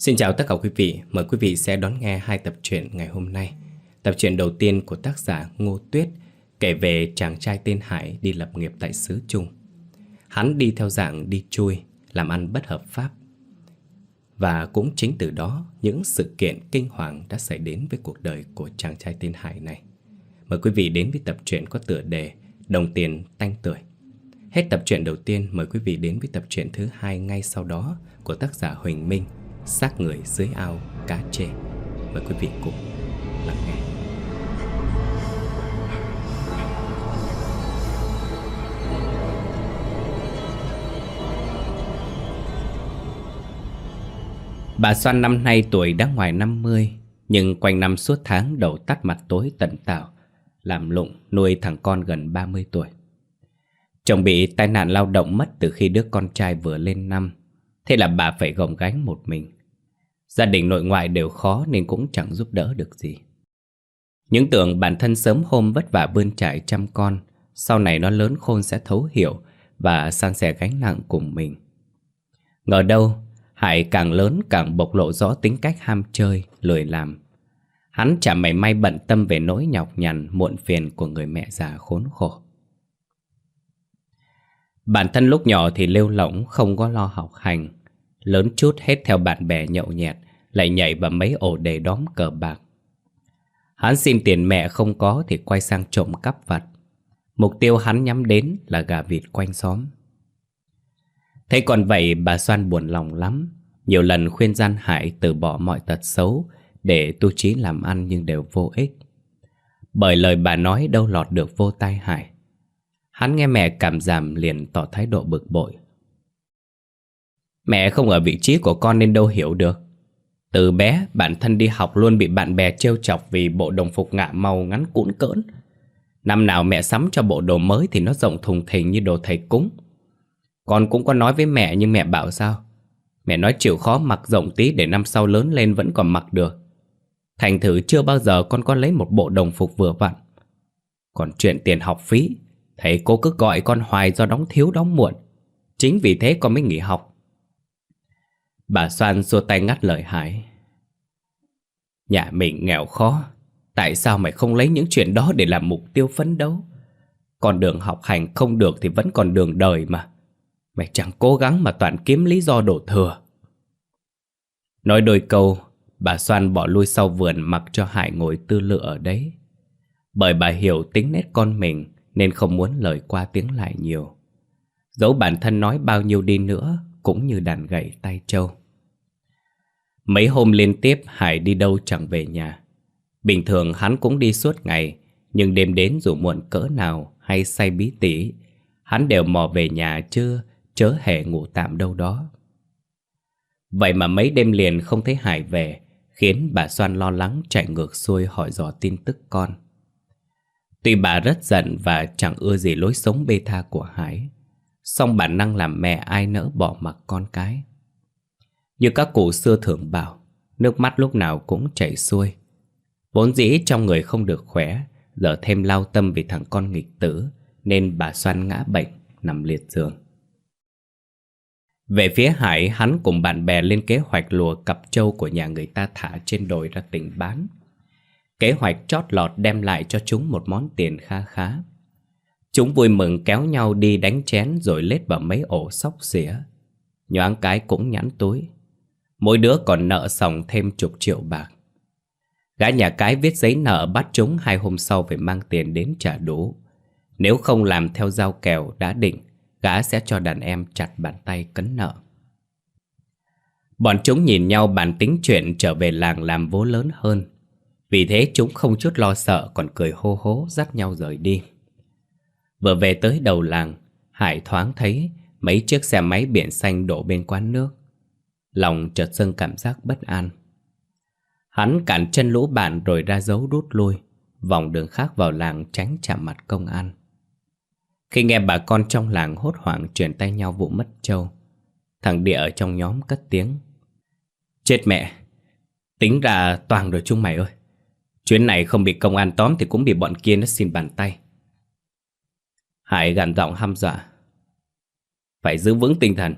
Xin chào tất cả quý vị, mời quý vị sẽ đón nghe hai tập truyện ngày hôm nay. Tập truyện đầu tiên của tác giả Ngô Tuyết kể về chàng trai tên Hải đi lập nghiệp tại xứ Trung. Hắn đi theo dạng đi chui, làm ăn bất hợp pháp. Và cũng chính từ đó, những sự kiện kinh hoàng đã xảy đến với cuộc đời của chàng trai tên Hải này. Mời quý vị đến với tập truyện có tựa đề Đồng Tiền Tanh Tưởi. Hết tập truyện đầu tiên, mời quý vị đến với tập truyện thứ hai ngay sau đó của tác giả Huỳnh Minh, Xác người dưới ao cá trê. Mời quý vị cùng lắng nghe. Bà Soan năm nay tuổi đã ngoài 50, nhưng quanh năm suốt tháng đầu tắt mặt tối tận tảo, làm lụng nuôi thằng con gần 30 tuổi. Chồng bị tai nạn lao động mất từ khi đứa con trai vừa lên năm. Thế là bà phải gồng gánh một mình. Gia đình nội ngoại đều khó nên cũng chẳng giúp đỡ được gì. Những tưởng bản thân sớm hôm vất vả bươn trải chăm con, sau này nó lớn khôn sẽ thấu hiểu và san sẻ gánh nặng cùng mình. Ngờ đâu, Hải càng lớn càng bộc lộ rõ tính cách ham chơi, lười làm. Hắn chả mảy may bận tâm về nỗi nhọc nhằn, muộn phiền của người mẹ già khốn khổ. Bản thân lúc nhỏ thì lêu lỏng, không có lo học hành. Lớn chút hết theo bạn bè nhậu nhẹt, lại nhảy vào mấy ổ đề đóm cờ bạc. Hắn xin tiền mẹ không có thì quay sang trộm cắp vặt. Mục tiêu hắn nhắm đến là gà vịt quanh xóm. Thế còn vậy bà Soan buồn lòng lắm. Nhiều lần khuyên gian Hải từ bỏ mọi tật xấu để tu chí làm ăn nhưng đều vô ích. Bởi lời bà nói đâu lọt được vô tai Hải. Hắn nghe mẹ cảm giảm liền tỏ thái độ bực bội. Mẹ không ở vị trí của con nên đâu hiểu được. Từ bé bản thân đi học luôn bị bạn bè trêu chọc vì bộ đồng phục ngả màu ngắn cũn cỡn. Năm nào mẹ sắm cho bộ đồ mới thì nó rộng thùng thình như đồ thầy cúng. Con cũng có nói với mẹ nhưng mẹ bảo sao? Mẹ nói chịu khó mặc rộng tí để năm sau lớn lên vẫn còn mặc được. Thành thử chưa bao giờ con có lấy một bộ đồng phục vừa vặn. Còn chuyện tiền học phí, thầy cô cứ gọi con hoài do đóng thiếu đóng muộn. Chính vì thế con mới nghỉ học. Bà Soan xua tay ngắt lời Hải. Nhà mình nghèo khó, tại sao mày không lấy những chuyện đó để làm mục tiêu phấn đấu? Con đường học hành không được thì vẫn còn đường đời mà. Mày chẳng cố gắng mà toàn kiếm lý do đổ thừa. Nói đôi câu, bà Soan bỏ lui sau vườn mặc cho Hải ngồi tư lự ở đấy. Bởi bà hiểu tính nết con mình nên không muốn lời qua tiếng lại nhiều. Dẫu bản thân nói bao nhiêu đi nữa cũng như đàn gậy tay trâu. Mấy hôm liên tiếp Hải đi đâu chẳng về nhà. Bình thường hắn cũng đi suốt ngày, nhưng đêm đến dù muộn cỡ nào hay say bí tỉ, hắn đều mò về nhà chứ chớ hề ngủ tạm đâu đó. Vậy mà mấy đêm liền không thấy Hải về, khiến bà Soan lo lắng chạy ngược xuôi hỏi dò tin tức con. Tuy bà rất giận và chẳng ưa gì lối sống bê tha của Hải, song bản năng làm mẹ ai nỡ bỏ mặc con cái. Như các cụ xưa thường bảo, nước mắt lúc nào cũng chảy xuôi. Vốn dĩ trong người không được khỏe, giờ thêm lao tâm vì thằng con nghịch tử, nên bà Soan ngã bệnh, nằm liệt giường. Về phía Hải, hắn cùng bạn bè lên kế hoạch lùa cặp trâu của nhà người ta thả trên đồi ra tỉnh bán. Kế hoạch chót lọt đem lại cho chúng một món tiền kha khá. Chúng vui mừng kéo nhau đi đánh chén rồi lết vào mấy ổ xóc xỉa. Nhoáng cái cũng nhẵn túi. Mỗi đứa còn nợ xòng thêm chục triệu bạc. Gã nhà cái viết giấy nợ bắt chúng 2 hôm sau phải mang tiền đến trả đủ. Nếu không làm theo giao kèo đã định, gã sẽ cho đàn em chặt bàn tay cấn nợ. Bọn chúng nhìn nhau bàn tính chuyện trở về làng làm vố lớn hơn. Vì thế chúng không chút lo sợ còn cười hô hố dắt nhau rời đi. Vừa về tới đầu làng, Hải thoáng thấy mấy chiếc xe máy biển xanh đổ bên quán nước. Lòng chợt dâng cảm giác bất an. Hắn cản chân lũ bạn rồi ra dấu rút lui, vòng đường khác vào làng tránh chạm mặt công an. Khi nghe bà con trong làng hốt hoảng chuyển tay nhau vụ mất trâu, thằng Địa ở trong nhóm cất tiếng. Chết mẹ, tính ra toang rồi chúng mày ơi. Chuyến này không bị công an tóm thì cũng bị bọn kia nó xin bàn tay. Hải gằn giọng hăm dọa. Phải giữ vững tinh thần.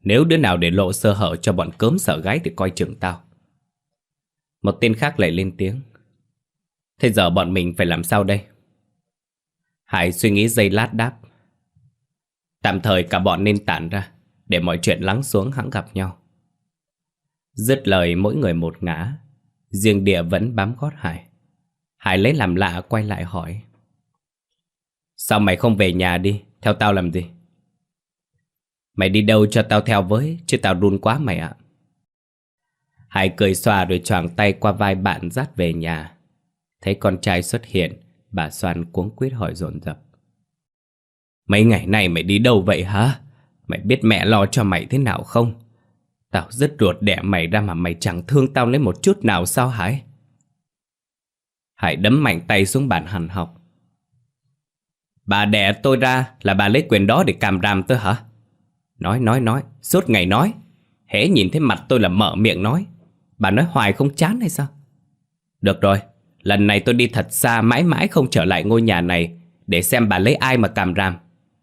Nếu đứa nào để lộ sơ hở cho bọn cớm sợ gái thì coi chừng tao. Một tên khác lại lên tiếng. Thế giờ bọn mình phải làm sao đây? Hải suy nghĩ giây lát đáp. Tạm thời cả bọn nên tản ra, để mọi chuyện lắng xuống hẵng gặp nhau. Dứt lời mỗi người một ngã. Riêng Địa vẫn bám gót Hải. Hải lấy làm lạ quay lại hỏi. Sao mày không về nhà đi, theo tao làm gì? Mày đi đâu cho tao theo với, chứ tao run quá mày ạ. Hải cười xòa rồi choàng tay qua vai bạn dắt về nhà. Thấy con trai xuất hiện, bà Soan cuống quýt hỏi dồn dập. Mấy ngày nay mày đi đâu vậy hả? Mày biết mẹ lo cho mày thế nào không? Tao rất ruột đẻ mày ra mà mày chẳng thương tao lấy một chút nào sao Hải? Hải đấm mạnh tay xuống bàn hằn học. Bà đẻ tôi ra là bà lấy quyền đó để càm ràm tôi hả? Nói, suốt ngày nói. Hễ nhìn thấy mặt tôi là mở miệng nói. Bà nói hoài không chán hay sao? Được rồi, lần này tôi đi thật xa, mãi mãi không trở lại ngôi nhà này, để xem bà lấy ai mà càm ràm.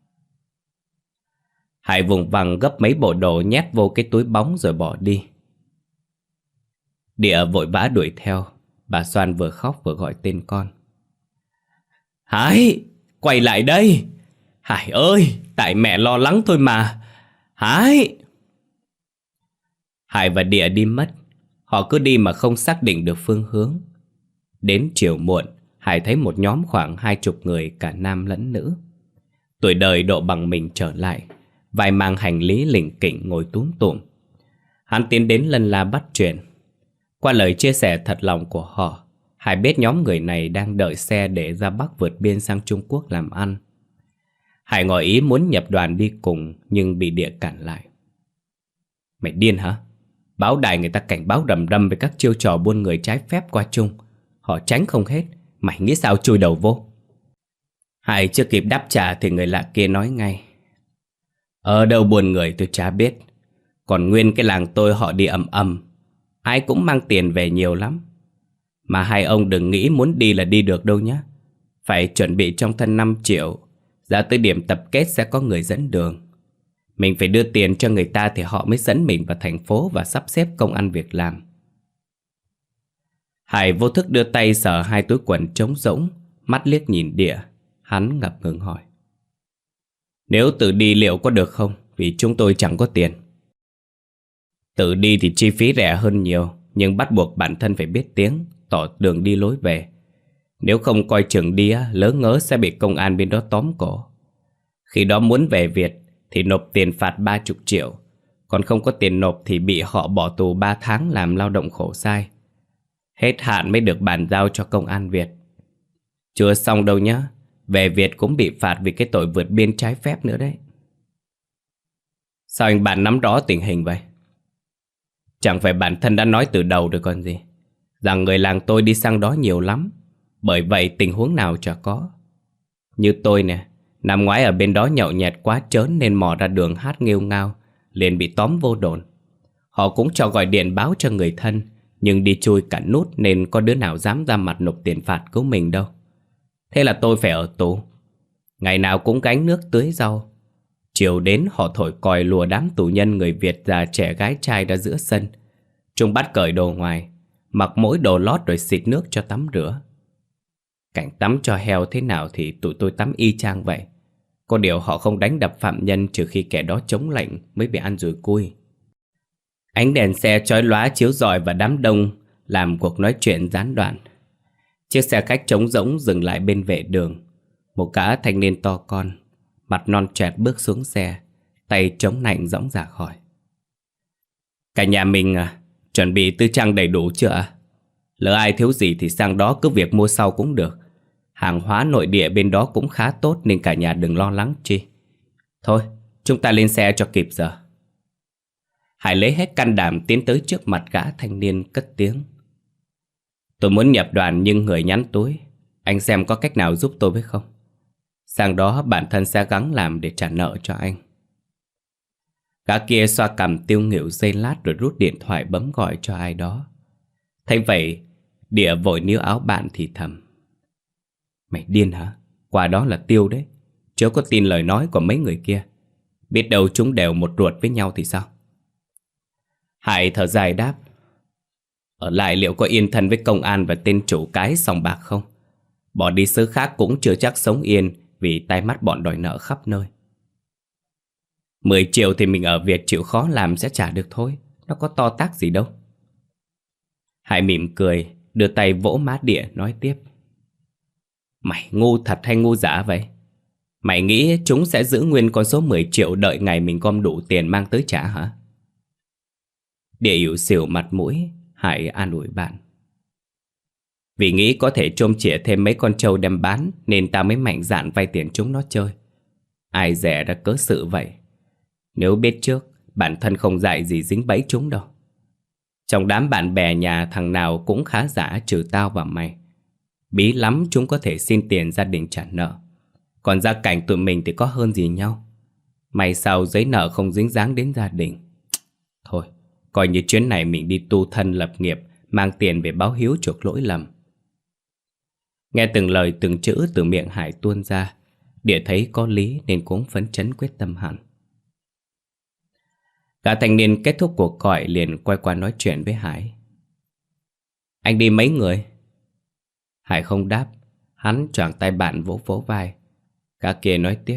Hải vùng vằng gấp mấy bộ đồ nhét vô cái túi bóng rồi bỏ đi. Địa vội vã đuổi theo. Bà Soan vừa khóc vừa gọi tên con. Hải, quay lại đây. Hải ơi, tại mẹ lo lắng thôi mà. Hải. Hải và Địa đi mất. Họ cứ đi mà không xác định được phương hướng. Đến chiều muộn, Hải thấy một nhóm khoảng 20 người, cả nam lẫn nữ. Tuổi đời độ bằng mình trở lại, vài mang hành lý lỉnh kỉnh ngồi túm tụm. Hắn tiến đến lân la bắt chuyện. Qua lời chia sẻ thật lòng của họ, Hải biết nhóm người này đang đợi xe để ra Bắc vượt biên sang Trung Quốc làm ăn. Hải ngỏ ý muốn nhập đoàn đi cùng, nhưng bị Địa cản lại. Mày điên hả? Báo đài người ta cảnh báo rầm rầm về các chiêu trò buôn người trái phép qua Trung. Họ tránh không hết, mày nghĩ sao chui đầu vô? Hải chưa kịp đáp trả thì người lạ kia nói ngay. Ở đâu buôn người tôi chả biết. Còn nguyên cái làng tôi họ đi ầm ầm, ai cũng mang tiền về nhiều lắm. Mà hai ông đừng nghĩ muốn đi là đi được đâu nhé. Phải chuẩn bị trong thân 5 triệu. Ra tới điểm tập kết sẽ có người dẫn đường. Mình phải đưa tiền cho người ta thì họ mới dẫn mình vào thành phố và sắp xếp công ăn việc làm. Hải vô thức đưa tay sờ hai túi quần trống rỗng, mắt liếc nhìn Địa. Hắn ngập ngừng hỏi. Nếu tự đi liệu có được không? Vì chúng tôi chẳng có tiền. Tự đi thì chi phí rẻ hơn nhiều, nhưng bắt buộc bản thân phải biết tiếng, tỏ đường đi lối về. Nếu không coi chừng đi lỡ ngớ sẽ bị công an bên đó tóm cổ. Khi đó muốn về Việt thì nộp tiền phạt 30 triệu. Còn không có tiền nộp thì bị họ bỏ tù 3 tháng làm lao động khổ sai. Hết hạn mới được bàn giao cho công an Việt. Chưa xong đâu nhá. Về Việt cũng bị phạt vì cái tội vượt biên trái phép nữa đấy. Sao anh bạn nắm rõ tình hình vậy? Chẳng phải bản thân đã nói từ đầu rồi còn gì, rằng người làng tôi đi sang đó nhiều lắm. Bởi vậy tình huống nào chả có. Như tôi nè, năm ngoái ở bên đó nhậu nhẹt quá trớn nên mò ra đường hát nghêu ngao, liền bị tóm vô đồn. Họ cũng cho gọi điện báo cho người thân, nhưng đi chui cả nút nên có đứa nào dám ra mặt nộp tiền phạt cứu mình đâu. Thế là tôi phải ở tù. Ngày nào cũng gánh nước tưới rau. Chiều đến họ thổi còi lùa đám tù nhân người Việt già trẻ gái trai ra giữa sân. Chúng bắt cởi đồ ngoài, mặc mỗi đồ lót rồi xịt nước cho tắm rửa. Cảnh tắm cho heo thế nào thì tụi tôi tắm y chang vậy. Có điều họ không đánh đập phạm nhân trừ khi kẻ đó chống lệnh mới bị ăn rủi cui. Ánh đèn xe chói lóa chiếu rọi vào đám đông làm cuộc nói chuyện gián đoạn. Chiếc xe khách trống rỗng dừng lại bên vệ đường. Một gã thanh niên to con, mặt non trẻ bước xuống xe, tay chống nạnh dõng dạc hỏi. Cả nhà mình chuẩn bị tư trang đầy đủ chưa ạ? Lỡ ai thiếu gì thì sang đó cứ việc mua sau cũng được. Hàng hóa nội địa bên đó cũng khá tốt nên cả nhà đừng lo lắng chi. Thôi, chúng ta lên xe cho kịp giờ. Hải lấy hết can đảm tiến tới trước mặt gã thanh niên cất tiếng. Tôi muốn nhập đoàn nhưng người nhắn túi. Anh xem có cách nào giúp tôi với không? Sang đó bản thân sẽ gắng làm để trả nợ cho anh. Gã kia xoa cằm tiêu nghỉu giây lát rồi rút điện thoại bấm gọi cho ai đó. Thấy vậy, Địa vội níu áo bạn thì thầm. Mày điên hả? Qua đó là Tiêu đấy. Chớ có tin lời nói của mấy người kia. Biết đâu chúng đều một ruột với nhau thì sao? Hải thở dài đáp: Ở lại liệu có yên thân với công an và tên chủ cái sòng bạc không? Bỏ đi xứ khác cũng chưa chắc sống yên, vì tai mắt bọn đòi nợ khắp nơi. 10 triệu thì mình ở Việt chịu khó làm sẽ trả được thôi. Nó có to tát gì đâu. Hải mỉm cười, đưa tay vỗ má Địa nói tiếp: Mày ngu thật hay ngu giả vậy? Mày nghĩ chúng sẽ giữ nguyên con số 10 triệu đợi ngày mình gom đủ tiền mang tới trả hả? Địa ỉu xìu mặt mũi. Hải an ủi bạn: Vì nghĩ có thể trôm chĩa thêm mấy con trâu đem bán nên ta mới mạnh dạn vay tiền chúng nó chơi. Ai dè ra cớ sự vậy. Nếu biết trước, bản thân không dạy gì dính bẫy chúng đâu. Trong đám bạn bè nhà thằng nào cũng khá giả trừ tao và mày. Bí lắm chúng có thể xin tiền gia đình trả nợ. Còn gia cảnh tụi mình thì có hơn gì nhau. May sao giấy nợ không dính dáng đến gia đình. Thôi, coi như chuyến này mình đi tu thân lập nghiệp, mang tiền về báo hiếu chuộc lỗi lầm. Nghe từng lời từng chữ từ miệng Hải tuôn ra, Địa thấy có lý nên cũng phấn chấn quyết tâm hẳn. Gã thanh niên kết thúc cuộc gọi liền quay qua nói chuyện với Hải: Anh đi mấy người? Hải không đáp. Hắn choàng tay bạn vỗ vỗ vai. Gã kia nói tiếp: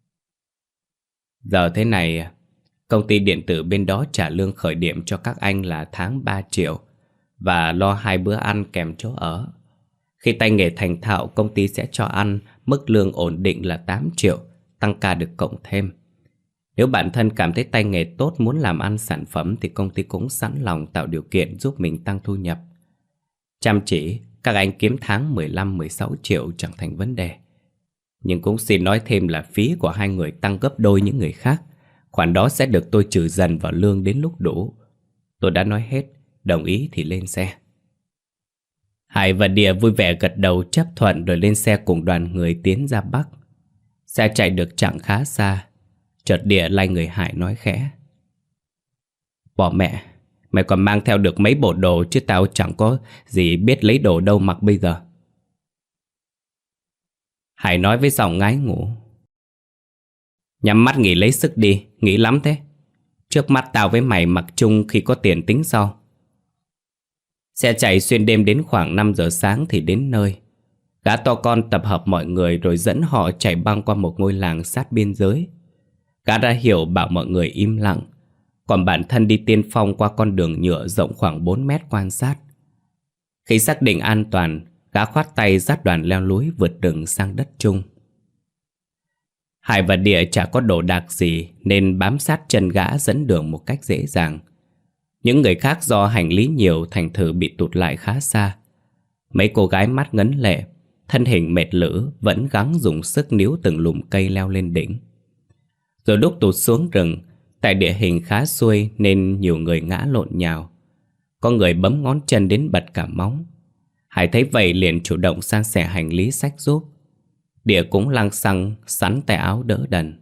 Giờ thế này, công ty điện tử bên đó trả lương khởi điểm cho các anh là tháng 3 triệu và lo 2 bữa ăn kèm chỗ ở. Khi tay nghề thành thạo, công ty sẽ cho ăn mức lương ổn định là 8 triệu, tăng ca được cộng thêm. Nếu bản thân cảm thấy tay nghề tốt, muốn làm ăn sản phẩm thì công ty cũng sẵn lòng tạo điều kiện giúp mình tăng thu nhập. Chăm chỉ, các anh kiếm tháng 15-16 triệu chẳng thành vấn đề. Nhưng cũng xin nói thêm là phí của hai người tăng gấp đôi những người khác. Khoản đó sẽ được tôi trừ dần vào lương đến lúc đủ. Tôi đã nói hết, đồng ý thì lên xe. Hải và Địa vui vẻ gật đầu chấp thuận rồi lên xe cùng đoàn người tiến ra Bắc. Xe chạy được chặng khá xa. Chợt Địa lay người Hải nói khẽ: Bỏ mẹ, mày còn mang theo được mấy bộ đồ chứ tao chẳng có gì biết lấy đồ đâu mặc bây giờ. Hải nói với giọng ngái ngủ: Nhắm mắt nghỉ lấy sức đi, nghĩ lắm thế. Trước mắt tao với mày mặc chung khi có tiền tính sau. Xe chạy xuyên đêm đến khoảng 5 giờ sáng thì đến nơi. Gã to con tập hợp mọi người rồi dẫn họ chạy băng qua một ngôi làng sát biên giới. Gã ra hiệu bảo mọi người im lặng, còn bản thân đi tiên phong qua con đường nhựa rộng khoảng 4 mét quan sát. Khi xác định an toàn, gã khoát tay dắt đoàn leo núi vượt rừng sang đất Trung. Hải và Địa chả có đồ đạc gì nên bám sát chân gã dẫn đường một cách dễ dàng. Những người khác do hành lý nhiều thành thử bị tụt lại khá xa. Mấy cô gái mắt ngấn lệ, thân hình mệt lử vẫn gắng dùng sức níu từng lùm cây leo lên đỉnh. Rồi lúc tụt xuống rừng, tại địa hình khá xuôi nên nhiều người ngã lộn nhào. Có người bấm ngón chân đến bật cả móng. Hải thấy vậy liền chủ động san sẻ hành lý xách giúp. Địa cũng lăng xăng sắn tay áo đỡ đần.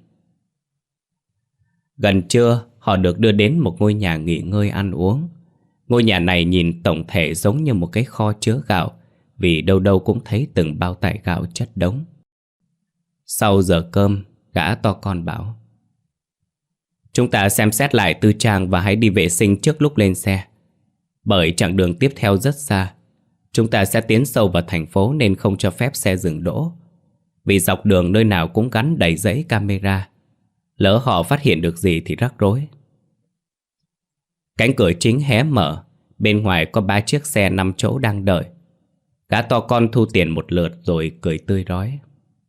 Gần trưa, họ được đưa đến một ngôi nhà nghỉ ngơi ăn uống. Ngôi nhà này nhìn tổng thể giống như một cái kho chứa gạo, vì đâu đâu cũng thấy từng bao tải gạo chất đống. Sau giờ cơm, gã to con bảo: Chúng ta xem xét lại tư trang và hãy đi vệ sinh trước lúc lên xe. Bởi chặng đường tiếp theo rất xa, chúng ta sẽ tiến sâu vào thành phố nên không cho phép xe dừng đỗ. Vì dọc đường nơi nào cũng gắn đầy dãy camera. Lỡ họ phát hiện được gì thì rắc rối. Cánh cửa chính hé mở. Bên ngoài có 3 chiếc xe 5 chỗ đang đợi. Gã to con thu tiền một lượt rồi cười tươi rói: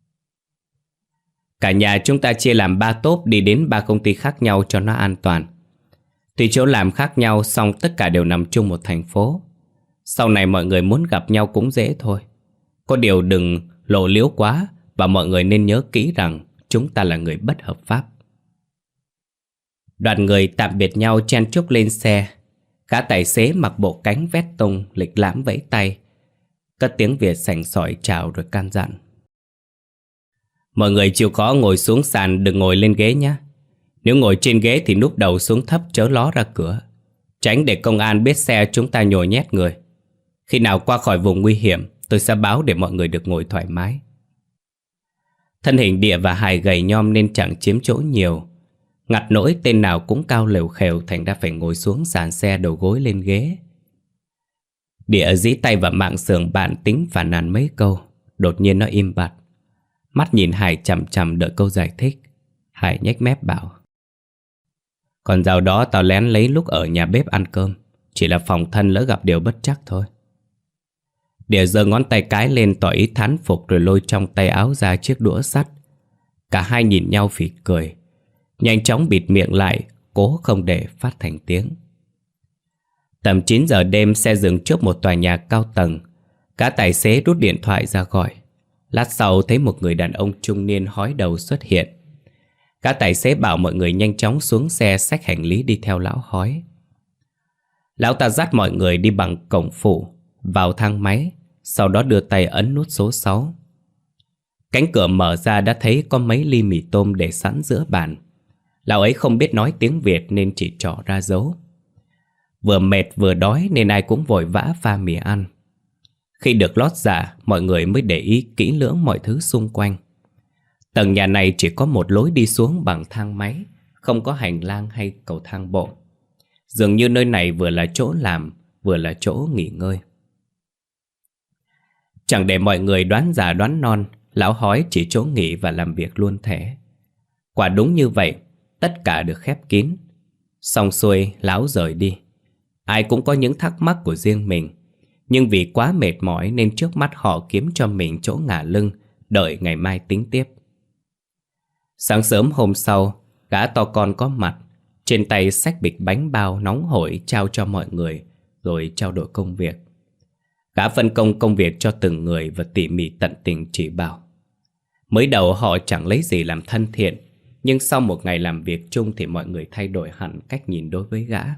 Cả nhà chúng ta chia làm 3 tốp đi đến 3 công ty khác nhau cho nó an toàn. Tuy chỗ làm khác nhau song tất cả đều nằm chung một thành phố. Sau này mọi người muốn gặp nhau cũng dễ thôi. Có điều đừng lộ liễu quá, và mọi người nên nhớ kỹ rằng chúng ta là người bất hợp pháp. Đoàn người tạm biệt nhau chen chúc lên xe. Gã tài xế mặc bộ cánh vét tông lịch lãm vẫy tay, cất tiếng Việt sành sỏi chào rồi can dặn: Mọi người chịu khó ngồi xuống sàn, đừng ngồi lên ghế nhé. Nếu ngồi trên ghế thì núp đầu xuống thấp, chớ ló ra cửa, tránh để công an biết xe chúng ta nhồi nhét người. Khi nào qua khỏi vùng nguy hiểm, tôi sẽ báo để mọi người được ngồi thoải mái. Thân hình Địa và Hải gầy nhom nên chẳng chiếm chỗ nhiều. Ngặt nỗi tên nào cũng cao lều khèo, thành ra phải ngồi xuống sàn xe đầu gối lên ghế. Địa dí tay vào mạng xưởng bạn tính phản nàn mấy câu. Đột nhiên nó im bặt, mắt nhìn Hải chằm chằm đợi câu giải thích. Hải nhếch mép bảo: Còn dạo đó tao lén lấy lúc ở nhà bếp ăn cơm, chỉ là phòng thân lỡ gặp điều bất trắc thôi. Địa giơ ngón tay cái lên tỏ ý thán phục, rồi lôi trong tay áo ra chiếc đũa sắt. Cả hai nhìn nhau phì cười, nhanh chóng bịt miệng lại, cố không để phát thành tiếng. Tầm 9 giờ đêm, xe dừng trước một tòa nhà cao tầng. Cả tài xế rút điện thoại ra gọi. Lát sau thấy một người đàn ông trung niên hói đầu xuất hiện. Cả tài xế bảo mọi người nhanh chóng xuống xe xách hành lý đi theo lão hói. Lão ta dắt mọi người đi bằng cổng phụ vào thang máy, sau đó đưa tay ấn nút số 6. Cánh cửa mở ra đã thấy có mấy ly mì tôm để sẵn giữa bàn. Lão ấy không biết nói tiếng Việt nên chỉ trỏ ra dấu. Vừa mệt vừa đói nên ai cũng vội vã pha mì ăn. Khi được lót dạ, mọi người mới để ý kỹ lưỡng mọi thứ xung quanh. Tầng nhà này chỉ có một lối đi xuống bằng thang máy, không có hành lang hay cầu thang bộ. Dường như nơi này vừa là chỗ làm, vừa là chỗ nghỉ ngơi. Chẳng để mọi người đoán già đoán non, lão hói chỉ chỗ nghỉ và làm việc luôn thể. Quả đúng như vậy, tất cả được khép kín. Xong xuôi, lão rời đi. Ai cũng có những thắc mắc của riêng mình, nhưng vì quá mệt mỏi nên trước mắt họ kiếm cho mình chỗ ngả lưng, đợi ngày mai tính tiếp. Sáng sớm hôm sau, gã to con có mặt, trên tay xách bịch bánh bao nóng hổi trao cho mọi người, rồi trao đổi công việc. Gã phân công công việc cho từng người và tỉ mỉ tận tình chỉ bảo. Mới đầu họ chẳng lấy gì làm thân thiện, nhưng sau một ngày làm việc chung thì mọi người thay đổi hẳn cách nhìn đối với gã.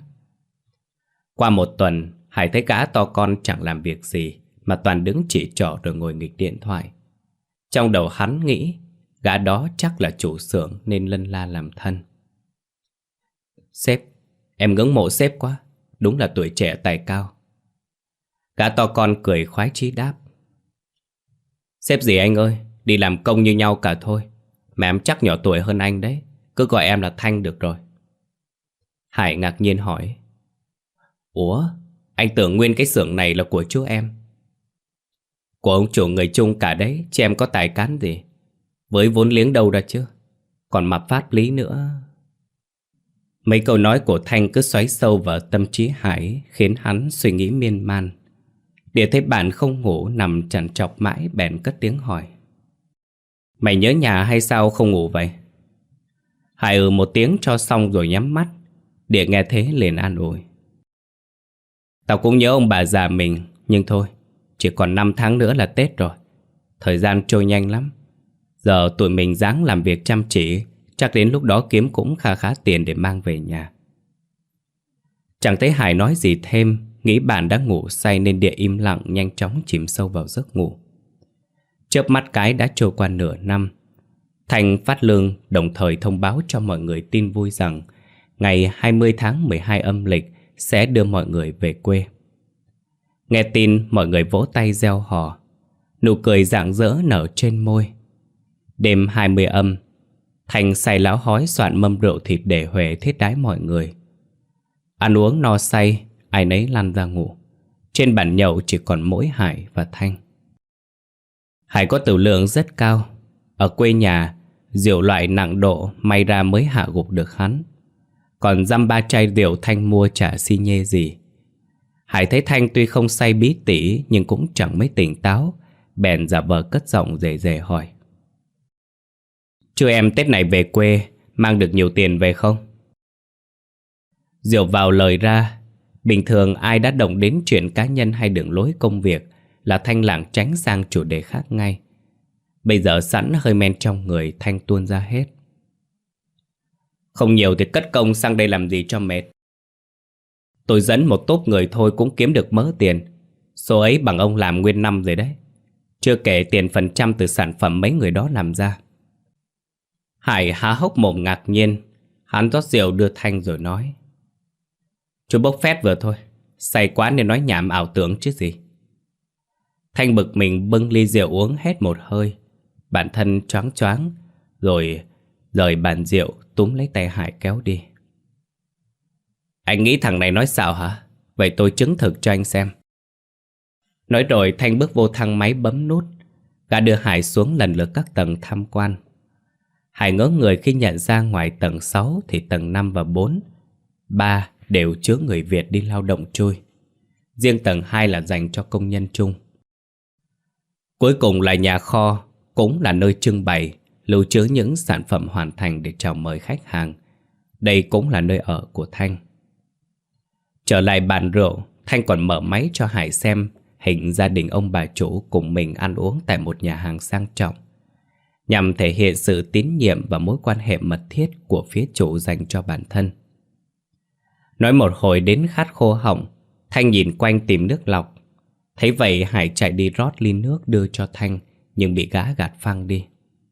Qua một tuần, Hải thấy gã to con chẳng làm việc gì, mà toàn đứng chỉ trỏ rồi ngồi nghịch điện thoại. Trong đầu hắn nghĩ, gã đó chắc là chủ xưởng nên lân la làm thân. Sếp, em ngưỡng mộ sếp quá, đúng là tuổi trẻ tài cao. Gã to con cười khoái chí đáp: Sếp gì anh ơi, đi làm công như nhau cả thôi. Mà em chắc nhỏ tuổi hơn anh đấy, cứ gọi em là Thanh được rồi. Hải ngạc nhiên hỏi: Ủa, anh tưởng nguyên cái xưởng này là của chú em. Của ông chủ người chung cả đấy, chứ em có tài cán gì. Với vốn liếng đâu ra chứ, còn mặt pháp lý nữa. Mấy câu nói của Thanh cứ xoáy sâu vào tâm trí Hải, khiến hắn suy nghĩ miên man. Để thấy bạn không ngủ nằm trằn trọc mãi, bèn cất tiếng hỏi: Mày nhớ nhà hay sao không ngủ vậy? Hải một tiếng cho xong rồi nhắm mắt. Địa nghe thế liền an ủi: Tao cũng nhớ ông bà già mình, nhưng thôi, chỉ còn 5 tháng nữa là Tết rồi. Thời gian trôi nhanh lắm. Giờ tụi mình ráng làm việc chăm chỉ, chắc đến lúc đó kiếm cũng kha khá tiền để mang về nhà. Chẳng thấy Hải nói gì thêm, nghĩ bạn đã ngủ say nên Địa im lặng nhanh chóng chìm sâu vào giấc ngủ. Chớp mắt cái đã trôi qua nửa năm. Thành phát lương đồng thời thông báo cho mọi người tin vui rằng ngày 20 tháng 12 âm lịch sẽ đưa mọi người về quê. Nghe tin, mọi người vỗ tay reo hò, nụ cười rạng rỡ nở trên môi. Đêm 20 âm, Thành say lão hói soạn mâm rượu thịt để huề thiết đái mọi người. Ăn uống no say, ai nấy lăn ra ngủ. Trên bàn nhậu chỉ còn mỗi Hải và Thanh. Hải có tửu lượng rất cao. Ở quê nhà, rượu loại nặng độ may ra mới hạ gục được hắn. Còn dăm ba chai rượu Thanh mua chả xi nhê gì. Hải thấy Thanh tuy không say bí tỉ nhưng cũng chẳng mấy tỉnh táo, bèn giả vờ cất giọng rề rề hỏi: Chưa em Tết này về quê, mang được nhiều tiền về không? Rượu vào lời ra. Bình thường ai đã động đến chuyện cá nhân hay đường lối công việc là Thanh lảng tránh sang chủ đề khác ngay. Bây giờ sẵn hơi men trong người, Thanh tuôn ra hết: Không nhiều thì cất công sang đây làm gì cho mệt. Tôi dẫn một tốp người thôi cũng kiếm được mớ tiền. Số ấy bằng ông làm nguyên năm rồi đấy. Chưa kể tiền phần trăm từ sản phẩm mấy người đó làm ra. Hải há hốc mồm ngạc nhiên. Hắn rót rượu đưa Thanh rồi nói: Chú bốc phét vừa thôi, say quá nên nói nhảm ảo tưởng chứ gì. Thanh bực mình bưng ly rượu uống hết một hơi. Bản thân choáng choáng, rồi rời bàn rượu, túm lấy tay Hải kéo đi. Anh nghĩ thằng này nói xạo hả? Vậy tôi chứng thực cho anh xem. Nói rồi Thanh bước vô thang máy bấm nút. Gã đưa Hải xuống lần lượt các tầng tham quan. Hải ngỡ người khi nhận ra ngoài tầng 6 thì tầng 5 và 4, 3 đều chứa người Việt đi lao động chui. Riêng tầng 2 là dành cho công nhân chung. Cuối cùng là nhà kho, cũng là nơi trưng bày, lưu trữ những sản phẩm hoàn thành để chào mời khách hàng. Đây cũng là nơi ở của Thanh. Trở lại bàn rượu, Thanh còn mở máy cho Hải xem hình gia đình ông bà chủ cùng mình ăn uống tại một nhà hàng sang trọng, nhằm thể hiện sự tín nhiệm và mối quan hệ mật thiết của phía chủ dành cho bản thân. Nói một hồi đến khát khô họng, Thanh nhìn quanh tìm nước lọc. Thấy vậy Hải chạy đi rót ly nước đưa cho Thanh, nhưng bị gã gạt phăng đi.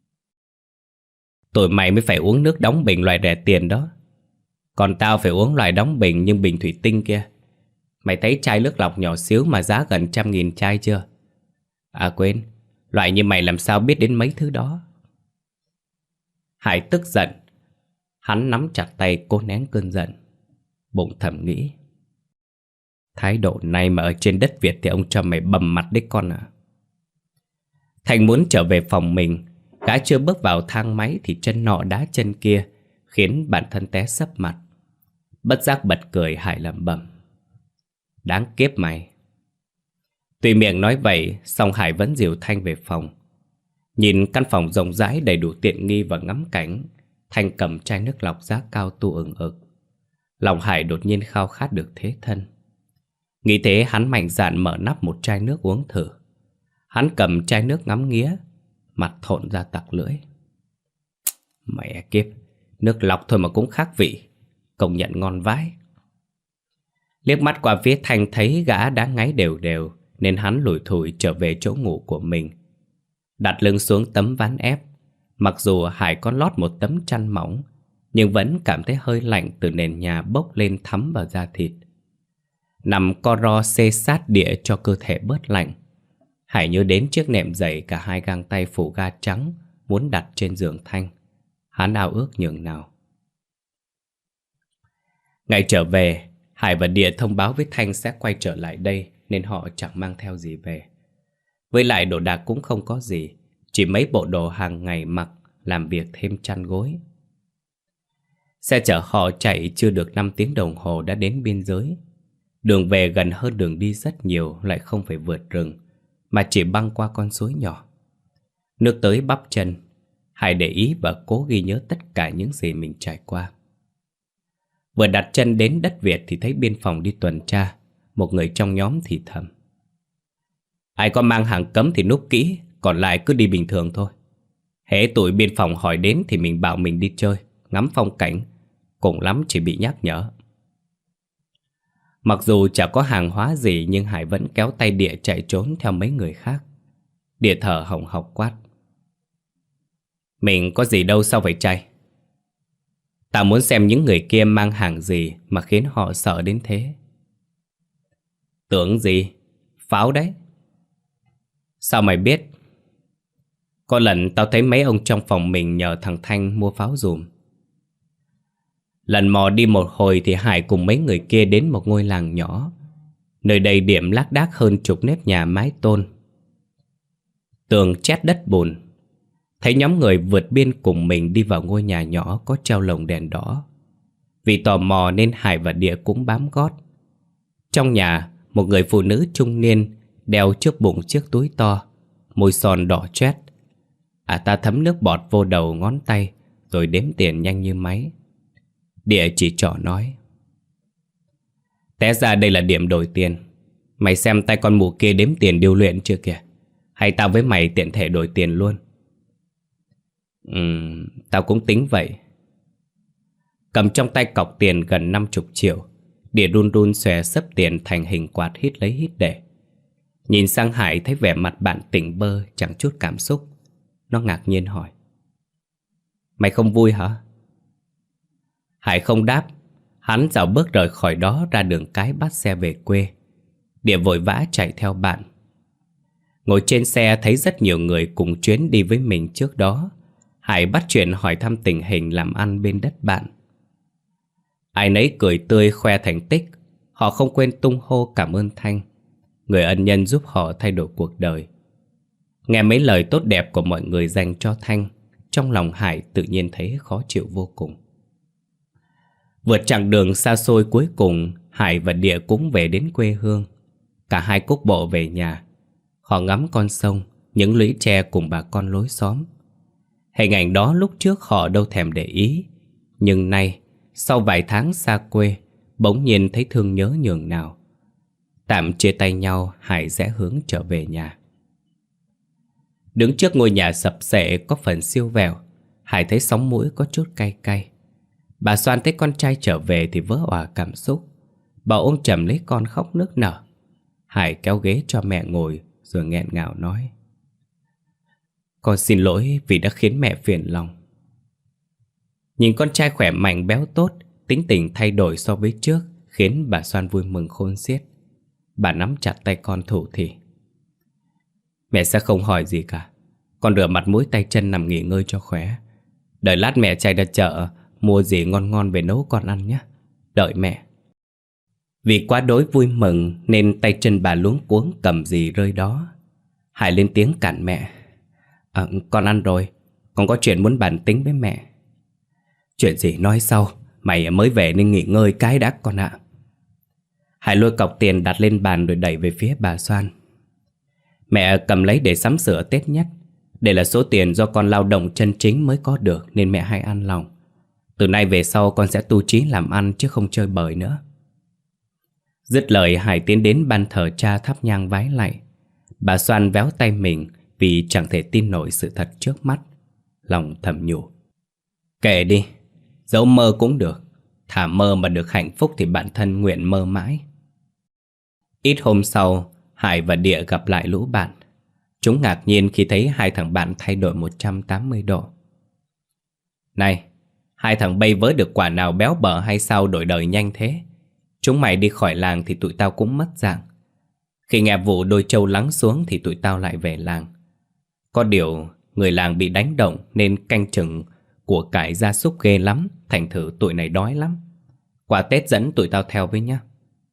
Tụi mày mới phải uống nước đóng bình loại rẻ tiền đó. Còn tao phải uống loại đóng bình nhưng bình thủy tinh kia. Mày thấy chai nước lọc nhỏ xíu mà giá gần 100.000 chai chưa? À quên, loại như mày làm sao biết đến mấy thứ đó. Hải tức giận. Hắn nắm chặt tay cố nén cơn giận. Bụng thầm nghĩ, thái độ này mà ở trên đất Việt thì ông cho mày bầm mặt đấy con à. Thành muốn trở về phòng mình. Gã chưa bước vào thang máy thì chân nọ đá chân kia, khiến bản thân té sấp mặt. Bất giác bật cười, Hải lẩm bẩm, đáng kiếp mày. Tuy miệng nói vậy, song Hải vẫn dìu Thanh về phòng. Nhìn căn phòng rộng rãi đầy đủ tiện nghi và ngắm cảnh, Thanh cầm chai nước lọc giá cao tu ừng ực. Lòng Hải đột nhiên khao khát được thế thân. Nghĩ thế hắn mạnh dạn mở nắp một chai nước uống thử. Hắn cầm chai nước ngắm nghía, mặt thộn ra tặc lưỡi. Mẹ kiếp, nước lọc thôi mà cũng khác vị, công nhận ngon vãi. Liếc mắt qua phía Thanh thấy gã đã ngáy đều đều, nên hắn lủi thủi trở về chỗ ngủ của mình. Đặt lưng xuống tấm ván ép. Mặc dù Hải có lót một tấm chăn mỏng, nhưng vẫn cảm thấy hơi lạnh từ nền nhà bốc lên thấm vào da thịt. Nằm co ro xê sát địa cho cơ thể bớt lạnh, Hải nhớ đến chiếc nệm dày cả hai găng tay phủ ga trắng muốn đặt trên giường Thanh. Hắn ao ước nhường nào. Ngày trở về, Hải và Địa thông báo với Thanh sẽ quay trở lại đây, nên họ chẳng mang theo gì về. Với lại đồ đạc cũng không có gì, chỉ mấy bộ đồ hàng ngày mặc, làm việc thêm chăn gối. Xe chở họ chạy chưa được 5 tiếng đồng hồ đã đến biên giới. Đường về gần hơn đường đi rất nhiều, lại không phải vượt rừng, mà chỉ băng qua con suối nhỏ. Nước tới bắp chân, Hải để ý và cố ghi nhớ tất cả những gì mình trải qua. Vừa đặt chân đến đất Việt thì thấy biên phòng đi tuần tra. Một người trong nhóm thì thầm, ai có mang hàng cấm thì núp kỹ, còn lại cứ đi bình thường thôi. Hễ tụi biên phòng hỏi đến thì mình bảo mình đi chơi, ngắm phong cảnh, cùng lắm chỉ bị nhắc nhở. Mặc dù chả có hàng hóa gì, nhưng Hải vẫn kéo tay Địa chạy trốn theo mấy người khác. Địa thở hồng hộc quát, mình có gì đâu sao phải chạy. Tao muốn xem những người kia mang hàng gì mà khiến họ sợ đến thế. Tưởng gì? Pháo đấy. Sao mày biết? Có lần tao thấy mấy ông trong phòng mình nhờ thằng Thanh mua pháo giùm. Lần mò đi một hồi thì Hải cùng mấy người kia đến một ngôi làng nhỏ. Nơi đây điểm lác đác hơn chục nếp nhà mái tôn, tường chét đất bùn. Thấy nhóm người vượt biên cùng mình đi vào ngôi nhà nhỏ có treo lồng đèn đỏ. Vì tò mò nên Hải và Địa cũng bám gót. Trong nhà, một người phụ nữ trung niên đeo trước bụng chiếc túi to, môi son đỏ chét. Ta thấm nước bọt vô đầu ngón tay, rồi đếm tiền nhanh như máy. Địa chỉ trỏ nói, té ra đây là điểm đổi tiền. Mày xem tay con mụ kia đếm tiền điêu luyện chưa kìa. Hay tao với mày tiện thể đổi tiền luôn? Tao cũng tính vậy. Cầm trong tay cọc tiền gần 50 triệu, Địa run run xòe xấp tiền thành hình quạt hít lấy hít để. Nhìn sang Hải thấy vẻ mặt bạn tỉnh bơ, chẳng chút cảm xúc. Nó ngạc nhiên hỏi, mày không vui hả? Hải không đáp. Hắn dạo bước rời khỏi đó ra đường cái bắt xe về quê. Địa vội vã chạy theo bạn. Ngồi trên xe thấy rất nhiều người cùng chuyến đi với mình trước đó. Hải bắt chuyện hỏi thăm tình hình làm ăn bên đất bạn. Ai nấy cười tươi khoe thành tích. Họ không quên tung hô cảm ơn Thanh, người ân nhân giúp họ thay đổi cuộc đời. Nghe mấy lời tốt đẹp của mọi người dành cho Thanh, trong lòng Hải tự nhiên thấy khó chịu vô cùng. Vượt chặng đường xa xôi cuối cùng, Hải và Địa cũng về đến quê hương. Cả hai cuốc bộ về nhà. Họ ngắm con sông, những lũy tre cùng bà con lối xóm. Hình ảnh đó lúc trước họ đâu thèm để ý. Nhưng nay, sau vài tháng xa quê, bỗng nhiên thấy thương nhớ nhường nào. Tạm chia tay nhau, Hải rẽ hướng trở về nhà. Đứng trước ngôi nhà sập xệ có phần siêu vẹo, Hải thấy sống mũi có chút cay cay. Bà Soan thấy con trai trở về thì vỡ òa cảm xúc. Bà ôm chầm lấy con khóc nức nở. Hải kéo ghế cho mẹ ngồi rồi nghẹn ngào nói: "Con xin lỗi vì đã khiến mẹ phiền lòng." Nhìn con trai khỏe mạnh béo tốt, tính tình thay đổi so với trước, khiến bà Soan vui mừng khôn xiết. Bà nắm chặt tay con thủ thỉ: "Mẹ sẽ không hỏi gì cả. Con rửa mặt mũi tay chân nằm nghỉ ngơi cho khỏe. Đợi lát mẹ chạy ra chợ mua gì ngon ngon về nấu con ăn nhé. Đợi mẹ." Vì quá đỗi vui mừng nên tay chân bà luống cuống cầm gì rơi đó. Hải lên tiếng cản mẹ: "Con ăn rồi. Con có chuyện muốn bàn tính với mẹ." "Chuyện gì nói sau. Mày mới về nên nghỉ ngơi cái đã con ạ." Hải lôi cọc tiền đặt lên bàn rồi đẩy về phía bà Soan. "Mẹ cầm lấy để sắm sửa Tết nhất. Đây là số tiền do con lao động chân chính mới có được nên mẹ hãy an lòng. Từ nay về sau con sẽ tu chí làm ăn chứ không chơi bời nữa." Dứt lời, Hải tiến đến ban thờ cha thắp nhang vái lạy. Bà Soan véo tay mình vì chẳng thể tin nổi sự thật trước mắt. Lòng thầm nhủ: "Kệ đi, dẫu mơ cũng được. Thà mơ mà được hạnh phúc thì bản thân nguyện mơ mãi." Ít hôm sau, Hải và Địa gặp lại lũ bạn. Chúng ngạc nhiên khi thấy hai thằng bạn thay đổi 180 độ. "Này, hai thằng bay vớ được quả nào béo bở hay sao đổi đời nhanh thế? Chúng mày đi khỏi làng thì tụi tao cũng mất dạng. Khi nghe vụ đôi trâu lắng xuống thì tụi tao lại về làng. Có điều người làng bị đánh động nên canh chừng của cải gia súc ghê lắm. Thành thử tụi này đói lắm. Qua Tết dẫn tụi tao theo với nhá."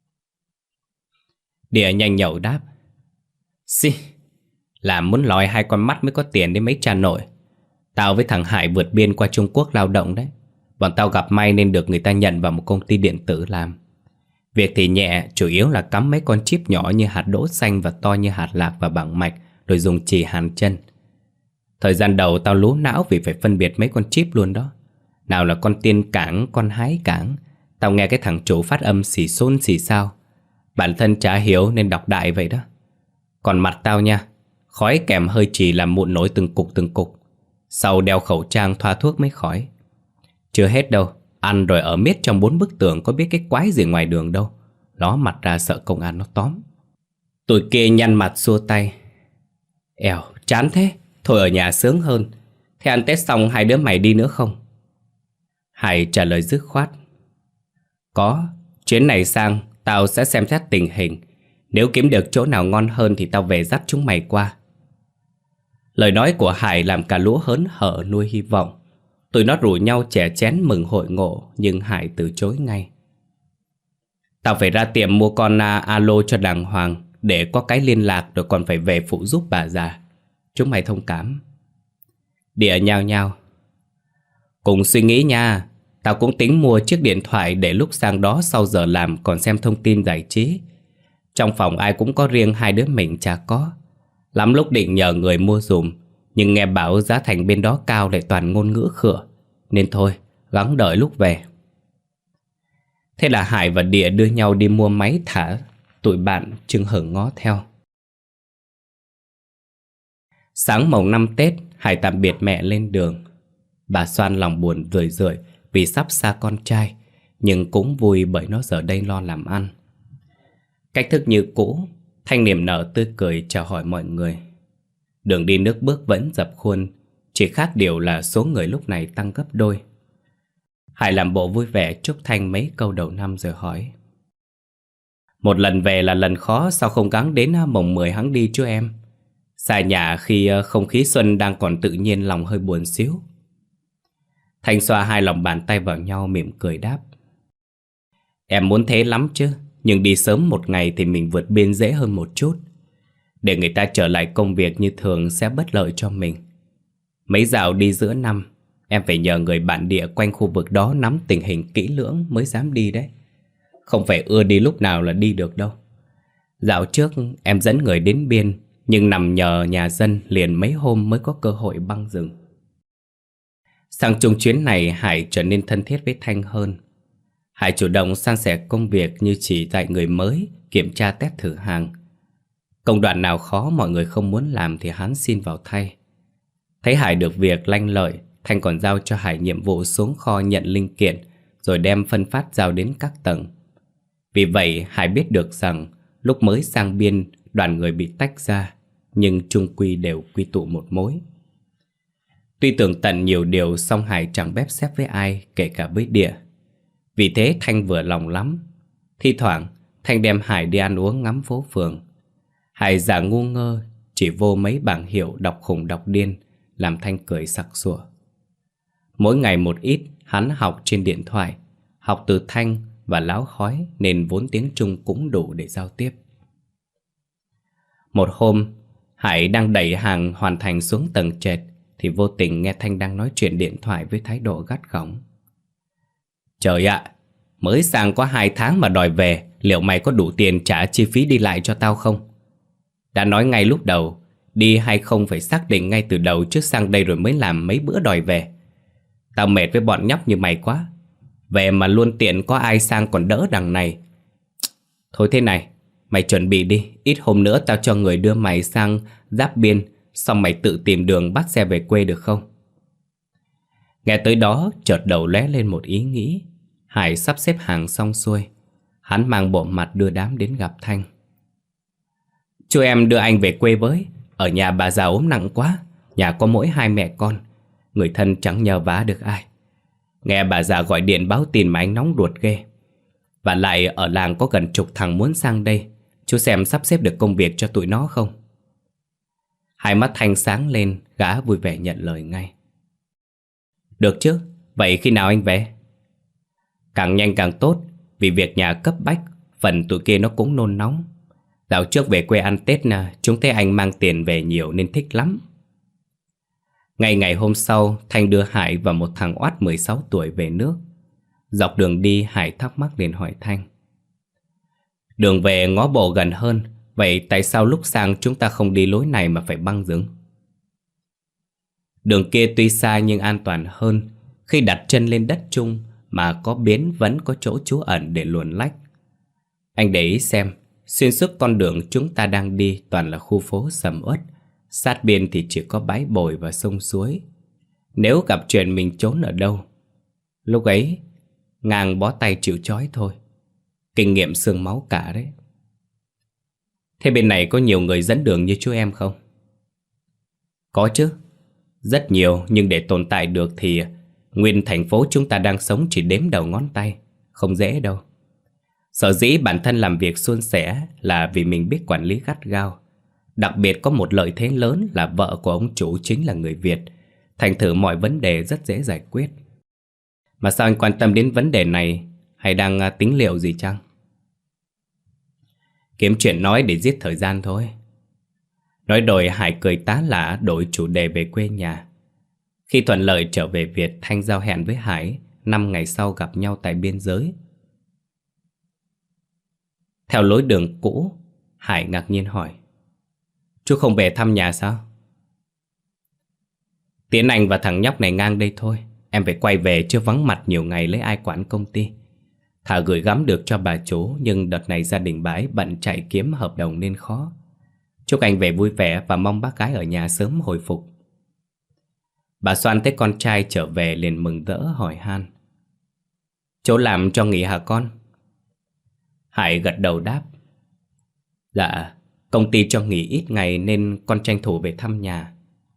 Địa nhanh nhậu đáp: "Xì, làm muốn lòi hai con mắt mới có tiền đến mấy cha nội. Tao với thằng Hải vượt biên qua Trung Quốc lao động đấy. Bọn tao gặp may nên được người ta nhận vào một công ty điện tử làm. Việc thì nhẹ, chủ yếu là cắm mấy con chip nhỏ như hạt đỗ xanh và to như hạt lạc vào bảng mạch rồi dùng chì hàn chân. Thời gian đầu tao lú não vì phải phân biệt mấy con chip luôn đó. Nào là con tiên cảng, con hái cảng. Tao nghe cái thằng chủ phát âm xì xôn xì sao. Bản thân chả hiểu nên đọc đại vậy đó. Còn mặt tao nha, khói kèm hơi chì làm mụn nổi từng cục. Sau đeo khẩu trang thoa thuốc mới khỏi. Chưa hết đâu, ăn rồi ở miết trong 4 bức tường có biết cái quái gì ngoài đường đâu. Ló mặt ra sợ công an nó tóm." Tụi kia nhăn mặt xua tay: "Ẻo, chán thế. Thôi ở nhà sướng hơn. Thế ăn Tết xong hai đứa mày đi nữa không?" Hải trả lời dứt khoát: "Có, chuyến này sang tao sẽ xem xét tình hình. Nếu kiếm được chỗ nào ngon hơn thì tao về dắt chúng mày qua." Lời nói của Hải làm cả lũ hớn hở nuôi hy vọng. Tụi nó rủ nhau chè chén mừng hội ngộ, nhưng Hải từ chối ngay: "Tao phải ra tiệm mua con alo cho đàng hoàng, để có cái liên lạc rồi còn phải về phụ giúp bà già. Chúng mày thông cảm." Địa nhao nhao: "Cùng suy nghĩ nha. Tao cũng tính mua chiếc điện thoại để lúc sang đó sau giờ làm còn xem thông tin giải trí. Trong phòng ai cũng có riêng, hai đứa mình chả có. Lắm lúc định nhờ người mua dùm, nhưng nghe bảo giá thành bên đó cao lại toàn ngôn ngữ khửa. Nên thôi, gắng đợi lúc về." Thế là Hải và Địa đưa nhau đi mua máy thả. Tụi bạn chưng hửng ngó theo. Sáng mồng 5 Tết, Hải tạm biệt mẹ lên đường. Bà Soan lòng buồn rười rượi vì sắp xa con trai, nhưng cũng vui bởi nó giờ đây lo làm ăn. Cách thức như cũ, Thanh niềm nở tươi cười chào hỏi mọi người. Đường đi nước bước vẫn dập khuôn, chỉ khác điều là số người lúc này tăng gấp đôi. Hải làm bộ vui vẻ chúc Thanh mấy câu đầu năm rồi hỏi: "Một lần về là lần khó, sao không gắng đến mồng 10 hắn đi chứ em? Xa nhà khi không khí xuân đang còn tự nhiên lòng hơi buồn xíu." Thanh xoa hai lòng bàn tay vào nhau mỉm cười đáp. Em muốn thế lắm chứ, nhưng đi sớm một ngày thì mình vượt biên dễ hơn một chút. Để người ta trở lại công việc như thường sẽ bất lợi cho mình. Mấy dạo đi giữa năm, em phải nhờ người bản địa quanh khu vực đó nắm tình hình kỹ lưỡng mới dám đi đấy. Không phải ưa đi lúc nào là đi được đâu. Dạo trước em dẫn người đến biên, nhưng nằm nhờ nhà dân liền mấy hôm mới có cơ hội băng rừng. Sang chung chuyến này Hải trở nên thân thiết với Thanh hơn. Hải chủ động san sẻ công việc như chỉ dạy người mới, kiểm tra test thử hàng. Công đoạn nào khó mọi người không muốn làm thì hắn xin vào thay. Thấy Hải được việc lanh lợi, Thanh còn giao cho Hải nhiệm vụ xuống kho nhận linh kiện, rồi đem phân phát giao đến các tầng. Vì vậy Hải biết được rằng lúc mới sang biên đoàn người bị tách ra, nhưng chung quy đều quy tụ một mối. Tuy tường tận nhiều điều, song Hải chẳng bép xép với ai, kể cả với địa. Vì thế Thanh vừa lòng lắm. Thi thoảng Thanh đem Hải đi ăn uống ngắm phố phường. Hải giả ngu ngơ, chỉ vô mấy bảng hiệu đọc khùng đọc điên, làm Thanh cười sặc sụa. Mỗi ngày một ít, hắn học trên điện thoại, học từ Thanh và láo khói, nên vốn tiếng Trung cũng đủ để giao tiếp. Một hôm, Hải đang đẩy hàng hoàn thành xuống tầng trệt thì vô tình nghe Thanh đang nói chuyện điện thoại với thái độ gắt gỏng. Trời ạ, mới sang có 2 tháng mà đòi về, liệu mày có đủ tiền trả chi phí đi lại cho tao không? Đã nói ngay lúc đầu, đi hay không phải xác định ngay từ đầu trước sang đây rồi mới làm mấy bữa đòi về. Tao mệt với bọn nhóc như mày quá. Về mà luôn tiện có ai sang còn đỡ đằng này. Thôi thế này, mày chuẩn bị đi, ít hôm nữa tao cho người đưa mày sang giáp biên, xong mày tự tìm đường bắt xe về quê được không? Nghe tới đó, chợt đầu lóe lên một ý nghĩ. Hải sắp xếp hàng xong xuôi, hắn mang bộ mặt đưa đám đến gặp Thanh. Chú em đưa anh về quê với. Ở nhà bà già ốm nặng quá, nhà có mỗi 2 mẹ con, người thân chẳng nhờ vả được ai. Nghe bà già gọi điện báo tin mà anh nóng ruột ghê. Và lại ở làng có gần chục thằng muốn sang đây, chú xem sắp xếp được công việc cho tụi nó không? Hai mắt Thanh sáng lên, gã vui vẻ nhận lời ngay. Được chứ, vậy khi nào anh về? Càng nhanh càng tốt, vì việc nhà cấp bách, phần tụi kia nó cũng nôn nóng. Dạo trước về quê ăn Tết nè, chúng thấy anh mang tiền về nhiều nên thích lắm. Ngày hôm sau, Thanh đưa Hải và một thằng oát 16 tuổi về nước. Dọc đường đi, Hải thắc mắc liền hỏi Thanh. Đường về ngó bộ gần hơn, vậy tại sao lúc sang chúng ta không đi lối này mà phải băng rừng? Đường kia tuy xa nhưng an toàn hơn. Khi đặt chân lên đất chung mà có biến vẫn có chỗ trú ẩn để luồn lách. Anh để ý xem, xuyên suốt con đường chúng ta đang đi toàn là khu phố sầm uất, sát biên thì chỉ có bãi bồi và sông suối. Nếu gặp chuyện mình trốn ở đâu, lúc ấy ngang bó tay chịu trói thôi. Kinh nghiệm xương máu cả đấy. Thế bên này có nhiều người dẫn đường như chú em không? Có chứ, rất nhiều, nhưng để tồn tại được thì nguyên thành phố chúng ta đang sống chỉ đếm đầu ngón tay, không dễ đâu. Sở dĩ bản thân làm việc suôn sẻ là vì mình biết quản lý gắt gao. Đặc biệt có một lợi thế lớn là vợ của ông chủ chính là người Việt, thành thử mọi vấn đề rất dễ giải quyết. Mà sao anh quan tâm đến vấn đề này, hay đang tính liệu gì chăng? Kiếm chuyện nói để giết thời gian thôi. Nói rồi Hải cười tá lả đổi chủ đề về quê nhà. Khi thuận lợi trở về Việt, Thanh giao hẹn với Hải 5 ngày sau gặp nhau tại biên giới. Theo lối đường cũ, Hải ngạc nhiên hỏi. Chú không về thăm nhà sao? Tiến Anh và thằng nhóc này ngang đây thôi. Em phải quay về chứ vắng mặt nhiều ngày lấy ai quản công ty. Thà gửi gắm được cho bà chủ, nhưng đợt này gia đình bà ấy bận chạy kiếm hợp đồng nên khó. Chúc anh về vui vẻ và mong bác gái ở nhà sớm hồi phục. Bà Soan thấy con trai trở về liền mừng rỡ hỏi han. Chỗ làm cho nghỉ hả con? Hải gật đầu đáp. Dạ, công ty cho nghỉ ít ngày nên con tranh thủ về thăm nhà.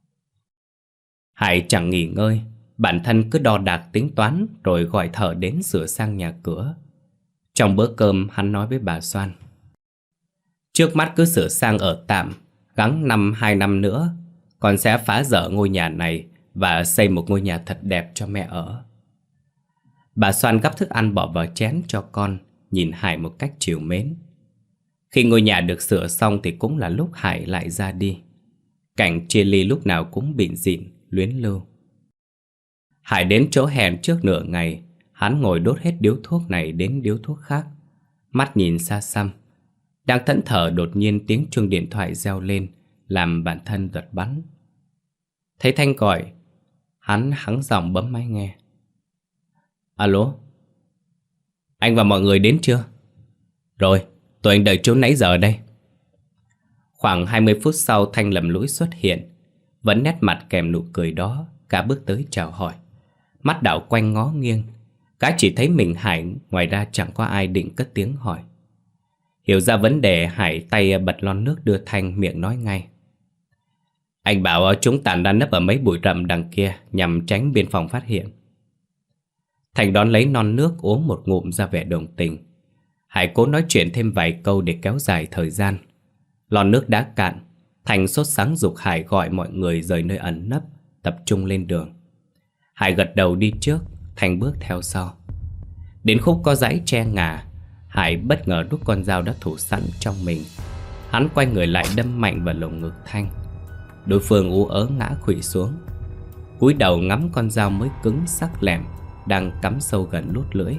Hải chẳng nghỉ ngơi, bản thân cứ đo đạc tính toán rồi gọi thợ đến sửa sang nhà cửa. Trong bữa cơm hắn nói với bà Soan. Trước mắt cứ sửa sang ở tạm, gắng 2 năm nữa con sẽ phá dỡ ngôi nhà này và xây một ngôi nhà thật đẹp cho mẹ ở. Bà Soan gắp thức ăn bỏ vào chén cho con, nhìn Hải một cách trìu mến. Khi ngôi nhà được sửa xong thì cũng là lúc Hải lại ra đi. Cảnh chia ly lúc nào cũng bịn rịn, luyến lưu. Hải đến chỗ hẹn trước nửa ngày. Hắn ngồi đốt hết điếu thuốc này đến điếu thuốc khác, mắt nhìn xa xăm. Đang thẫn thờ đột nhiên tiếng chuông điện thoại reo lên, làm bản thân giật bắn. Thấy Thanh gọi, hắn hắng giọng bấm máy nghe. Alo? Anh và mọi người đến chưa? Rồi, tụi anh đợi chú nãy giờ đây. Khoảng 20 phút sau Thanh lầm lũi xuất hiện. Vẫn nét mặt kèm nụ cười đó, cả bước tới chào hỏi. Mắt đảo quanh ngó nghiêng. Gã chỉ thấy mình Hải, ngoài ra chẳng có ai định cất tiếng hỏi. Hiểu ra vấn đề, Hải tay bật lon nước đưa Thanh, miệng nói ngay. Anh bảo chúng tàn ra nấp ở mấy bụi rậm đằng kia nhằm tránh biên phòng phát hiện. Thành đón lấy non nước uống một ngụm ra vẻ đồng tình. Hải cố nói chuyện thêm vài câu để kéo dài thời gian. Lon nước đã cạn, Thành sốt sắng giục Hải gọi mọi người rời nơi ẩn nấp, tập trung lên đường. Hải gật đầu đi trước, Thành bước theo sau. Đến khúc có dãy tre ngà, Hải bất ngờ rút con dao đã thủ sẵn trong mình. Hắn quay người lại đâm mạnh vào lồng ngực Thanh. Đối phương ú ớ ngã khuỵu xuống. Cúi đầu ngắm con dao mới cứng sắc lẹm đang cắm sâu gần lút lưỡi.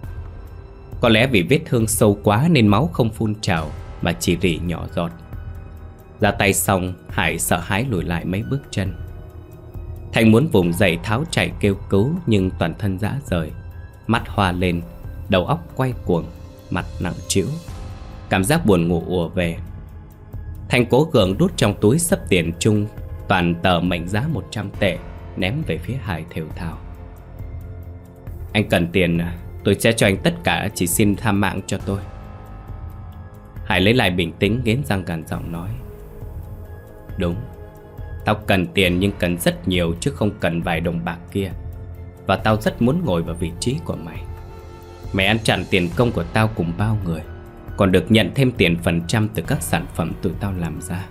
Có lẽ vì vết thương sâu quá nên máu không phun trào mà chỉ rỉ nhỏ giọt. Ra tay xong, Hải sợ hãi lùi lại mấy bước chân. Thành muốn vùng dậy tháo chạy kêu cứu, nhưng toàn thân rã rời, mắt hoa lên, đầu óc quay cuồng, mặt nặng trĩu. Cảm giác buồn ngủ ùa về. Thành cố gượng rút trong túi xấp tiền chung, toàn tờ mệnh giá 100 tệ, ném về phía Hải thều thào. Anh cần tiền à? Tôi sẽ cho anh tất cả, chỉ xin tha mạng cho tôi. Hải lấy lại bình tĩnh, nghiến răng gằn giọng nói. Đúng, tao cần tiền nhưng cần rất nhiều chứ không cần vài đồng bạc kia. Và tao rất muốn ngồi vào vị trí của mày. Mày ăn chặn tiền công của tao cùng bao người, còn được nhận thêm tiền phần trăm từ các sản phẩm tụi tao làm ra.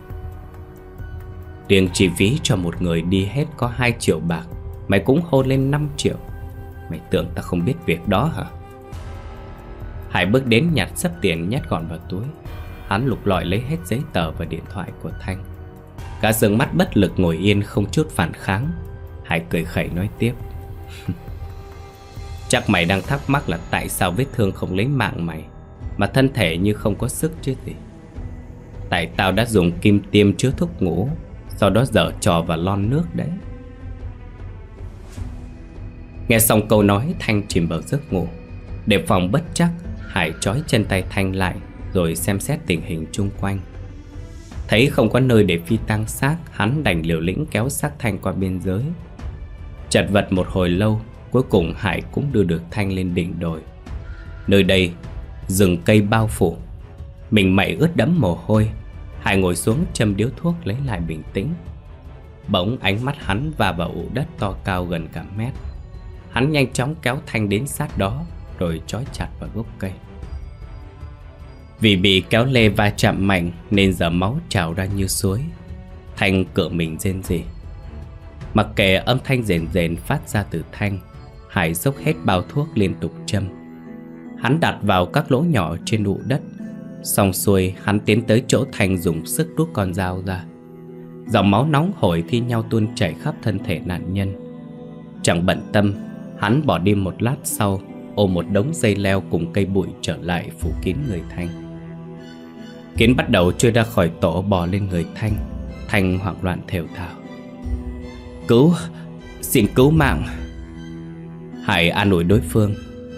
Tiền chi phí cho một người đi hết có 2 triệu bạc, mày cũng hô lên 5 triệu. Mày tưởng tao không biết việc đó hả? Hải bước đến nhặt xấp tiền nhét gọn vào túi. Hắn lục lọi lấy hết giấy tờ và điện thoại của Thanh. Gã dương mắt bất lực ngồi yên không chút phản kháng. Hải cười khẩy nói tiếp. Chắc mày đang thắc mắc là tại sao vết thương không lấy mạng mày, mà thân thể như không có sức chứ gì. Tại tao đã dùng kim tiêm chứa thuốc ngủ, sau đó dở trò vào lon nước đấy. Nghe xong câu nói, Thanh chìm vào giấc ngủ. Đề phòng bất chắc, Hải trói chân tay Thanh lại, rồi xem xét tình hình chung quanh. Thấy không có nơi để phi tang xác, hắn đành liều lĩnh kéo xác Thanh qua biên giới. Chật vật một hồi lâu, cuối cùng Hải cũng đưa được Thanh lên đỉnh đồi. Nơi đây, rừng cây bao phủ. Mình mẩy ướt đẫm mồ hôi. Hải ngồi xuống châm điếu thuốc lấy lại bình tĩnh. Bỗng ánh mắt hắn va vào ụ đất to cao gần cả mét. Hắn nhanh chóng kéo Thanh đến sát đó, rồi trói chặt vào gốc cây. Vì bị kéo lê va chạm mạnh nên giờ máu trào ra như suối. Thanh cựa mình rên rỉ. Mặc kệ âm thanh rền rền phát ra từ Thanh, Hải dốc hết bao thuốc liên tục châm. Hắn đặt vào các lỗ nhỏ trên ụ đất. Xong xuôi, hắn tiến tới chỗ Thanh dùng sức rút con dao ra. Dòng máu nóng hổi thi nhau tuôn chảy khắp thân thể nạn nhân. Chẳng bận tâm, hắn bỏ đi một lát sau, ôm một đống dây leo cùng cây bụi trở lại phủ kín người Thanh. Kiến bắt đầu chui ra khỏi tổ bò lên người Thanh. Thanh hoảng loạn thều thào. Cứu, xin cứu mạng. Hải an ủi đối phương.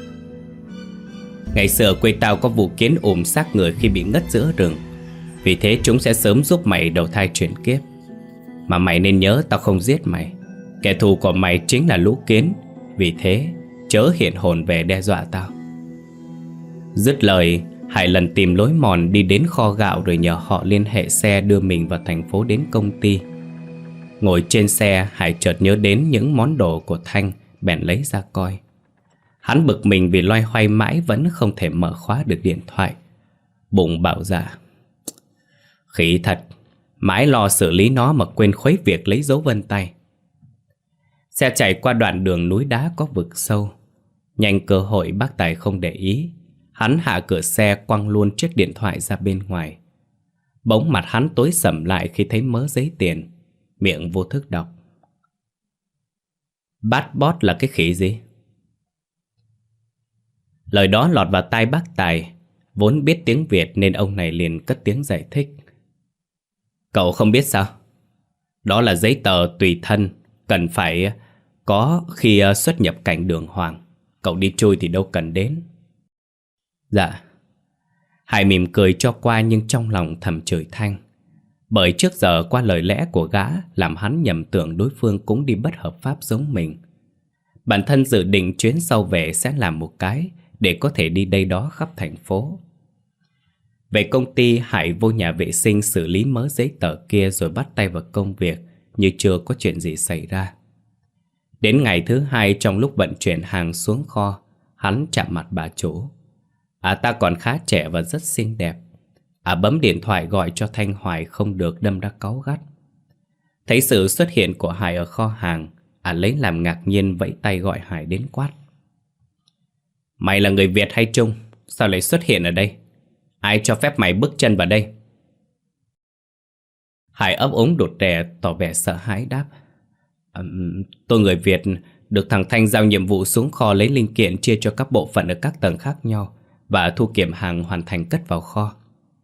Ngày xưa quê tao có vụ kiến ôm xác người khi bị ngất giữa rừng. Vì thế chúng sẽ sớm giúp mày đầu thai chuyển kiếp. Mà mày nên nhớ tao không giết mày. Kẻ thù của mày chính là lũ kiến. Vì thế chớ hiện hồn về đe dọa tao. Dứt lời, Hải lần tìm lối mòn đi đến kho gạo, rồi nhờ họ liên hệ xe đưa mình vào thành phố đến công ty. Ngồi trên xe, Hải chợt nhớ đến những món đồ của Thanh, bèn lấy ra coi. Hắn bực mình vì loay hoay mãi vẫn không thể mở khóa được điện thoại. Bụng bảo dạ, khỉ thật, mãi lo xử lý nó mà quên khuấy việc lấy dấu vân tay. Xe chạy qua đoạn đường núi đá có vực sâu. Nhanh cơ hội bác Tài không để ý, hắn hạ cửa xe quăng luôn chiếc điện thoại ra bên ngoài. Bỗng mặt hắn tối sầm lại khi thấy mớ giấy tiền, miệng vô thức đọc. Bát bót là cái khỉ gì? Lời đó lọt vào tai bác Tài, vốn biết tiếng Việt nên ông này liền cất tiếng giải thích. Cậu không biết sao? Đó là giấy tờ tùy thân, cần phải có khi xuất nhập cảnh đường hoàng. Cậu đi chui thì đâu cần đến. Dạ. Hải mỉm cười cho qua nhưng trong lòng thầm chửi Thanh. Bởi trước giờ qua lời lẽ của gã làm hắn nhầm tưởng đối phương cũng đi bất hợp pháp giống mình. Bản thân dự định chuyến sau về sẽ làm một cái để có thể đi đây đó khắp thành phố. Về công ty, Hải vô nhà vệ sinh xử lý mớ giấy tờ kia rồi bắt tay vào công việc như chưa có chuyện gì xảy ra. Đến ngày thứ hai trong lúc vận chuyển hàng xuống kho, hắn chạm mặt bà chủ. Ta còn khá trẻ và rất xinh đẹp. Bấm điện thoại gọi cho Thanh hoài không được đâm ra cáu gắt. Thấy sự xuất hiện của Hải ở kho hàng, lấy làm ngạc nhiên vẫy tay gọi Hải đến quát. Mày là người Việt hay Trung? Sao lại xuất hiện ở đây? Ai cho phép mày bước chân vào đây? Hải ấp úng đột đè tỏ vẻ sợ hãi đáp. Tôi người Việt, được thằng Thanh giao nhiệm vụ xuống kho lấy linh kiện chia cho các bộ phận ở các tầng khác nhau và thu kiểm hàng hoàn thành cất vào kho.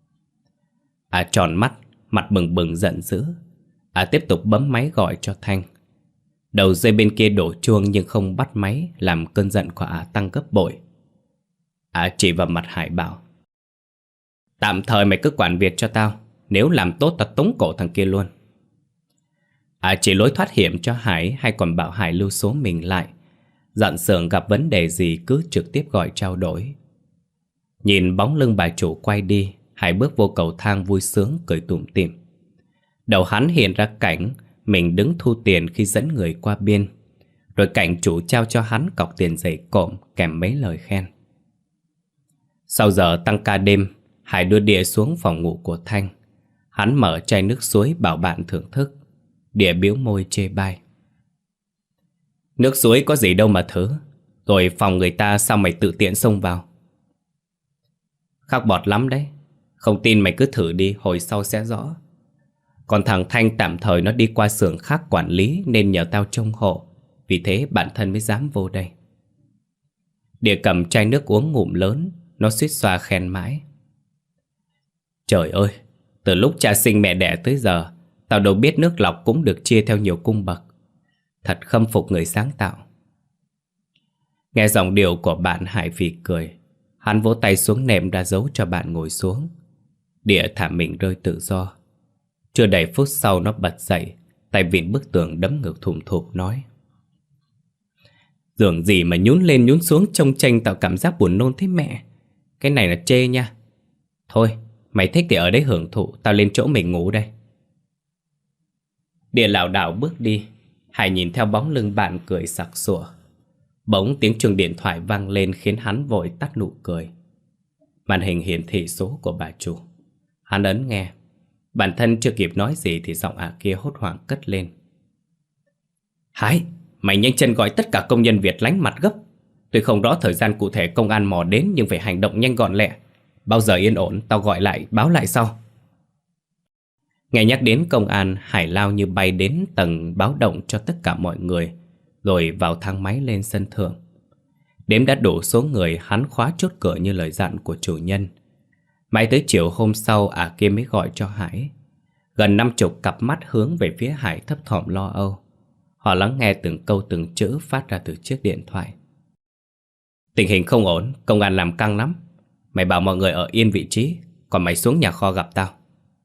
Tròn mắt, mặt bừng bừng giận dữ. Tiếp tục bấm máy gọi cho Thanh. Đầu dây bên kia đổ chuông nhưng không bắt máy, làm cơn giận của tăng gấp bội. Chỉ vào mặt Hải bảo. Tạm thời mày cứ quản việc cho tao. Nếu làm tốt tao tống cổ thằng kia luôn. Chỉ lối thoát hiểm cho Hải hay còn bảo Hải lưu số mình lại. Dặn xưởng gặp vấn đề gì cứ trực tiếp gọi trao đổi. Nhìn bóng lưng bà chủ quay đi, Hải bước vô cầu thang vui sướng cười tủm tỉm. Đầu hắn hiện ra cảnh mình đứng thu tiền khi dẫn người qua biên. Rồi cảnh chủ trao cho hắn cọc tiền dày cộm kèm mấy lời khen. Sau giờ tăng ca đêm, Hải đưa Địa xuống phòng ngủ của Thanh. Hắn mở chai nước suối bảo bạn thưởng thức. Địa biếu môi chê bai. Nước suối có gì đâu mà thử. Rồi phòng người ta sao mày tự tiện xông vào? Khắc bọt lắm đấy. Không tin mày cứ thử đi, hồi sau sẽ rõ. Còn thằng Thanh tạm thời nó đi qua xưởng khác quản lý nên nhờ tao trông hộ. Vì thế bản thân mới dám vô đây. Địa cầm chai nước uống ngụm lớn. Nó suýt xoa khen mãi. Trời ơi, từ lúc cha sinh mẹ đẻ tới giờ, tao đâu biết nước lọc cũng được chia theo nhiều cung bậc. Thật khâm phục người sáng tạo. Nghe giọng điệu của bạn, Hải phì cười. Hắn vỗ tay xuống nệm ra dấu cho bạn ngồi xuống. Địa thả mình rơi tự do. Chưa đầy phút sau nó bật dậy, tay vịn bức tường đấm ngực thùm thụp nói. Giường gì mà nhún lên nhún xuống trông tranh tạo cảm giác buồn nôn thế mẹ. Cái này là chê nha. Thôi, mày thích thì ở đấy hưởng thụ, tao lên chỗ mình ngủ đây. Địa lảo đảo bước đi. Hải nhìn theo bóng lưng bạn cười sặc sụa. Bỗng tiếng chuông điện thoại vang lên khiến hắn vội tắt nụ cười. Màn hình hiển thị số của bà chủ. Hắn ấn nghe. Bản thân chưa kịp nói gì thì giọng kia hốt hoảng cất lên. Hải, mày nhanh chân gọi tất cả công nhân Việt lánh mặt gấp. Tuy không rõ thời gian cụ thể công an mò đến nhưng phải hành động nhanh gọn lẹ. Bao giờ yên ổn tao gọi lại, báo lại sau. Nghe nhắc đến công an, Hải lao như bay đến tầng báo động cho tất cả mọi người, rồi vào thang máy lên sân thượng. Đếm đã đủ số người, hắn khóa chốt cửa như lời dặn của chủ nhân. Mãi tới chiều hôm sau kia mới gọi cho Hải. Gần 50 cặp mắt hướng về phía Hải thấp thỏm lo âu. Họ lắng nghe từng câu từng chữ phát ra từ chiếc điện thoại. Tình hình không ổn, công an làm căng lắm. Mày bảo mọi người ở yên vị trí, còn mày xuống nhà kho gặp tao.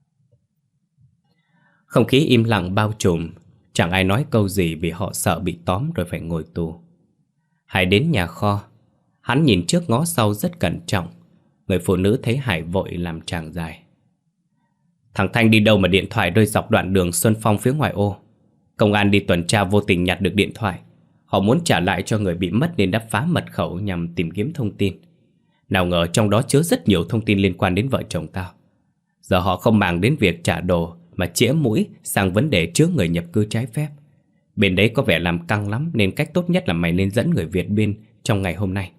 Không khí im lặng bao trùm. Chẳng ai nói câu gì vì họ sợ bị tóm rồi phải ngồi tù. Hải đến nhà kho. Hắn nhìn trước ngó sau rất cẩn trọng. Người phụ nữ thấy Hải vội làm tràng dài. Thằng Thanh đi đâu mà điện thoại rơi dọc đoạn đường Xuân Phong phía ngoài ô. Công an đi tuần tra vô tình nhặt được điện thoại. Họ muốn trả lại cho người bị mất nên đã phá mật khẩu nhằm tìm kiếm thông tin. Nào ngờ trong đó chứa rất nhiều thông tin liên quan đến vợ chồng tao. Giờ họ không màng đến việc trả đồ mà chĩa mũi sang vấn đề chứa người nhập cư trái phép. Bên đấy có vẻ làm căng lắm nên cách tốt nhất là mày nên dẫn người Việt biên trong ngày hôm nay.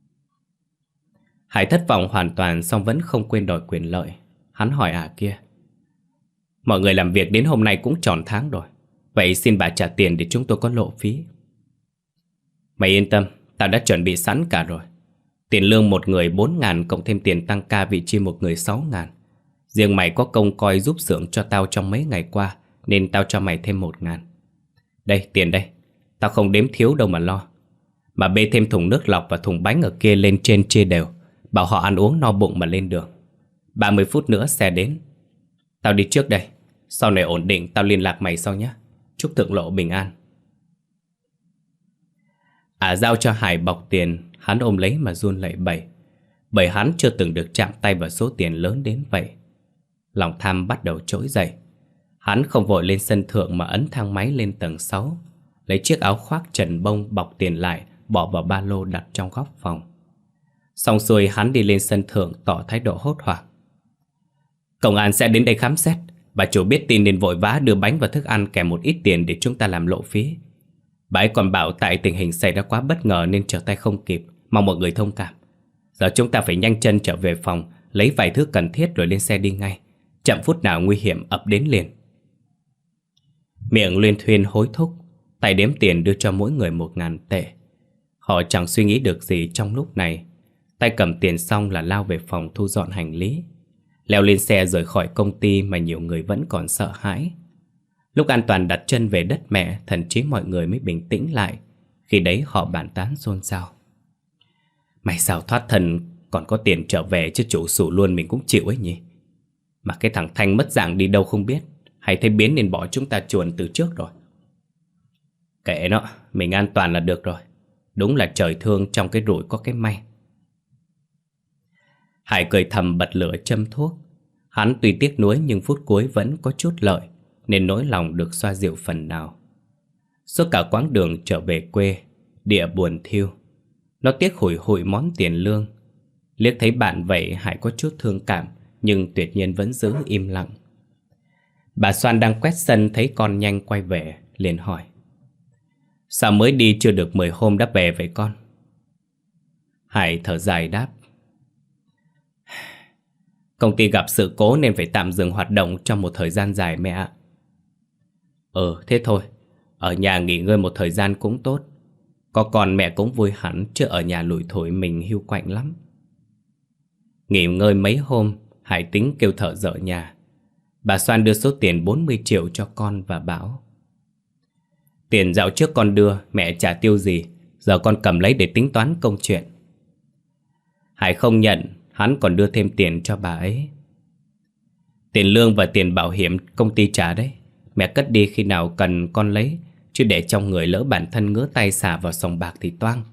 Hải thất vọng hoàn toàn, song vẫn không quên đòi quyền lợi. Hắn hỏi kia: mọi người làm việc đến hôm nay cũng tròn tháng rồi, vậy xin bà trả tiền để chúng tôi có lộ phí. Mày yên tâm, tao đã chuẩn bị sẵn cả rồi. Tiền lương một người 4.000 cộng thêm tiền tăng ca vị chi một người 6.000. Riêng mày có công coi giúp xưởng cho tao trong mấy ngày qua, nên tao cho mày thêm 1.000. Đây, tiền đây. Tao không đếm thiếu đâu mà lo. Mà bê thêm thùng nước lọc và thùng bánh ở kia lên trên chia đều. Bảo họ ăn uống no bụng mà lên đường. 30 phút nữa xe đến. Tao đi trước đây. Sau này ổn định tao liên lạc mày sau nhé. Chúc thượng lộ bình an. Giao cho Hải bọc tiền, hắn ôm lấy mà run lẩy bẩy. Bởi hắn chưa từng được chạm tay vào số tiền lớn đến vậy. Lòng tham bắt đầu trỗi dậy. Hắn không vội lên sân thượng mà ấn thang máy lên tầng 6, lấy chiếc áo khoác trần bông bọc tiền lại, bỏ vào ba lô đặt trong góc phòng. Xong xuôi hắn đi lên sân thượng tỏ thái độ hốt hoảng. Công an sẽ đến đây khám xét. Bà chủ biết tin nên vội vã đưa bánh và thức ăn kèm một ít tiền để chúng ta làm lộ phí. Bà ấy còn bảo tại tình hình xảy ra quá bất ngờ nên trở tay không kịp, mong mọi người thông cảm. Giờ chúng ta phải nhanh chân trở về phòng, lấy vài thứ cần thiết rồi lên xe đi ngay. Chậm phút nào nguy hiểm ập đến liền. Miệng luyên thuyên hối thúc, tay đếm tiền đưa cho mỗi người 1.000 tệ. Họ chẳng suy nghĩ được gì trong lúc này. Tay cầm tiền xong là lao về phòng thu dọn hành lý, leo lên xe rời khỏi công ty mà nhiều người vẫn còn sợ hãi. Lúc an toàn đặt chân về đất mẹ, thậm chí mọi người mới bình tĩnh lại. Khi đấy họ bàn tán xôn xao. Mày sao thoát thân còn có tiền trở về, chứ chủ sủ luôn mình cũng chịu ấy nhỉ. Mà cái thằng Thanh mất dạng đi đâu không biết, hay thấy biến nên bỏ chúng ta chuồn từ trước rồi. Kệ nó, mình an toàn là được rồi. Đúng là trời thương trong cái rủi có cái may. Hải cười thầm bật lửa châm thuốc. Hắn tuy tiếc nuối nhưng phút cuối vẫn có chút lợi, nên nỗi lòng được xoa dịu phần nào. Suốt cả quãng đường trở về quê, địa buồn thiêu. Nó tiếc hủi hụi món tiền lương. Liếc thấy bạn vậy, Hải có chút thương cảm, nhưng tuyệt nhiên vẫn giữ im lặng. Bà Soan đang quét sân thấy con nhanh quay về, liền hỏi: sao mới đi chưa được 10 hôm đã về vậy con? Hải thở dài đáp: công ty gặp sự cố nên phải tạm dừng hoạt động trong một thời gian dài mẹ ạ. Thế thôi. Ở nhà nghỉ ngơi một thời gian cũng tốt. Có con mẹ cũng vui hẳn, chứ ở nhà lủi thủi mình hiu quạnh lắm. Nghỉ ngơi mấy hôm, Hải tính kêu thợ dợ nhà. Bà Soan đưa số tiền 40 triệu cho con và bảo: tiền dạo trước con đưa, mẹ chả tiêu gì. Giờ con cầm lấy để tính toán công chuyện. Hải không nhận, hắn còn đưa thêm tiền cho bà ấy. Tiền lương và tiền bảo hiểm công ty trả đấy. Mẹ cất đi khi nào cần con lấy, chứ để trong người lỡ bản thân ngứa tay xả vào sòng bạc thì toang.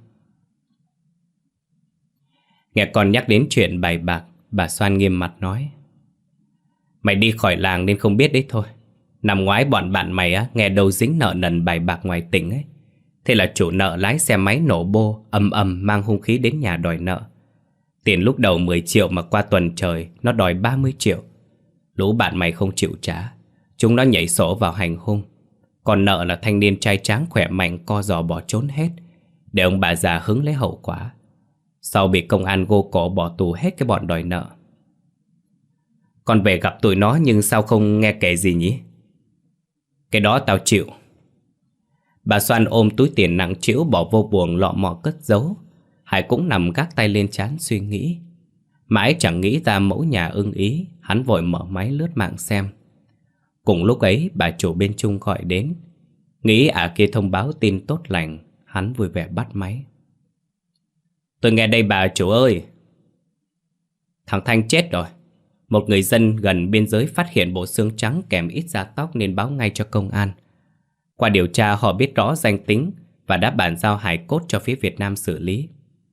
Nghe con nhắc đến chuyện bài bạc, bà Soan nghiêm mặt nói: mày đi khỏi làng nên không biết đấy thôi. Năm ngoái bọn bạn mày nghe đâu dính nợ nần bài bạc ngoài tỉnh ấy. Thế là chủ nợ lái xe máy nổ bô ầm ầm mang hung khí đến nhà đòi nợ. Tiền lúc đầu 10 triệu mà qua tuần trời nó đòi 30 triệu. Lũ bạn mày không chịu trả, chúng nó nhảy sổ vào hành hung. Còn nợ là thanh niên trai tráng khỏe mạnh co giò bỏ trốn hết, để ông bà già hứng lấy hậu quả. Sau bị công an gô cổ bỏ tù hết cái bọn đòi nợ. Con về gặp tụi nó nhưng sao không nghe kể gì nhỉ? Cái đó tao chịu. Bà Soan ôm túi tiền nặng trĩu bỏ vô buồng lọ mọ cất giấu. Hải cũng nằm gác tay lên trán suy nghĩ. Mãi chẳng nghĩ ra mẫu nhà ưng ý, hắn vội mở máy lướt mạng xem. Cùng lúc ấy bà chủ bên Trung gọi đến. Nghĩ kia thông báo tin tốt lành, hắn vui vẻ bắt máy. Tôi nghe đây bà chủ ơi. Thằng Thanh chết rồi. Một người dân gần biên giới phát hiện bộ xương trắng kèm ít da tóc nên báo ngay cho công an. Qua điều tra họ biết rõ danh tính và đã bàn giao hài cốt cho phía Việt Nam xử lý.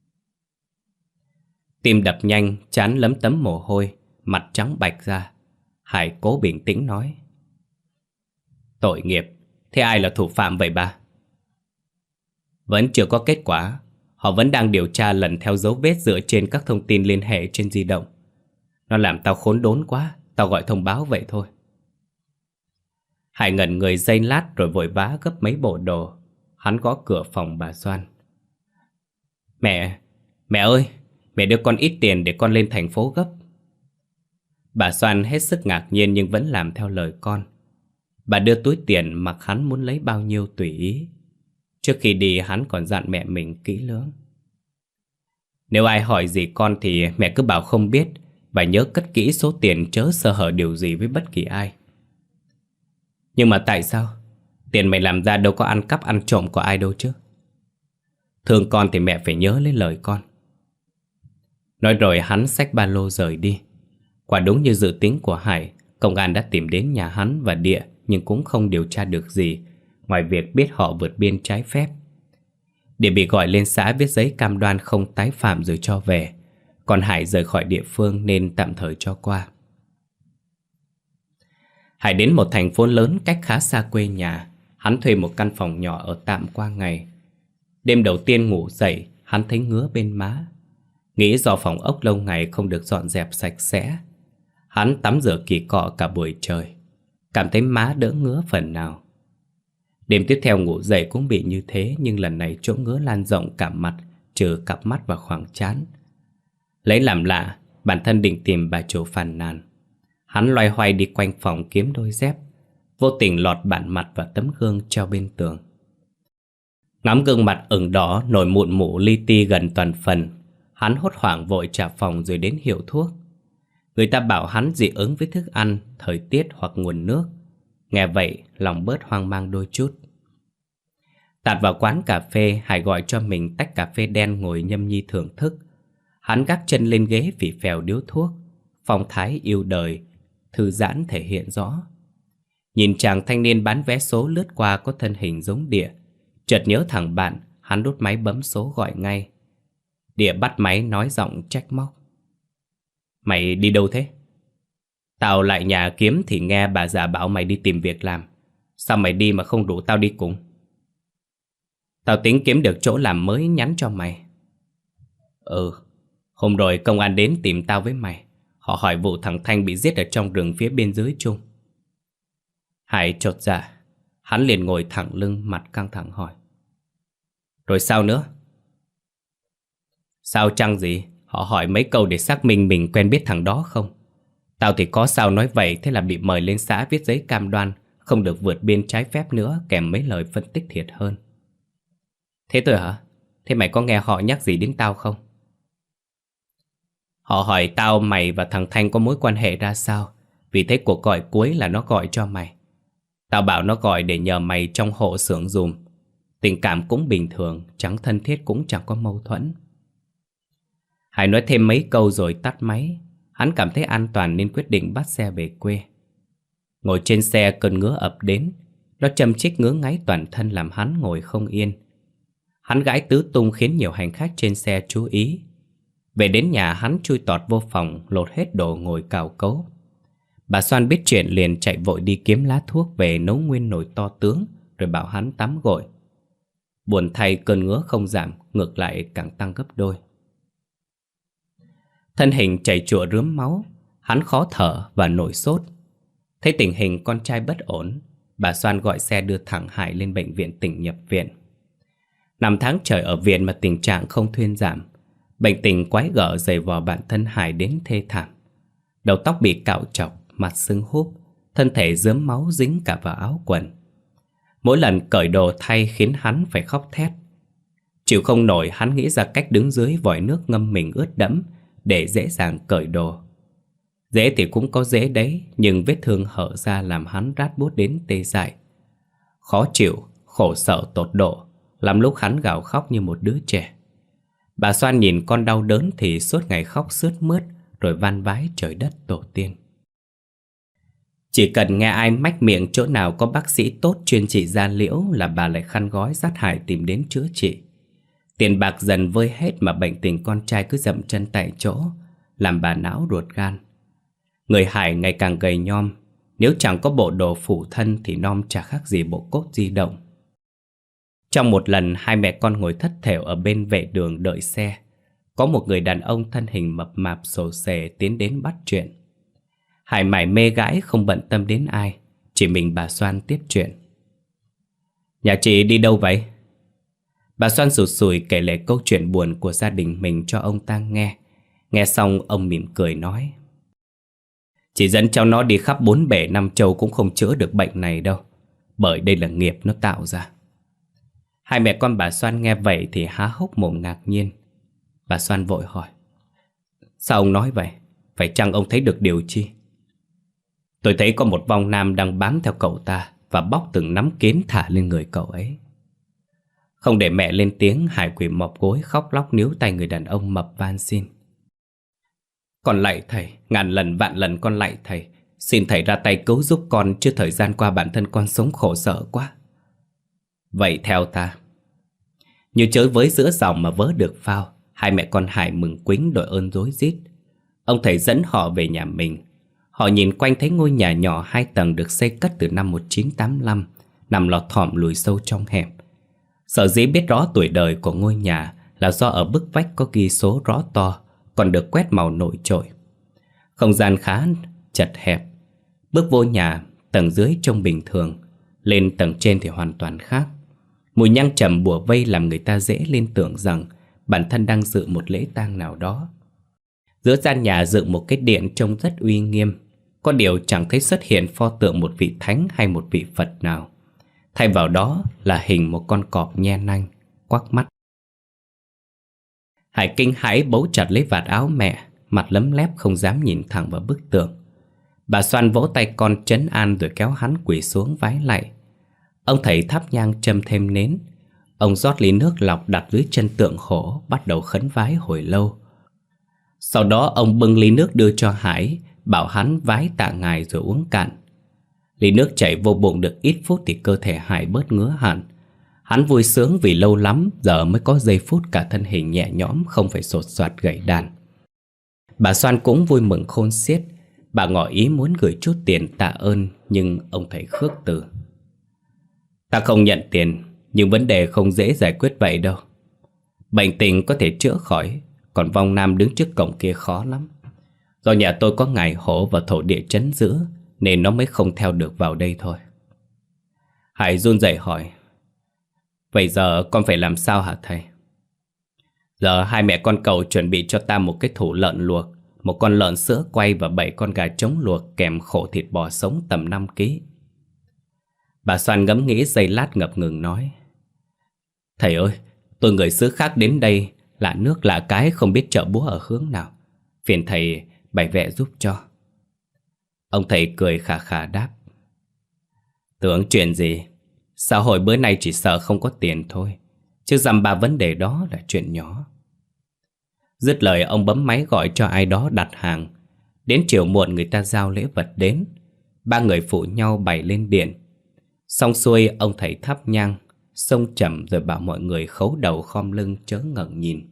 Tim đập nhanh, trán lấm tấm mồ hôi, mặt trắng bạch ra. Hải cố bình tĩnh nói: tội nghiệp, thế ai là thủ phạm vậy bà? Vẫn chưa có kết quả. Họ vẫn đang điều tra lần theo dấu vết dựa trên các thông tin liên hệ trên di động. Nó làm tao khốn đốn quá, tao gọi thông báo vậy thôi. Hải ngẩn người giây lát rồi vội vã gấp mấy bộ đồ. Hắn gõ cửa phòng bà Soan. Mẹ ơi, mẹ đưa con ít tiền để con lên thành phố gấp. Bà Soan hết sức ngạc nhiên nhưng vẫn làm theo lời con. Bà đưa túi tiền mặc hắn muốn lấy bao nhiêu tùy ý. Trước khi đi hắn còn dặn mẹ mình kỹ lưỡng. Nếu ai hỏi gì con thì mẹ cứ bảo không biết, và nhớ cất kỹ số tiền, chớ sơ hở điều gì với bất kỳ ai. Nhưng mà tại sao? Tiền mày làm ra đâu có ăn cắp ăn trộm của ai đâu chứ. Thương con thì mẹ phải nhớ lấy lời con. Nói rồi hắn xách ba lô rời đi. Quả đúng như dự tính của Hải, công an đã tìm đến nhà hắn và Địa nhưng cũng không điều tra được gì, ngoài việc biết họ vượt biên trái phép. Địa bị gọi lên xã viết giấy cam đoan không tái phạm rồi cho về. Còn Hải rời khỏi địa phương nên tạm thời cho qua. Hải đến một thành phố lớn cách khá xa quê nhà. Hắn thuê một căn phòng nhỏ ở tạm qua ngày. Đêm đầu tiên ngủ dậy, hắn thấy ngứa bên má. Nghĩ do phòng ốc lâu ngày không được dọn dẹp sạch sẽ. Hắn tắm rửa kỳ cọ cả buổi trời, cảm thấy má đỡ ngứa phần nào. Đêm tiếp theo ngủ dậy cũng bị như thế, nhưng lần này chỗ ngứa lan rộng cả mặt, trừ cặp mắt và khoảng trán. Lấy làm lạ, bản thân định tìm bà chủ phàn nàn. Hắn loay hoay đi quanh phòng kiếm đôi dép, vô tình lọt bản mặt và tấm gương treo bên tường. Ngắm gương mặt ửng đỏ, nổi mụn mủ li ti gần toàn phần, hắn hốt hoảng vội trả phòng rồi đến hiệu thuốc. Người ta bảo hắn dị ứng với thức ăn, thời tiết hoặc nguồn nước. Nghe vậy, lòng bớt hoang mang đôi chút. Tạt vào quán cà phê, Hải gọi cho mình tách cà phê đen ngồi nhâm nhi thưởng thức. Hắn gác chân lên ghế phì phèo điếu thuốc, phong thái yêu đời, thư giãn thể hiện rõ. Nhìn chàng thanh niên bán vé số lướt qua có thân hình giống Địa, chợt nhớ thằng bạn, hắn đút máy bấm số gọi ngay. Địa bắt máy nói giọng trách móc. Mày đi đâu thế? Tao lại nhà kiếm thì nghe bà già bảo mày đi tìm việc làm. Sao mày đi mà không rủ tao đi cùng? Tao tính kiếm được chỗ làm mới nhắn cho mày. Hôm rồi công an đến tìm tao với mày. Họ hỏi vụ thằng Thanh bị giết ở trong rừng phía bên dưới Trung. Hải chột dạ. Hắn liền ngồi thẳng lưng, mặt căng thẳng hỏi. Rồi sao nữa? Sao chăng gì? Họ hỏi mấy câu để xác minh mình quen biết thằng đó không? Tao thì có sao nói vậy, thế là bị mời lên xã viết giấy cam đoan không được vượt biên trái phép nữa, kèm mấy lời phân tích thiệt hơn. Thế thôi hả? Thế mày có nghe họ nhắc gì đến tao không? Họ hỏi tao mày và thằng Thanh có mối quan hệ ra sao, vì thế cuộc gọi cuối là nó gọi cho mày. Tao bảo nó gọi để nhờ mày trong hộ xưởng dùm. Tình cảm cũng bình thường, chẳng thân thiết cũng chẳng có mâu thuẫn. Hải nói thêm mấy câu rồi tắt máy. Hắn cảm thấy an toàn nên quyết định bắt xe về quê. Ngồi trên xe cơn ngứa ập đến. Nó châm chích ngứa ngáy toàn thân làm hắn ngồi không yên. Hắn gãi tứ tung khiến nhiều hành khách trên xe chú ý. Về đến nhà hắn chui tọt vô phòng, lột hết đồ ngồi cào cấu. Bà Soan biết chuyện liền chạy vội đi kiếm lá thuốc về nấu nguyên nồi to tướng, rồi bảo hắn tắm gội. Buồn thay cơn ngứa không giảm, ngược lại càng tăng gấp đôi. Thân hình chảy chụa rướm máu, hắn khó thở và nổi sốt. Thấy tình hình con trai bất ổn, bà Soan gọi xe đưa thẳng Hải lên bệnh viện tỉnh nhập viện. 5 tháng trời ở viện mà tình trạng không thuyên giảm. Bệnh tình quái gở dày vò bản thân Hải đến thê thảm. Đầu tóc bị cạo trọc, mặt sưng húp, thân thể rớm máu dính cả vào áo quần. Mỗi lần cởi đồ thay khiến hắn phải khóc thét. Chịu không nổi, hắn nghĩ ra cách đứng dưới vòi nước ngâm mình ướt đẫm để dễ dàng cởi đồ. Dễ thì cũng có dễ đấy, nhưng vết thương hở ra làm hắn rát buốt đến tê dại. Khó chịu, khổ sở tột độ, làm lúc hắn gào khóc như một đứa trẻ. Bà Soan nhìn con đau đớn thì suốt ngày khóc sướt mướt, rồi van vái trời đất tổ tiên. Chỉ cần nghe ai mách miệng chỗ nào có bác sĩ tốt chuyên trị da liễu là bà lại khăn gói dắt Hải tìm đến chữa trị. Tiền bạc dần vơi hết mà bệnh tình con trai cứ dậm chân tại chỗ, làm bà não ruột gan. Người Hải ngày càng gầy nhom, nếu chẳng có bộ đồ phủ thân thì non chả khác gì bộ cốt di động. Trong một lần hai mẹ con ngồi thất thểu ở bên vệ đường đợi xe, có một người đàn ông thân hình mập mạp xồ xề tiến đến bắt chuyện. Hải mải mê gãi không bận tâm đến ai, chỉ mình bà Soan tiếp chuyện. Nhà chị đi đâu vậy? Bà Soan sụt sùi kể lại câu chuyện buồn của gia đình mình cho ông ta nghe. Nghe xong ông mỉm cười nói: Chỉ dẫn cháu nó đi khắp 4 bể 5 châu cũng không chữa được bệnh này đâu, bởi đây là nghiệp nó tạo ra. Hai mẹ con bà Soan nghe vậy thì há hốc mồm ngạc nhiên. Bà Soan vội hỏi: Sao ông nói vậy? Phải chăng ông thấy được điều chi? Tôi thấy có một vong nam đang bám theo cậu ta và bóc từng nắm kiến thả lên người cậu ấy. Không để mẹ lên tiếng, Hải Quỷ mọc gối khóc lóc níu tay người đàn ông mập van xin: Con lạy thầy, ngàn lần vạn lần con lạy thầy, xin thầy ra tay cứu giúp con, chứ thời gian qua bản thân con sống khổ sở quá. Vậy theo ta. Như chới với giữa dòng mà vớ được phao, hai mẹ con Hải mừng quính đội ơn rối rít. Ông thầy dẫn họ về nhà mình. Họ nhìn quanh thấy ngôi nhà nhỏ 2 tầng được xây cất từ năm 1985, nằm lọt thỏm lùi sâu trong hẻm. Sở dĩ biết rõ tuổi đời của ngôi nhà là do ở bức vách có ghi số rõ to, còn được quét màu nổi trội. Không gian khá chật hẹp. Bước vô nhà, tầng dưới trông bình thường, lên tầng trên thì hoàn toàn khác. Mùi nhang trầm bủa vây làm người ta dễ liên tưởng rằng bản thân đang dự một lễ tang nào đó. Giữa gian nhà dựng một cái điện trông rất uy nghiêm, có điều chẳng thấy xuất hiện pho tượng một vị thánh hay một vị Phật nào. Thay vào đó là hình một con cọp nhe nanh, quắc mắt. Hải kinh hãi bấu chặt lấy vạt áo mẹ, mặt lấm lép không dám nhìn thẳng vào bức tượng. Bà Soan vỗ tay con trấn an rồi kéo hắn quỳ xuống vái lạy. Ông thầy thắp nhang châm thêm nến. Ông rót ly nước lọc đặt dưới chân tượng hổ, bắt đầu khấn vái hồi lâu. Sau đó ông bưng ly nước đưa cho Hải, bảo hắn vái tạ ngài rồi uống cạn. Ly nước chảy vô bụng được ít phút thì cơ thể Hải bớt ngứa hẳn. Hắn vui sướng vì lâu lắm giờ mới có giây phút cả thân hình nhẹ nhõm, không phải sột soạt gậy đàn. Bà Soan cũng vui mừng khôn xiết. Bà ngỏ ý muốn gửi chút tiền tạ ơn, nhưng ông thầy khước từ. Ta không nhận tiền, nhưng vấn đề không dễ giải quyết vậy đâu. Bệnh tình có thể chữa khỏi, còn vong nam đứng trước cổng kia khó lắm. Do nhà tôi có ngài hổ và thổ địa trấn giữ, nên nó mới không theo được vào đây thôi. Hải run rẩy hỏi: Vậy giờ con phải làm sao hả thầy? Giờ hai mẹ con cậu chuẩn bị cho ta một cái thủ lợn luộc, một con lợn sữa quay và 7 con gà trống luộc kèm khổ thịt bò sống tầm 5 kg. Bà Soan ngẫm nghĩ giây lát ngập ngừng nói: Thầy ơi, tôi người xứ khác đến đây, lạ nước lạ cái không biết chợ búa ở hướng nào. Phiền thầy bày vẽ giúp cho. Ông thầy cười khà khà đáp: Tưởng chuyện gì? Xã hội bữa nay chỉ sợ không có tiền thôi, chứ dăm ba vấn đề đó là chuyện nhỏ. Dứt lời ông bấm máy gọi cho ai đó đặt hàng. Đến chiều muộn người ta giao lễ vật đến. 3 người phụ nhau bày lên điện. Xong xuôi ông thầy thắp nhang, xông chậm rồi bảo mọi người khấu đầu khom lưng chớ ngẩng nhìn.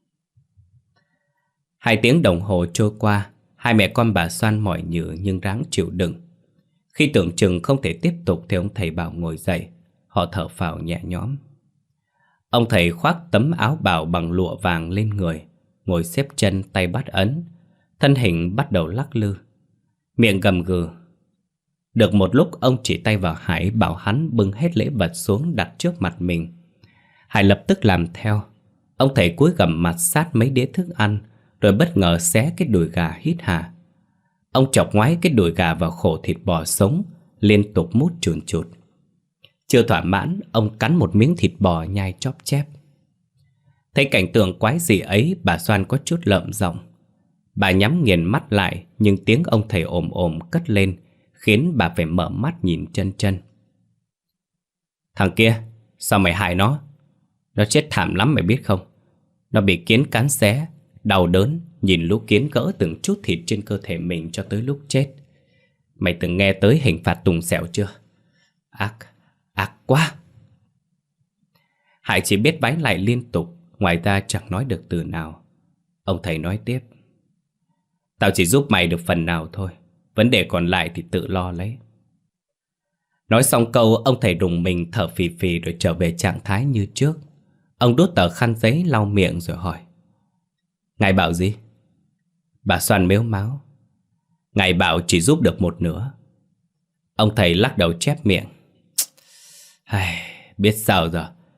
2 tiếng đồng hồ trôi qua, hai mẹ con bà Soan mỏi nhừ nhưng ráng chịu đựng. Khi tưởng chừng không thể tiếp tục thì ông thầy bảo ngồi dậy. Họ thở phào nhẹ nhõm. Ông thầy khoác tấm áo bào bằng lụa vàng lên người, ngồi xếp chân tay bắt ấn. Thân hình bắt đầu lắc lư, miệng gầm gừ. Được một lúc ông chỉ tay vào Hải, bảo hắn bưng hết lễ vật xuống đặt trước mặt mình. Hải lập tức làm theo. Ông thầy cúi gằm mặt sát mấy đĩa thức ăn, rồi bất ngờ xé cái đùi gà hít hà. Ông chọc ngoáy cái đùi gà vào khổ thịt bò sống, liên tục mút chùn chụt. Chưa thỏa mãn, ông cắn một miếng thịt bò nhai chóp chép. Thấy cảnh tượng quái dị ấy, bà Soan có chút lợm giọng. Bà nhắm nghiền mắt lại, nhưng tiếng ông thầy ồm ồm cất lên, khiến bà phải mở mắt nhìn chân chân. Thằng kia, sao mày hại nó? Nó chết thảm lắm mày biết không? Nó bị kiến cắn xé, đau đớn, nhìn lũ kiến gỡ từng chút thịt trên cơ thể mình cho tới lúc chết. Mày từng nghe tới hình phạt tùng xẻo chưa? Ác quá! Hải chỉ biết vái lại liên tục, ngoài ra chẳng nói được từ nào. Ông thầy nói tiếp: Tao chỉ giúp mày được phần nào thôi, vấn đề còn lại thì tự lo lấy. Nói xong câu, ông thầy đùng mình thở phì phì rồi trở về trạng thái như trước. Ông đút tờ khăn giấy lau miệng rồi hỏi: Ngài bảo gì? Bà Soan mếu máo: Ngài bảo chỉ giúp được một nửa. Ông thầy lắc đầu chép miệng: Biết sao giờ?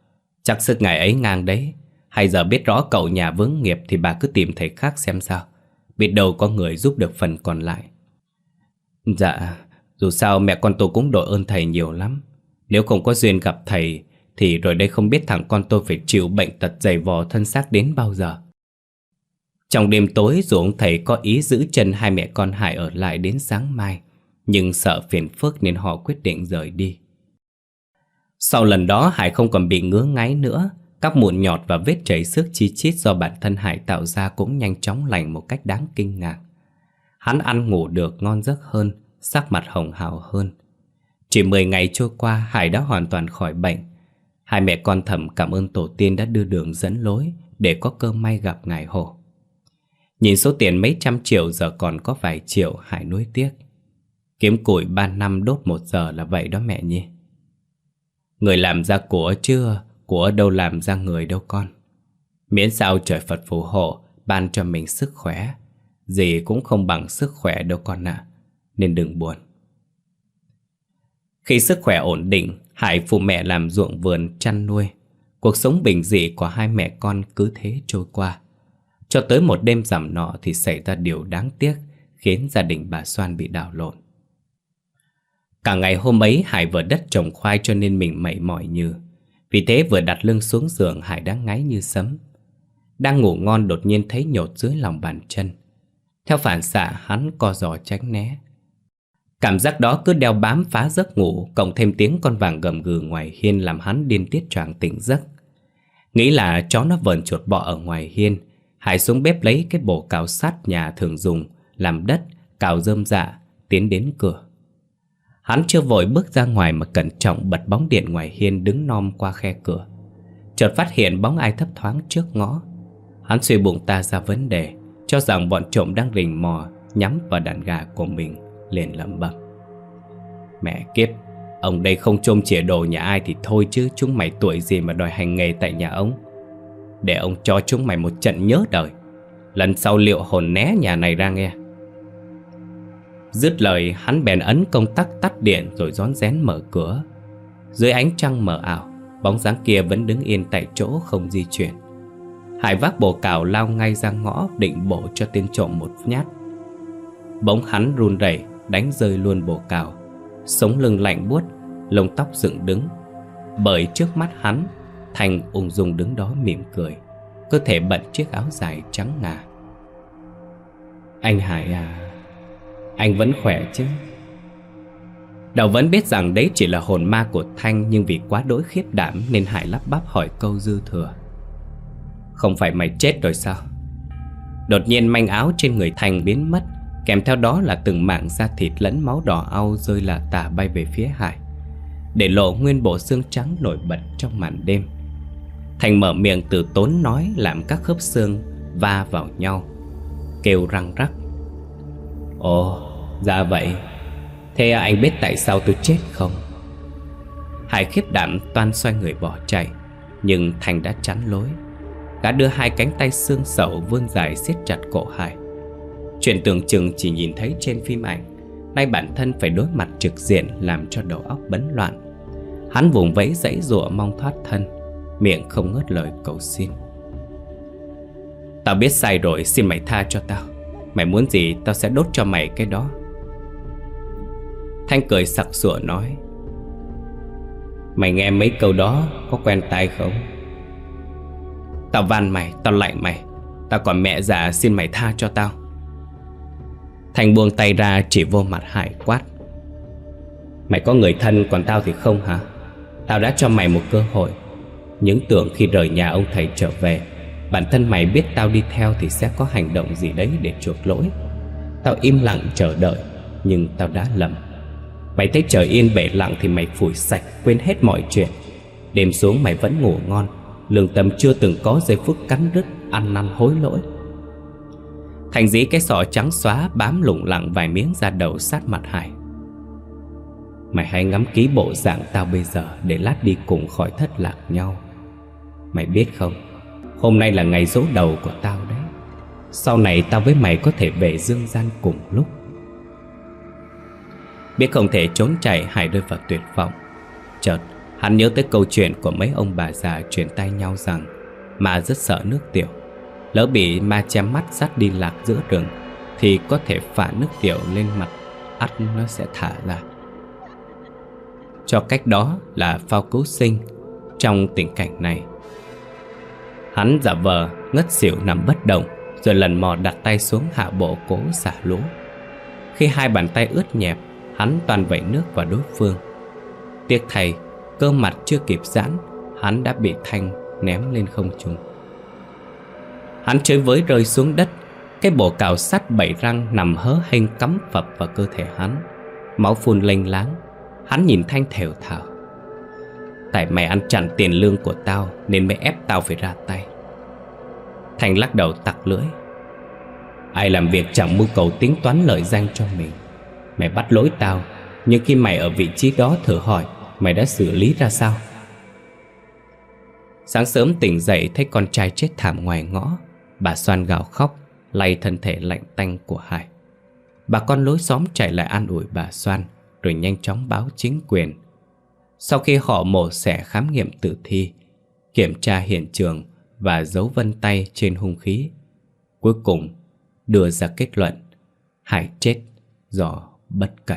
Chắc sức ngài ấy ngang đấy. Hay giờ biết rõ cậu nhà vướng nghiệp thì bà cứ tìm thầy khác xem sao. Biết đâu có người giúp được phần còn lại. Dạ, dù sao mẹ con tôi cũng đội ơn thầy nhiều lắm. Nếu không có duyên gặp thầy thì rồi đây không biết thằng con tôi phải chịu bệnh tật dày vò thân xác đến bao giờ. Trong đêm tối, dù ông thầy có ý giữ chân hai mẹ con Hải ở lại đến sáng mai, nhưng sợ phiền phức nên họ quyết định rời đi. Sau lần đó, Hải không còn bị ngứa ngáy nữa. Các mụn nhọt và vết chảy xước chi chít do bản thân Hải tạo ra cũng nhanh chóng lành một cách đáng kinh ngạc. Hắn ăn ngủ được ngon giấc hơn, sắc mặt hồng hào hơn. Chỉ 10 ngày trôi qua, Hải đã hoàn toàn khỏi bệnh. Hai mẹ con thầm cảm ơn tổ tiên đã đưa đường dẫn lối để có cơ may gặp ngài Hổ. Nhìn số tiền mấy trăm triệu giờ còn có vài triệu, Hải nuối tiếc. Kiếm củi 3 năm đốt 1 giờ là vậy đó mẹ nhi. Người làm ra của chứ, của đâu làm ra người đâu con. Miễn sao trời Phật phù hộ, ban cho mình sức khỏe. Gì cũng không bằng sức khỏe đâu con ạ, nên đừng buồn. Khi sức khỏe ổn định, Hải phụ mẹ làm ruộng vườn chăn nuôi. Cuộc sống bình dị của hai mẹ con cứ thế trôi qua. Cho tới một đêm rằm nọ thì xảy ra điều đáng tiếc, khiến gia đình bà Soan bị đảo lộn. Cả ngày hôm ấy Hải vừa đất trồng khoai cho nên mình mẩy mỏi như. Vì thế vừa đặt lưng xuống giường, Hải đã ngáy như sấm. Đang ngủ ngon đột nhiên thấy nhột dưới lòng bàn chân. Theo phản xạ hắn co giò tránh né. Cảm giác đó cứ đeo bám phá giấc ngủ, cộng thêm tiếng con vàng gầm gừ ngoài hiên làm hắn điên tiết choàng tỉnh giấc. Nghĩ là chó nó vờn chuột bọ ở ngoài hiên, Hải xuống bếp lấy cái bổ cào sắt nhà thường dùng làm đất, cào rơm rạ, tiến đến cửa. Hắn chưa vội bước ra ngoài mà cẩn trọng bật bóng điện ngoài hiên đứng nom qua khe cửa. Chợt phát hiện bóng ai thấp thoáng trước ngõ. Hắn suy bụng ta ra vấn đề, cho rằng bọn trộm đang rình mò nhắm vào đàn gà của mình, liền lẩm bẩm: mẹ kiếp, ông đây không trông chìa đồ nhà ai thì thôi chứ chúng mày tuổi gì mà đòi hành nghề tại nhà ông. Để ông cho chúng mày một trận nhớ đời. Lần sau liệu hồn né nhà này ra nghe. Dứt lời hắn bèn ấn công tắc tắt điện rồi rón rén mở cửa. Dưới ánh trăng mờ ảo, bóng dáng kia vẫn đứng yên tại chỗ không di chuyển. Hải vác bổ cào lao ngay ra ngõ định bổ cho tên trộm một nhát. Bỗng hắn run rẩy đánh rơi luôn bổ cào. Sống lưng lạnh buốt, lông tóc dựng đứng. Bởi trước mắt hắn, Thành ung dung đứng đó mỉm cười, cơ thể bận chiếc áo dài trắng ngà. Anh Hải à, anh vẫn khỏe chứ? Đầu vẫn biết rằng đấy chỉ là hồn ma của Thanh, nhưng vì quá đỗi khiếp đảm nên Hải lắp bắp hỏi câu dư thừa: không phải mày chết rồi sao? Đột nhiên manh áo trên người Thành biến mất, kèm theo đó là từng mảng da thịt lẫn máu đỏ au rơi lả tả bay về phía Hải, để lộ nguyên bộ xương trắng nổi bật trong màn đêm. Thành mở miệng từ tốn nói làm các khớp xương va vào nhau, kêu răng rắc: ồ, ra vậy. Thế anh biết tại sao tôi chết không? Hải khiếp đảm toan xoay người bỏ chạy, nhưng Thành đã chắn lối. Gã đưa hai cánh tay xương sẩu vươn dài siết chặt cổ Hải. Chuyện tưởng chừng chỉ nhìn thấy trên phim ảnh, nay bản thân phải đối mặt trực diện làm cho đầu óc bấn loạn. Hắn vùng vẫy giãy giụa mong thoát thân, miệng không ngớt lời cầu xin: tao biết sai rồi, xin mày tha cho tao. Mày muốn gì tao sẽ đốt cho mày cái đó. Thanh cười sặc sụa nói: mày nghe mấy câu đó có quen tai không? Tao van mày, tao lạy mày, tao còn mẹ già, xin mày tha cho tao. Thành buông tay ra chỉ vô mặt Hải quát: mày có người thân còn tao thì không hả? Tao đã cho mày một cơ hội. Những tưởng khi rời nhà ông thầy trở về, bản thân mày biết tao đi theo thì sẽ có hành động gì đấy để chuộc lỗi. Tao im lặng chờ đợi, nhưng tao đã lầm. Mày thấy trời yên bể lặng thì mày phủi sạch, quên hết mọi chuyện. Đêm xuống mày vẫn ngủ ngon, lương tâm chưa từng có giây phút cắn rứt, ăn năn hối lỗi. Thành dĩ cái sọ trắng xóa bám lủng lẳng vài miếng da đầu sát mặt Hải. Mày hãy ngắm kỹ bộ dạng tao bây giờ, để lát đi cùng khỏi thất lạc nhau. Mày biết không, hôm nay là ngày giỗ đầu của tao đấy. Sau này tao với mày có thể về dương gian cùng lúc. Biết không thể trốn chạy, Hải rơi vào tuyệt vọng. Chợt Hắn nhớ tới câu chuyện của mấy ông bà già truyền tay nhau rằng ma rất sợ nước tiểu. Lỡ bị ma chém mắt dắt đi lạc giữa rừng thì có thể phả nước tiểu lên mặt, ắt nó sẽ thả ra. Cho cách đó là phao cứu sinh trong tình cảnh này. Hắn giả vờ ngất xỉu nằm bất động, rồi lần mò đặt tay xuống hạ bộ cố xả lũ. Khi hai bàn tay ướt nhẹp, hắn toàn vẩy nước vào đối phương. Tiếc thay, cơ mặt chưa kịp giãn, hắn đã bị Thanh ném lên không trung. Hắn chơi với rơi xuống đất. Cái bộ cào sắt 7 răng nằm hớ hênh cắm phập vào cơ thể hắn. Máu phun lênh láng. Hắn nhìn Thanh thều thào: tại mày ăn chặn tiền lương của tao nên mới ép tao phải ra tay. Thanh lắc đầu tặc lưỡi: ai làm việc chẳng mưu cầu tính toán lợi danh cho mình. Mày bắt lỗi tao, nhưng khi mày ở vị trí đó thử hỏi mày đã xử lý ra sao? Sáng sớm tỉnh dậy thấy con trai chết thảm ngoài ngõ, bà Soan gào khóc, lay thân thể lạnh tanh của Hải. Bà con lối xóm chạy lại an ủi bà Soan, rồi nhanh chóng báo chính quyền. Sau khi họ mổ xẻ khám nghiệm tử thi, kiểm tra hiện trường và dấu vân tay trên hung khí, cuối cùng đưa ra kết luận Hải chết do bất cẩn.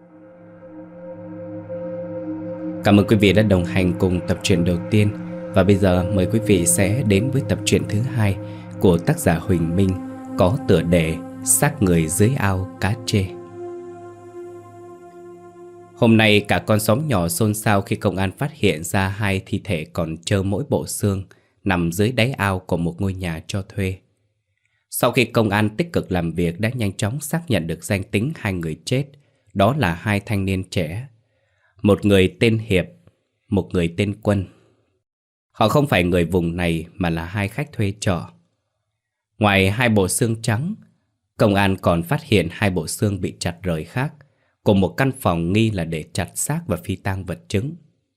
Cảm ơn quý vị đã đồng hành cùng tập truyện đầu tiên. Và bây giờ mời quý vị sẽ đến với tập truyện thứ 2 của tác giả Huỳnh Minh, có tựa đề Xác người dưới ao cá trê. Hôm nay cả con xóm nhỏ xôn xao khi công an phát hiện ra 2 thi thể còn trơ mỗi bộ xương nằm dưới đáy ao của một ngôi nhà cho thuê. Sau khi công an tích cực làm việc đã nhanh chóng xác nhận được danh tính 2 người chết. Đó là 2 thanh niên trẻ, một người tên Hiệp, một người tên Quân. Họ không phải người vùng này mà là 2 khách thuê trọ. Ngoài 2 bộ xương trắng, công an còn phát hiện 2 bộ xương bị chặt rời khác, cùng một căn phòng nghi là để chặt xác và phi tang vật chứng.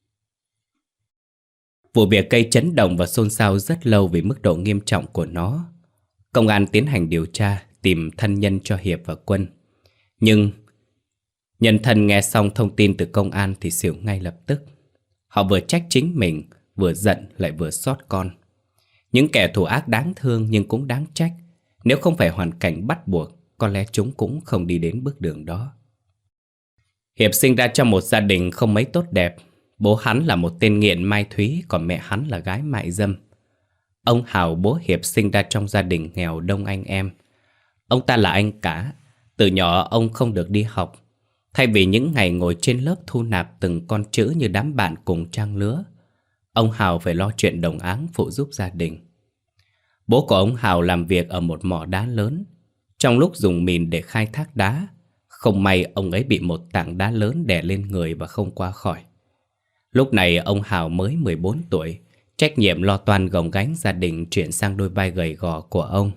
Vụ việc gây chấn động và xôn xao rất lâu vì mức độ nghiêm trọng của nó. Công an tiến hành điều tra, tìm thân nhân cho Hiệp và Quân. Nhưng nhân thân nghe xong thông tin từ công an thì xỉu ngay lập tức. Họ vừa trách chính mình, vừa giận lại vừa xót con. Những kẻ thù ác đáng thương nhưng cũng đáng trách. Nếu không phải hoàn cảnh bắt buộc, có lẽ chúng cũng không đi đến bước đường đó. Hiệp sinh ra trong một gia đình không mấy tốt đẹp. Bố hắn là một tên nghiện mai thúy, còn mẹ hắn là gái mại dâm. Ông Hào, bố Hiệp, sinh ra trong gia đình nghèo đông anh em. Ông ta là anh cả. Từ nhỏ ông không được đi học. Thay vì những ngày ngồi trên lớp thu nạp từng con chữ như đám bạn cùng trang lứa, ông Hào phải lo chuyện đồng áng phụ giúp gia đình. Bố của ông Hào làm việc ở một mỏ đá lớn. Trong lúc dùng mìn để khai thác đá, không may ông ấy bị một tảng đá lớn đè lên người và không qua khỏi. Lúc này ông Hào mới 14 tuổi, trách nhiệm lo toan gồng gánh gia đình chuyển sang đôi vai gầy gò của ông.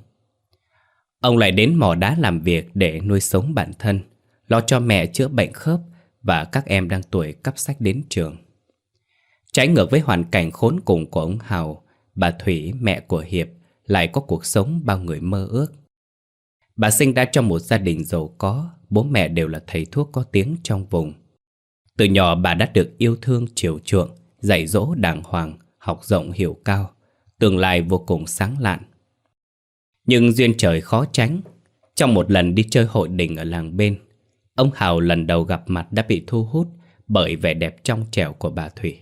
Ông lại đến mỏ đá làm việc để nuôi sống bản thân, lo cho mẹ chữa bệnh khớp và các em đang tuổi cắp sách đến trường. Trái ngược với hoàn cảnh khốn cùng của ông Hào, bà Thủy, mẹ của Hiệp, lại có cuộc sống bao người mơ ước. Bà sinh ra trong một gia đình giàu có, bố mẹ đều là thầy thuốc có tiếng trong vùng. Từ nhỏ bà đã được yêu thương chiều chuộng, dạy dỗ đàng hoàng, học rộng hiểu cao, tương lai vô cùng sáng lạn. Nhưng duyên trời khó tránh. Trong một lần đi chơi hội đình ở làng bên, ông Hào lần đầu gặp mặt đã bị thu hút bởi vẻ đẹp trong trẻo của bà Thủy.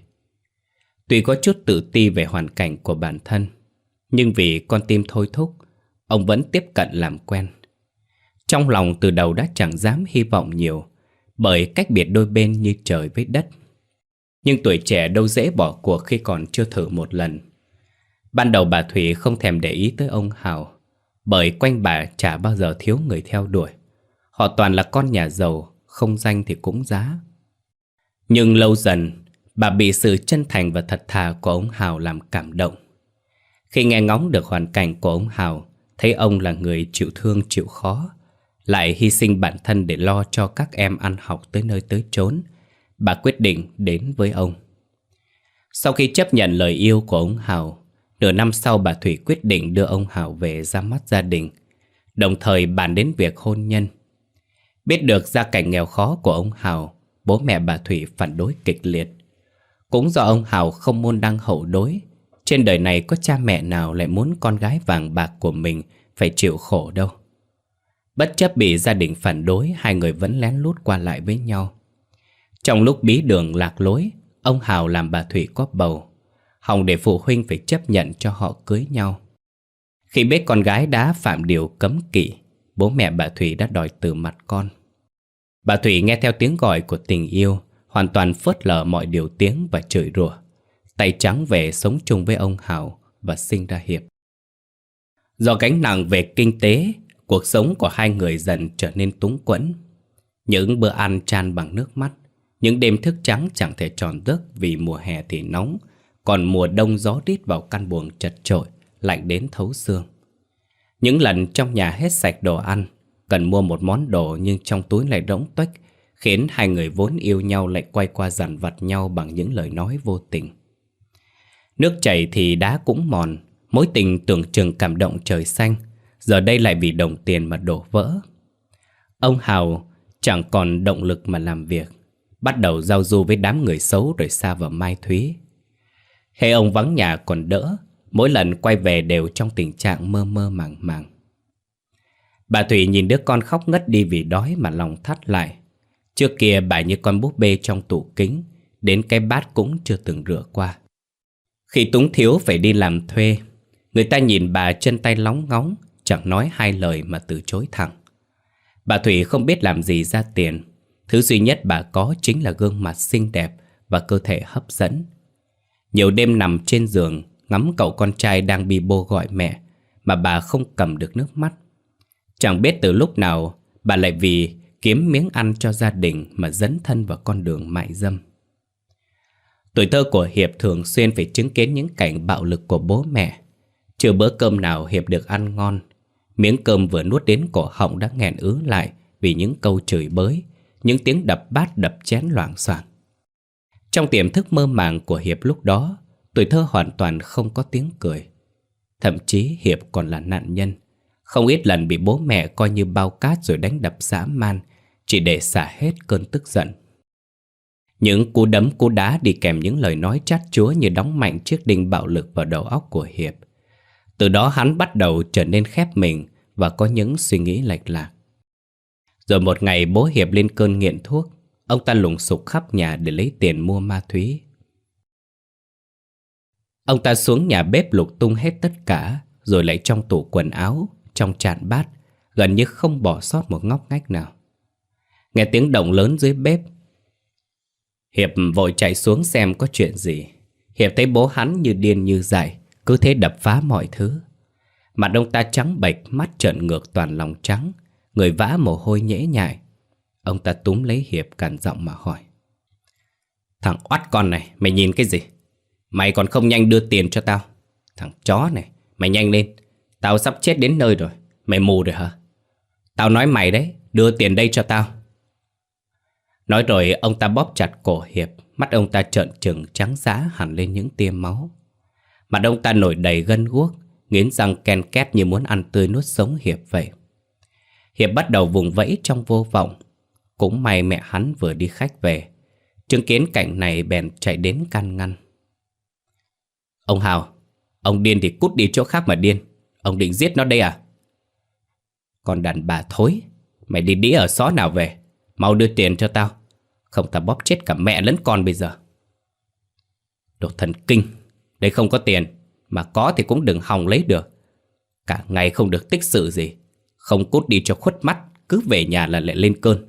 Tuy có chút tự ti về hoàn cảnh của bản thân, nhưng vì con tim thôi thúc, ông vẫn tiếp cận làm quen. Trong lòng từ đầu đã chẳng dám hy vọng nhiều, bởi cách biệt đôi bên như trời với đất. Nhưng tuổi trẻ đâu dễ bỏ cuộc khi còn chưa thử một lần. Ban đầu bà Thủy không thèm để ý tới ông Hào, bởi quanh bà chả bao giờ thiếu người theo đuổi. Họ toàn là con nhà giàu, không danh thì cũng giá. Nhưng lâu dần, bà bị sự chân thành và thật thà của ông Hào làm cảm động. Khi nghe ngóng được hoàn cảnh của ông Hào, thấy ông là người chịu thương chịu khó, lại hy sinh bản thân để lo cho các em ăn học tới nơi tới chốn, bà quyết định đến với ông. Sau khi chấp nhận lời yêu của ông Hào, nửa năm sau bà Thủy quyết định đưa ông Hào về ra mắt gia đình, đồng thời bàn đến việc hôn nhân. Biết được gia cảnh nghèo khó của ông Hào, bố mẹ bà Thủy phản đối kịch liệt. Cũng do ông Hào không môn đăng hậu đối. Trên đời này có cha mẹ nào lại muốn con gái vàng bạc của mình phải chịu khổ đâu. Bất chấp bị gia đình phản đối, hai người vẫn lén lút qua lại với nhau. Trong lúc bí đường lạc lối, ông Hào làm bà Thủy có bầu, hòng để phụ huynh phải chấp nhận cho họ cưới nhau. Khi biết con gái đã phạm điều cấm kỵ, bố mẹ bà Thủy đã đòi từ mặt con. Bà Thủy nghe theo tiếng gọi của tình yêu, hoàn toàn phớt lờ mọi điều tiếng và chửi rủa, tay trắng về sống chung với ông Hào và sinh ra Hiệp. Do gánh nặng về kinh tế, cuộc sống của hai người dần trở nên túng quẫn. Những bữa ăn chan bằng nước mắt, những đêm thức trắng chẳng thể tròn giấc vì mùa hè thì nóng, còn mùa đông gió rít vào căn buồng chật chội, lạnh đến thấu xương. Những lần trong nhà hết sạch đồ ăn, cần mua một món đồ nhưng trong túi lại rỗng tuếch, khiến hai người vốn yêu nhau lại quay qua dằn vặt nhau bằng những lời nói vô tình. Nước chảy thì đá cũng mòn, mối tình tưởng chừng cảm động trời xanh, giờ đây lại vì đồng tiền mà đổ vỡ. Ông Hào chẳng còn động lực mà làm việc, bắt đầu giao du với đám người xấu rồi sa vào Mai Thúy. Hễ ông vắng nhà còn đỡ, mỗi lần quay về đều trong tình trạng mơ mơ màng màng. Bà Thủy nhìn đứa con khóc ngất đi vì đói mà lòng thắt lại. Trước kia bà như con búp bê trong tủ kính, đến cái bát cũng chưa từng rửa qua. Khi túng thiếu phải đi làm thuê, người ta nhìn bà chân tay lóng ngóng, chẳng nói hai lời mà từ chối thẳng. Bà Thủy không biết làm gì ra tiền. Thứ duy nhất bà có chính là gương mặt xinh đẹp và cơ thể hấp dẫn. Nhiều đêm nằm trên giường, ngắm cậu con trai đang bi bô gọi mẹ, mà bà không cầm được nước mắt. Chẳng biết từ lúc nào bà lại vì kiếm miếng ăn cho gia đình mà dấn thân vào con đường mại dâm. Tuổi thơ của Hiệp thường xuyên phải chứng kiến những cảnh bạo lực của bố mẹ. Chưa bữa cơm nào Hiệp được ăn ngon. Miếng cơm vừa nuốt đến cổ họng đã nghẹn ứ lại vì những câu chửi bới, những tiếng đập bát đập chén loảng xoảng. Trong tiềm thức mơ màng của Hiệp lúc đó, tuổi thơ hoàn toàn không có tiếng cười. Thậm chí Hiệp còn là nạn nhân. Không ít lần bị bố mẹ coi như bao cát rồi đánh đập dã man, chỉ để xả hết cơn tức giận. Những cú đấm cú đá đi kèm những lời nói chát chúa như đóng mạnh chiếc đinh bạo lực vào đầu óc của Hiệp. Từ đó hắn bắt đầu trở nên khép mình và có những suy nghĩ lệch lạc. Rồi một ngày bố Hiệp lên cơn nghiện thuốc, ông ta lùng sục khắp nhà để lấy tiền mua ma túy. Ông ta xuống nhà bếp lục tung hết tất cả, rồi lại trong tủ quần áo, trong chạn bát, gần như không bỏ sót một ngóc ngách nào. Nghe tiếng động lớn dưới bếp, Hiệp vội chạy xuống xem có chuyện gì. Hiệp thấy bố hắn như điên như dại, cứ thế đập phá mọi thứ. Mặt ông ta trắng bệch, mắt trợn ngược toàn lòng trắng, người vã mồ hôi nhễ nhại. Ông ta túm lấy Hiệp cằn giọng mà hỏi: "Thằng oắt con này, mày nhìn cái gì? Mày còn không nhanh đưa tiền cho tao? Thằng chó này, mày nhanh lên, tao sắp chết đến nơi rồi. Mày mù rồi hả? Tao nói mày đấy, đưa tiền đây cho tao." Nói rồi ông ta bóp chặt cổ Hiệp, mắt ông ta trợn trừng trắng dã hẳn lên những tia máu. Mặt ông ta nổi đầy gân guốc, nghiến răng ken két như muốn ăn tươi nuốt sống Hiệp vậy. Hiệp bắt đầu vùng vẫy trong vô vọng. Cũng may mẹ hắn vừa đi khách về, chứng kiến cảnh này bèn chạy đến can ngăn. "Ông Hào, ông điên thì cút đi chỗ khác mà điên. Ông định giết nó đây à?" "Con đàn bà thối, mày đi đĩ ở xó nào về? Mau đưa tiền cho tao, không tao bóp chết cả mẹ lẫn con bây giờ." "Đồ thần kinh, đây không có tiền, mà có thì cũng đừng hòng lấy được. Cả ngày không được tích sự gì, không cút đi cho khuất mắt, cứ về nhà là lại lên cơn."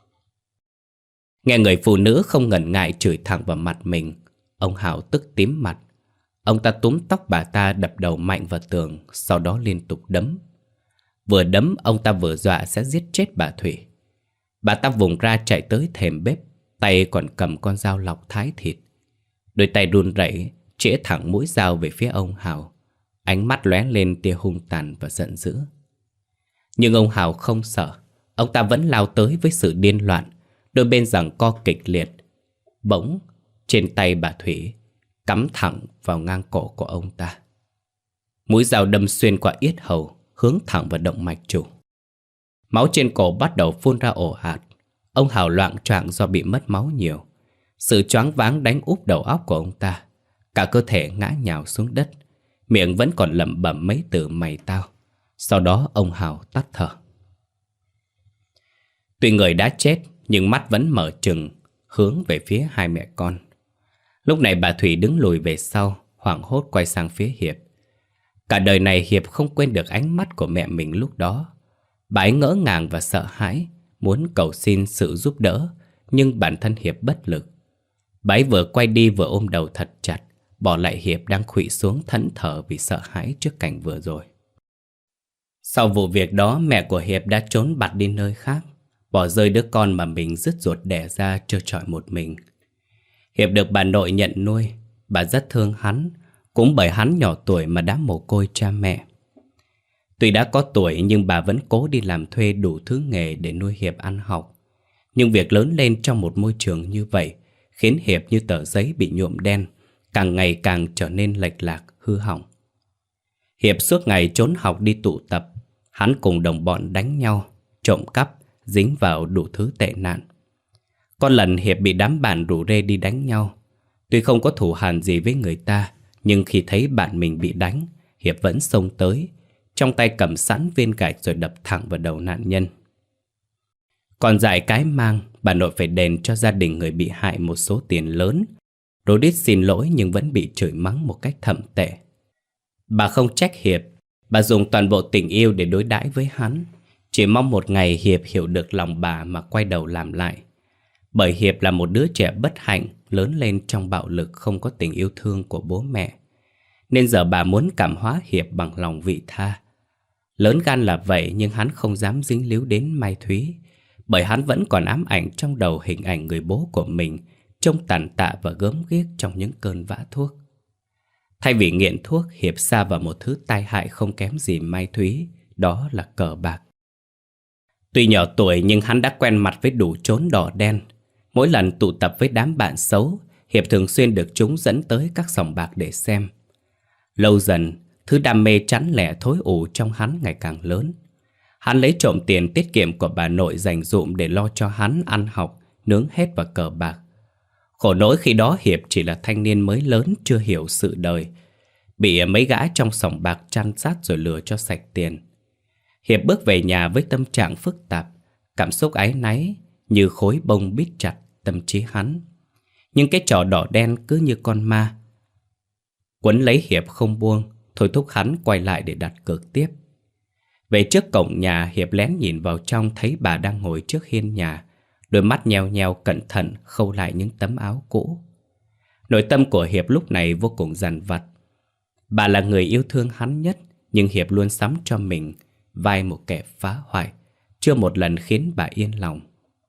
Nghe người phụ nữ không ngần ngại chửi thẳng vào mặt mình, ông Hào tức tím mặt. Ông ta túm tóc bà ta đập đầu mạnh vào tường, sau đó liên tục đấm. Vừa đấm ông ta vừa dọa sẽ giết chết bà Thủy. Bà ta vùng ra chạy tới thềm bếp, tay còn cầm con dao lọc thái thịt. Đôi tay run rẩy chĩa thẳng mũi dao về phía ông Hào, ánh mắt lóe lên tia hung tàn và giận dữ. Nhưng ông Hào không sợ, ông ta vẫn lao tới với sự điên loạn, đôi bên giằng co kịch liệt. Bỗng trên tay bà Thủy cắm thẳng vào ngang cổ của ông ta. Mũi dao đâm xuyên qua yết hầu, hướng thẳng vào động mạch chủ. Máu trên cổ bắt đầu phun ra ồ ạt. Ông Hào loạng choạng do bị mất máu nhiều. Sự choáng váng đánh úp đầu óc của ông ta. Cả cơ thể ngã nhào xuống đất, miệng vẫn còn lẩm bẩm mấy từ mày tao. Sau đó ông Hào tắt thở. Tuy người đã chết, nhưng mắt vẫn mở trừng, hướng về phía hai mẹ con. Lúc này bà Thủy đứng lùi về sau, hoảng hốt quay sang phía Hiệp. Cả đời này Hiệp không quên được ánh mắt của mẹ mình lúc đó. Bà ấy ngỡ ngàng và sợ hãi, muốn cầu xin sự giúp đỡ, nhưng bản thân Hiệp bất lực. Bà ấy vừa quay đi vừa ôm đầu thật chặt, bỏ lại Hiệp đang khuỵu xuống thẫn thờ vì sợ hãi trước cảnh vừa rồi. Sau vụ việc đó, mẹ của Hiệp đã trốn bặt đi nơi khác, bỏ rơi đứa con mà mình rứt ruột đẻ ra trơ trọi một mình. Hiệp được bà nội nhận nuôi, bà rất thương hắn, cũng bởi hắn nhỏ tuổi mà đã mồ côi cha mẹ. Tuy đã có tuổi nhưng bà vẫn cố đi làm thuê đủ thứ nghề để nuôi Hiệp ăn học. Nhưng việc lớn lên trong một môi trường như vậy khiến Hiệp như tờ giấy bị nhuộm đen, càng ngày càng trở nên lệch lạc, hư hỏng. Hiệp suốt ngày trốn học đi tụ tập, hắn cùng đồng bọn đánh nhau, trộm cắp, dính vào đủ thứ tệ nạn. Có lần Hiệp bị đám bạn rủ rê đi đánh nhau. Tuy không có thù hằn gì với người ta, nhưng khi thấy bạn mình bị đánh, Hiệp vẫn xông tới, trong tay cầm sẵn viên gạch rồi đập thẳng vào đầu nạn nhân. Còn dại cái mang, bà nội phải đền cho gia đình người bị hại một số tiền lớn. Rhodes xin lỗi nhưng vẫn bị chửi mắng một cách thậm tệ. Bà không trách Hiệp, bà dùng toàn bộ tình yêu để đối đãi với hắn. Chỉ mong một ngày Hiệp hiểu được lòng bà mà quay đầu làm lại. Bởi Hiệp là một đứa trẻ bất hạnh, lớn lên trong bạo lực, không có tình yêu thương của bố mẹ. Nên giờ bà muốn cảm hóa Hiệp bằng lòng vị tha. Lớn gan là vậy nhưng hắn không dám dính líu đến Mai Thúy, bởi hắn vẫn còn ám ảnh trong đầu hình ảnh người bố của mình, trông tàn tạ và gớm ghiếc trong những cơn vã thuốc. Thay vì nghiện thuốc, Hiệp sa vào một thứ tai hại không kém gì Mai Thúy, đó là cờ bạc. Tuy nhỏ tuổi nhưng hắn đã quen mặt với đủ chốn đỏ đen. Mỗi lần tụ tập với đám bạn xấu, Hiệp thường xuyên được chúng dẫn tới các sòng bạc để xem. Lâu dần, thứ đam mê chán lẻ thối ủ trong hắn ngày càng lớn. Hắn lấy trộm tiền tiết kiệm của bà nội dành dụm để lo cho hắn ăn học, nướng hết vào cờ bạc. Khổ nỗi khi đó Hiệp chỉ là thanh niên mới lớn, chưa hiểu sự đời, bị mấy gã trong sòng bạc chăn sát rồi lừa cho sạch tiền. Hiệp bước về nhà với tâm trạng phức tạp, cảm xúc áy náy như khối bông bít chặt tâm trí hắn. Nhưng cái trò đỏ đen cứ như con ma quấn lấy Hiệp không buông, thôi thúc hắn quay lại để đặt cược tiếp. Về trước cổng nhà, Hiệp lén nhìn vào trong thấy bà đang ngồi trước hiên nhà, đôi mắt nheo nheo cẩn thận khâu lại những tấm áo cũ. Nội tâm của Hiệp lúc này vô cùng dằn vặt. Bà là người yêu thương hắn nhất, nhưng Hiệp luôn sắm cho mình vai một kẻ phá hoại, chưa một lần khiến bà yên lòng.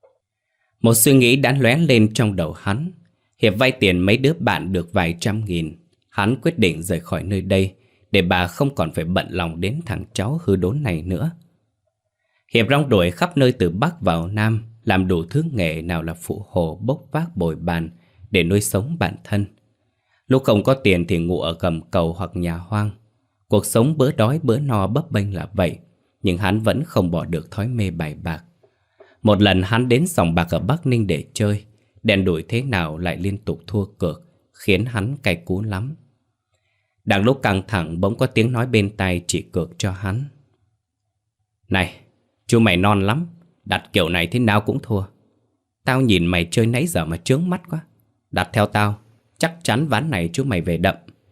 Một suy nghĩ đã lóe lên trong đầu hắn. Hiệp vay tiền mấy đứa bạn được vài trăm nghìn. Hắn quyết định rời khỏi nơi đây để bà không còn phải bận lòng đến thằng cháu hư đốn này nữa. Hiệp rong ruổi khắp nơi từ Bắc vào Nam, làm đủ thứ nghề, nào là phụ hồ, bốc vác, bồi bàn để nuôi sống bản thân. Lúc không có tiền thì ngủ ở gầm cầu hoặc nhà hoang. Cuộc sống bữa đói bữa no bấp bênh là vậy, nhưng hắn vẫn không bỏ được thói mê bài bạc. Một lần hắn đến sòng bạc ở Bắc Ninh để chơi, đèn đuổi thế nào lại liên tục thua cược, khiến hắn cay cú lắm. Đang lúc căng thẳng bỗng có tiếng nói bên tai chỉ cược cho hắn. Này, chú mày non lắm, đặt kiểu này thế nào cũng thua. Tao nhìn mày chơi nãy giờ mà chướng mắt quá. Đặt theo tao, chắc chắn ván này chú mày về đậm.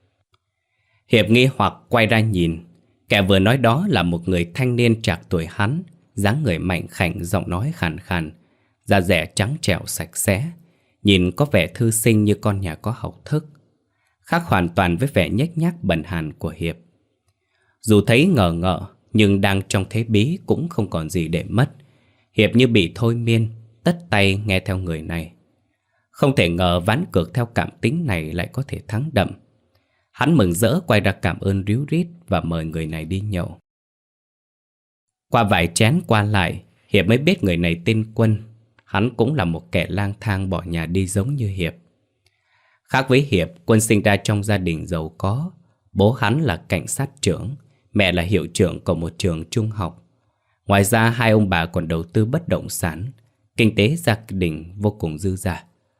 Hiệp nghi hoặc quay ra nhìn. Kẻ vừa nói đó là một người thanh niên trạc tuổi hắn, dáng người mạnh khảnh, giọng nói khàn khàn, da dẻ trắng trẻo sạch sẽ, nhìn có vẻ thư sinh như con nhà có học thức, khác hoàn toàn với vẻ nhếch nhác bần hàn của Hiệp. Dù thấy ngờ ngợ, nhưng đang trong thế bí cũng không còn gì để mất. Hiệp như bị thôi miên, tất tay nghe theo người này. Không thể ngờ ván cược theo cảm tính này lại có thể thắng đậm. Hắn mừng rỡ quay ra cảm ơn ríu rít và mời người này đi nhậu. Qua vài chén qua lại, Hiệp mới biết người này tên Quân. Hắn cũng là một kẻ lang thang bỏ nhà đi giống như Hiệp. Khác với Hiệp, Quân sinh ra trong gia đình giàu có. Bố hắn là cảnh sát trưởng, mẹ là hiệu trưởng của một trường trung học. Ngoài ra hai ông bà còn đầu tư bất động sản, kinh tế gia đình vô cùng dư dả.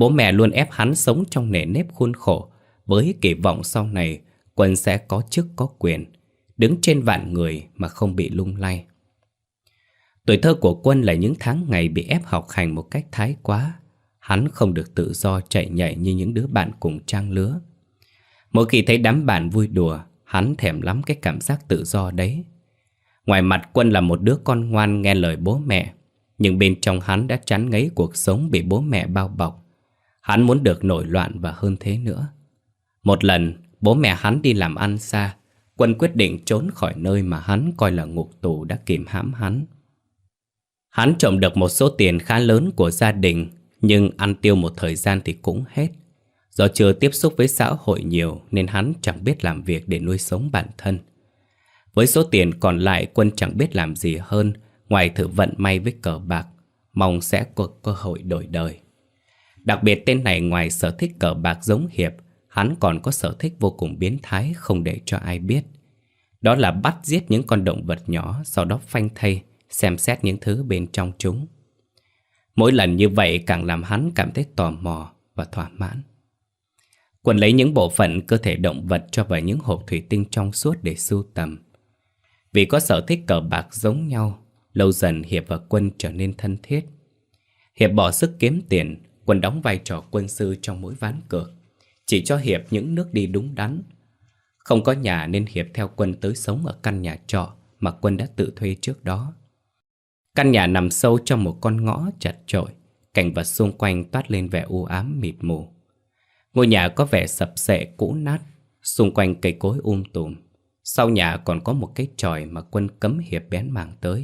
Bố mẹ luôn ép hắn sống trong nề nếp khuôn khổ, với kỳ vọng sau này Quân sẽ có chức có quyền, đứng trên vạn người mà không bị lung lay. Tuổi thơ của Quân là những tháng ngày bị ép học hành một cách thái quá. Hắn không được tự do chạy nhảy như những đứa bạn cùng trang lứa. Mỗi khi thấy đám bạn vui đùa, hắn thèm lắm cái cảm giác tự do đấy. Ngoài mặt Quân là một đứa con ngoan nghe lời bố mẹ, nhưng bên trong hắn đã chán ngấy cuộc sống bị bố mẹ bao bọc. Hắn muốn được nổi loạn và hơn thế nữa. Một lần, bố mẹ hắn đi làm ăn xa, Quân quyết định trốn khỏi nơi mà hắn coi là ngục tù đã kìm hãm hắn. Hắn trộm được một số tiền khá lớn của gia đình, nhưng ăn tiêu một thời gian thì cũng hết. Do chưa tiếp xúc với xã hội nhiều nên hắn chẳng biết làm việc để nuôi sống bản thân. Với số tiền còn lại, Quân chẳng biết làm gì hơn ngoài thử vận may với cờ bạc, mong sẽ có cơ hội đổi đời. Đặc biệt tên này ngoài sở thích cờ bạc giống Hiệp, hắn còn có sở thích vô cùng biến thái không để cho ai biết. Đó là bắt giết những con động vật nhỏ, sau đó phanh thây, xem xét những thứ bên trong chúng. Mỗi lần như vậy càng làm hắn cảm thấy tò mò và thỏa mãn. Quân lấy những bộ phận cơ thể động vật cho vào những hộp thủy tinh trong suốt để sưu tầm. Vì có sở thích cờ bạc giống nhau, lâu dần Hiệp và Quân trở nên thân thiết. Hiệp bỏ sức kiếm tiền, Quân đóng vai trò quân sư trong mỗi ván cược, chỉ cho Hiệp những nước đi đúng đắn. Không có nhà nên Hiệp theo Quân tới sống ở căn nhà trọ mà Quân đã tự thuê trước đó. Căn nhà nằm sâu trong một con ngõ chật chội, cảnh vật xung quanh toát lên vẻ u ám mịt mù. Ngôi nhà có vẻ sập xệ cũ nát, xung quanh cây cối tùm. Sau nhà còn có một cái chòi mà Quân cấm Hiệp bén mảng tới.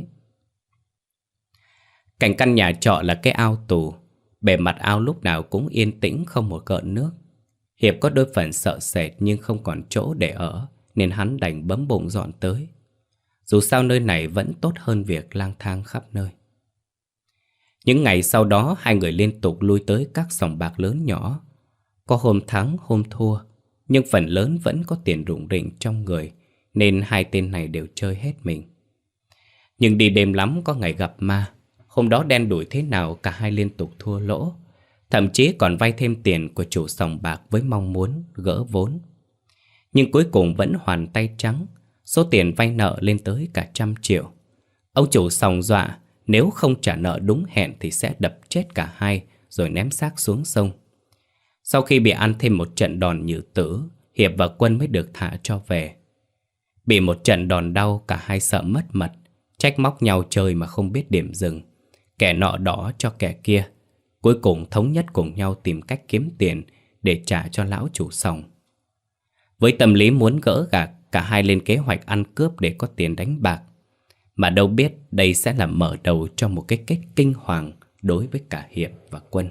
Cạnh căn nhà trọ là cái ao tù. Bề mặt ao lúc nào cũng yên tĩnh không một gợn nước. Hiệp có đôi phần sợ sệt nhưng không còn chỗ để ở, nên hắn đành bấm bụng dọn tới. Dù sao nơi này vẫn tốt hơn việc lang thang khắp nơi. Những ngày sau đó hai người liên tục lui tới các sòng bạc lớn nhỏ. Có hôm thắng hôm thua, nhưng phần lớn vẫn có tiền rủng rỉnh trong người, nên hai tên này đều chơi hết mình. Nhưng đi đêm lắm có ngày gặp ma. Hôm đó đen đủi thế nào cả hai liên tục thua lỗ, thậm chí còn vay thêm tiền của chủ sòng bạc với mong muốn gỡ vốn. Nhưng cuối cùng vẫn hoàn tay trắng, số tiền vay nợ lên tới cả 100 triệu. Ông chủ sòng dọa nếu không trả nợ đúng hẹn thì sẽ đập chết cả hai rồi ném xác xuống sông. Sau khi bị ăn thêm một trận đòn nhử tử, Hiệp và Quân mới được thả cho về. Bị một trận đòn đau, cả hai sợ mất mật, trách móc nhau chơi mà không biết điểm dừng. Kẻ nọ đỏ cho kẻ kia. Cuối cùng thống nhất cùng nhau tìm cách kiếm tiền để trả cho lão chủ sòng. Với tâm lý muốn gỡ gạc, cả hai lên kế hoạch ăn cướp để có tiền đánh bạc. Mà đâu biết đây sẽ là mở đầu cho một cái kết kinh hoàng đối với cả Hiệp và Quân.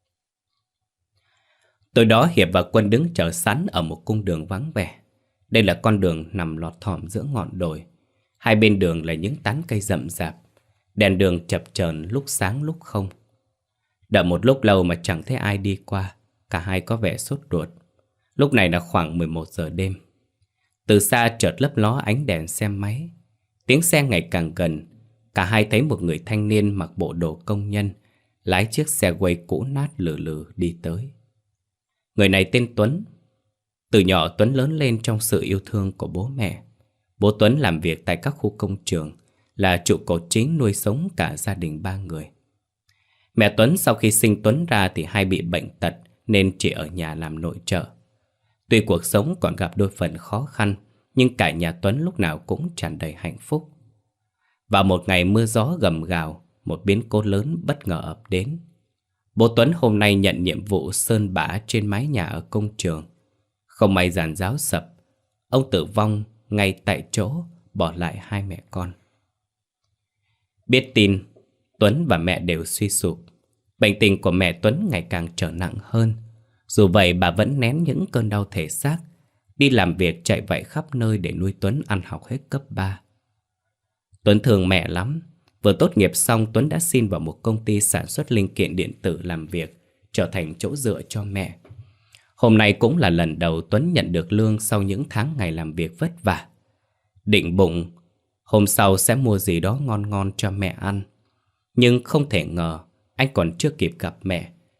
Tối đó Hiệp và Quân đứng chờ sẵn ở một cung đường vắng vẻ. Đây là con đường nằm lọt thỏm giữa ngọn đồi. Hai bên đường là những tán cây rậm rạp. Đèn đường chập chờn lúc sáng lúc không. Đợi một lúc lâu mà chẳng thấy ai đi qua. Cả hai có vẻ sốt ruột. Lúc này là khoảng 11 giờ đêm. Từ xa chợt lấp ló ánh đèn xe máy. Tiếng xe ngày càng gần. Cả hai thấy một người thanh niên mặc bộ đồ công nhân lái chiếc xe quay cũ nát lừ lừ đi tới. Người này tên Tuấn. Từ nhỏ Tuấn lớn lên trong sự yêu thương của bố mẹ. Bố Tuấn làm việc tại các khu công trường, là trụ cột chính nuôi sống cả gia đình 3 người. Mẹ Tuấn sau khi sinh Tuấn ra thì hay bị bệnh tật nên chỉ ở nhà làm nội trợ. Tuy cuộc sống còn gặp đôi phần khó khăn, nhưng cả nhà Tuấn lúc nào cũng tràn đầy hạnh phúc. Vào một ngày mưa gió gầm gào, một biến cố lớn bất ngờ ập đến. Bố Tuấn hôm nay nhận nhiệm vụ sơn bã trên mái nhà ở công trường. Không may giàn giáo sập, ông tử vong ngay tại chỗ, bỏ lại hai mẹ con. Biết tin, Tuấn và mẹ đều suy sụp. Bệnh tình của mẹ Tuấn ngày càng trở nặng hơn. Dù vậy bà vẫn nén những cơn đau thể xác, đi làm việc chạy vạy khắp nơi để nuôi Tuấn ăn học hết cấp 3. Tuấn thương mẹ lắm. Vừa tốt nghiệp xong Tuấn đã xin vào một công ty sản xuất linh kiện điện tử làm việc, trở thành chỗ dựa cho mẹ. Hôm nay cũng là lần đầu Tuấn nhận được lương sau những tháng ngày làm việc vất vả. Định bụng hôm sau sẽ mua gì đó ngon ngon cho mẹ ăn. Nhưng không thể ngờ anh còn chưa kịp gặp mẹ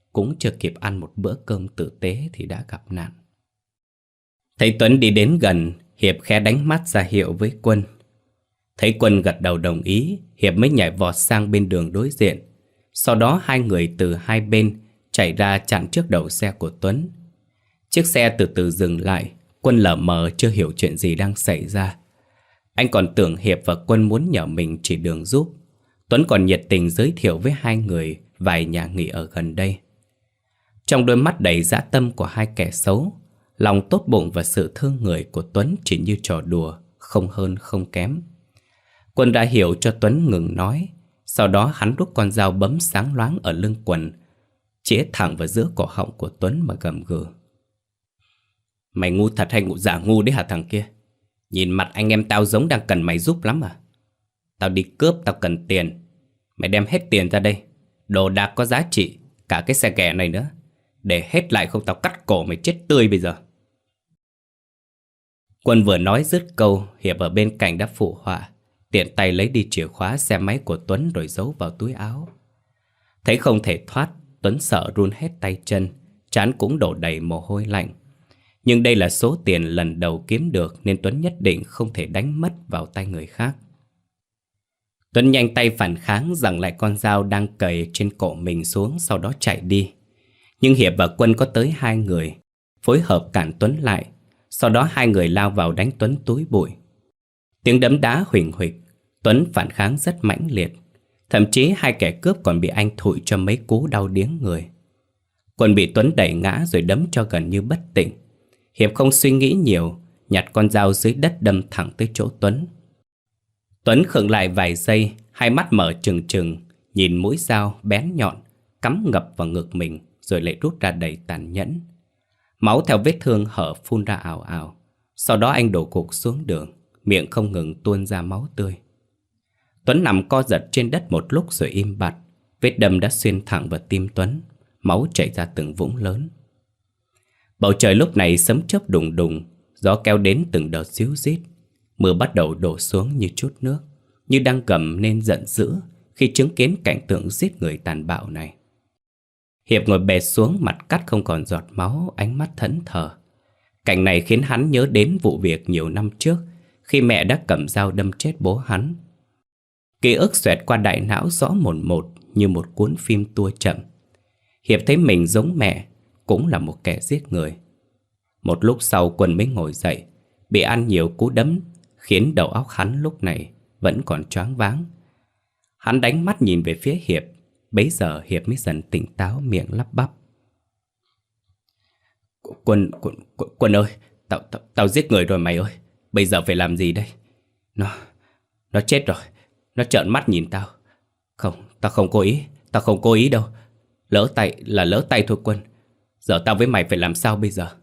cũng chưa kịp ăn một bữa cơm tử tế thì đã gặp nạn. Thấy Tuấn đi đến gần, Hiệp khẽ đánh mắt ra hiệu với Quân. Thấy Quân gật đầu đồng ý, Hiệp mới nhảy vọt sang bên đường đối diện. Sau đó hai người từ hai bên chạy ra chặn trước đầu xe của Tuấn. Chiếc xe từ từ dừng lại. Quân lờ mờ chưa hiểu chuyện gì đang xảy ra. Anh còn tưởng Hiệp và Quân muốn nhờ mình chỉ đường giúp. Tuấn còn nhiệt tình giới thiệu với hai người vài nhà nghỉ ở gần đây. Trong đôi mắt đầy dã tâm của hai kẻ xấu, lòng tốt bụng và sự thương người của Tuấn chỉ như trò đùa, không hơn không kém. Quân đã hiểu cho Tuấn ngừng nói. Sau đó hắn rút con dao bấm sáng loáng ở lưng quần, chĩa thẳng vào giữa cổ họng của Tuấn mà gầm gừ. Mày ngu thật hay giả ngu đấy hả thằng kia? Nhìn mặt anh em tao giống đang cần mày giúp lắm à? Tao đi cướp, tao cần tiền. Mày đem hết tiền ra đây, đồ đạc có giá trị, cả cái xe ghẻ này nữa. Để hết lại không tao cắt cổ mày chết tươi bây giờ. Quân vừa nói dứt câu, Hiệp ở bên cạnh đã phụ họa, tiện tay lấy đi chìa khóa xe máy của Tuấn rồi giấu vào túi áo. Thấy không thể thoát, Tuấn sợ run hết tay chân, trán cũng đổ đầy mồ hôi lạnh. Nhưng đây là số tiền lần đầu kiếm được nên Tuấn nhất định không thể đánh mất vào tay người khác. Tuấn nhanh tay phản kháng, giằng lại con dao đang cầy trên cổ mình xuống, sau đó chạy đi. Nhưng Hiệp và Quân có tới hai người, phối hợp cản Tuấn lại. Sau đó hai người lao vào đánh Tuấn túi bụi. Tiếng đấm đá huỳnh huỵch, Tuấn phản kháng rất mãnh liệt. Thậm chí hai kẻ cướp còn bị anh thụi cho mấy cú đau điếng người. Quân bị Tuấn đẩy ngã rồi đấm cho gần như bất tỉnh. Hiệp không suy nghĩ nhiều, nhặt con dao dưới đất đâm thẳng tới chỗ Tuấn. Tuấn khựng lại vài giây, hai mắt mở trừng trừng, nhìn mũi dao bén nhọn cắm ngập vào ngực mình, rồi lại rút ra đầy tàn nhẫn. Máu theo vết thương hở phun ra ào ào. Sau đó anh đổ gục xuống đường, miệng không ngừng tuôn ra máu tươi. Tuấn nằm co giật trên đất một lúc rồi im bặt. Vết đâm đã xuyên thẳng vào tim Tuấn, máu chảy ra từng vũng lớn. Bầu trời lúc này sấm chớp đùng đùng, gió kéo đến từng đợt xíu rít. Mưa bắt đầu đổ xuống như chút nước, như đang gầm nên giận dữ khi chứng kiến cảnh tượng giết người tàn bạo này. Hiệp ngồi bệt xuống, mặt cắt không còn giọt máu, ánh mắt thẫn thờ. Cảnh này khiến hắn nhớ đến vụ việc nhiều năm trước, khi mẹ đã cầm dao đâm chết bố hắn. Ký ức xoẹt qua đại não rõ mồn một như một cuốn phim tua chậm. Hiệp thấy mình giống mẹ, cũng là một kẻ giết người. Một lúc sau Quân mới ngồi dậy, bị ăn nhiều cú đấm, khiến đầu óc hắn lúc này vẫn còn choáng váng. Hắn đánh mắt nhìn về phía Hiệp, bấy giờ Hiệp mới dần tỉnh táo, miệng lắp bắp. Quân ơi, tao giết người rồi mày ơi, bây giờ phải làm gì đây? Nó chết rồi, nó trợn mắt nhìn tao. Không, tao không cố ý đâu. Lỡ tay thôi Quân. Giờ tao với mày phải làm sao bây giờ?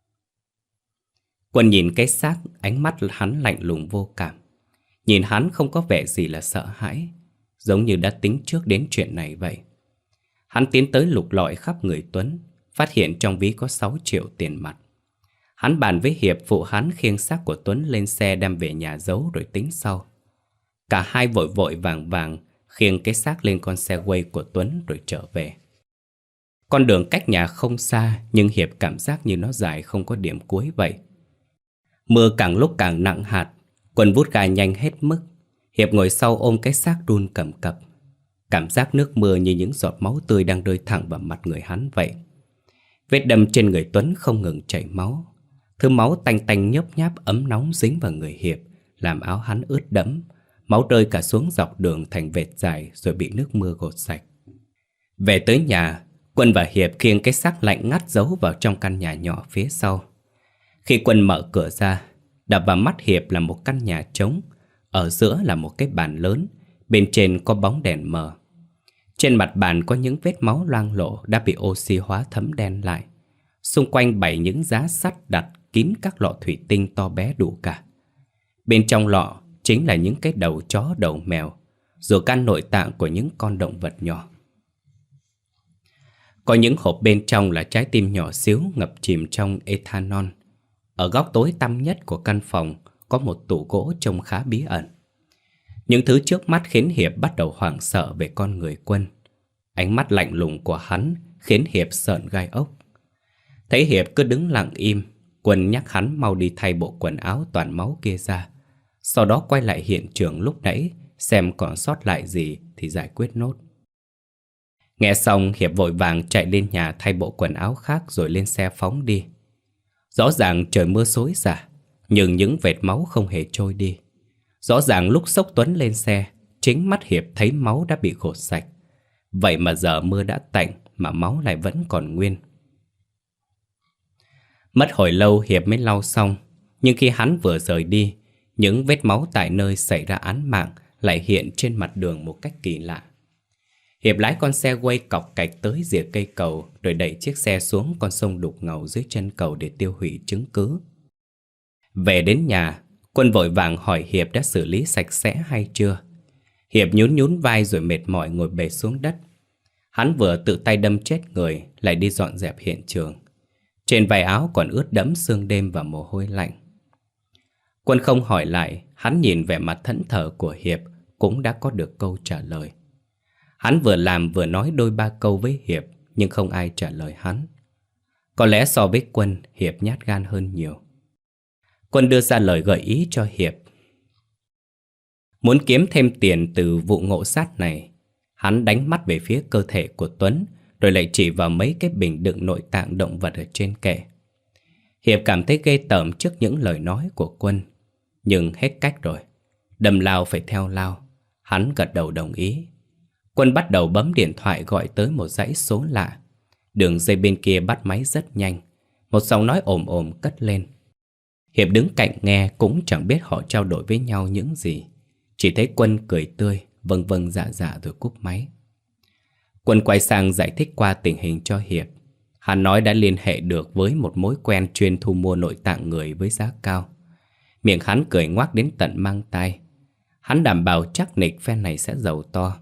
Quân nhìn cái xác, ánh mắt hắn lạnh lùng vô cảm. Nhìn hắn không có vẻ gì là sợ hãi, giống như đã tính trước đến chuyện này vậy. Hắn tiến tới lục lọi khắp người Tuấn, phát hiện trong ví có 6 triệu tiền mặt. Hắn bàn với Hiệp phụ hắn khiêng xác của Tuấn lên xe đem về nhà giấu rồi tính sau. Cả hai vội vội vàng vàng khiêng cái xác lên con xe quay của Tuấn rồi trở về. Con đường cách nhà không xa, nhưng Hiệp cảm giác như nó dài không có điểm cuối vậy. Mưa càng lúc càng nặng hạt, Quân vút ga nhanh hết mức. Hiệp ngồi sau ôm cái xác run cầm cập. Cảm giác nước mưa như những giọt máu tươi đang rơi thẳng vào mặt người hắn vậy. Vết đâm trên người Tuấn không ngừng chảy máu. Thứ máu tanh tanh nhớp nháp ấm nóng dính vào người Hiệp, làm áo hắn ướt đẫm. Máu rơi cả xuống dọc đường thành vệt dài rồi bị nước mưa gột sạch. Về tới nhà, Quân và Hiệp khiêng cái xác lạnh ngắt giấu vào trong căn nhà nhỏ phía sau. Khi Quân mở cửa ra, đập vào mắt Hiệp là một căn nhà trống. Ở giữa là một cái bàn lớn, bên trên có bóng đèn mờ. Trên mặt bàn có những vết máu loang lổ đã bị oxy hóa thấm đen lại. Xung quanh bày những giá sắt đặt kín các lọ thủy tinh to bé đủ cả. Bên trong lọ chính là những cái đầu chó đầu mèo, rồi can nội tạng của những con động vật nhỏ. Có những hộp bên trong là trái tim nhỏ xíu ngập chìm trong ethanol. Ở góc tối tăm nhất của căn phòng có một tủ gỗ trông khá bí ẩn. Những thứ trước mắt khiến Hiệp bắt đầu hoảng sợ về con người Quân. Ánh mắt lạnh lùng của hắn khiến Hiệp sợn gai ốc. Thấy Hiệp cứ đứng lặng im, Quân nhắc hắn mau đi thay bộ quần áo toàn máu kia ra. Sau đó quay lại hiện trường lúc nãy, xem còn sót lại gì thì giải quyết nốt. Nghe xong, Hiệp vội vàng chạy lên nhà thay bộ quần áo khác rồi lên xe phóng đi. Rõ ràng trời mưa xối xả, nhưng những vệt máu không hề trôi đi. Rõ ràng lúc xốc Tuấn lên xe, chính mắt Hiệp thấy máu đã bị gột sạch. Vậy mà giờ mưa đã tạnh mà máu lại vẫn còn nguyên. Mất hồi lâu Hiệp mới lau xong, nhưng khi hắn vừa rời đi, những vết máu tại nơi xảy ra án mạng lại hiện trên mặt đường một cách kỳ lạ. Hiệp lái con xe quay cọc cạch tới rìa cây cầu, rồi đẩy chiếc xe xuống con sông đục ngầu dưới chân cầu để tiêu hủy chứng cứ. Về đến nhà, Quân vội vàng hỏi Hiệp đã xử lý sạch sẽ hay chưa. Hiệp nhún nhún vai rồi mệt mỏi ngồi bệt xuống đất. Hắn vừa tự tay đâm chết người, lại đi dọn dẹp hiện trường. Trên vai áo còn ướt đẫm sương đêm và mồ hôi lạnh. Quân không hỏi lại, hắn nhìn vẻ mặt thẫn thờ của Hiệp cũng đã có được câu trả lời. Hắn vừa làm vừa nói đôi ba câu với Hiệp, nhưng không ai trả lời hắn. Có lẽ so với Quân, Hiệp nhát gan hơn nhiều. Quân đưa ra lời gợi ý cho Hiệp. Muốn kiếm thêm tiền từ vụ ngộ sát này, hắn đánh mắt về phía cơ thể của Tuấn, rồi lại chỉ vào mấy cái bình đựng nội tạng động vật ở trên kệ. Hiệp cảm thấy ghê tởm trước những lời nói của Quân, nhưng hết cách rồi. Đâm lao phải theo lao. Hắn gật đầu đồng ý. Quân bắt đầu bấm điện thoại gọi tới một dãy số lạ. Đường dây bên kia bắt máy rất nhanh. Một giọng nói ồm ồm cất lên. Hiệp đứng cạnh nghe cũng chẳng biết họ trao đổi với nhau những gì. Chỉ thấy Quân cười tươi, vâng vâng dạ dạ rồi cúp máy. Quân quay sang giải thích qua tình hình cho Hiệp. Hắn nói đã liên hệ được với một mối quen chuyên thu mua nội tạng người với giá cao. Miệng hắn cười ngoác đến tận mang tai. Hắn đảm bảo chắc nịch phen này sẽ giàu to.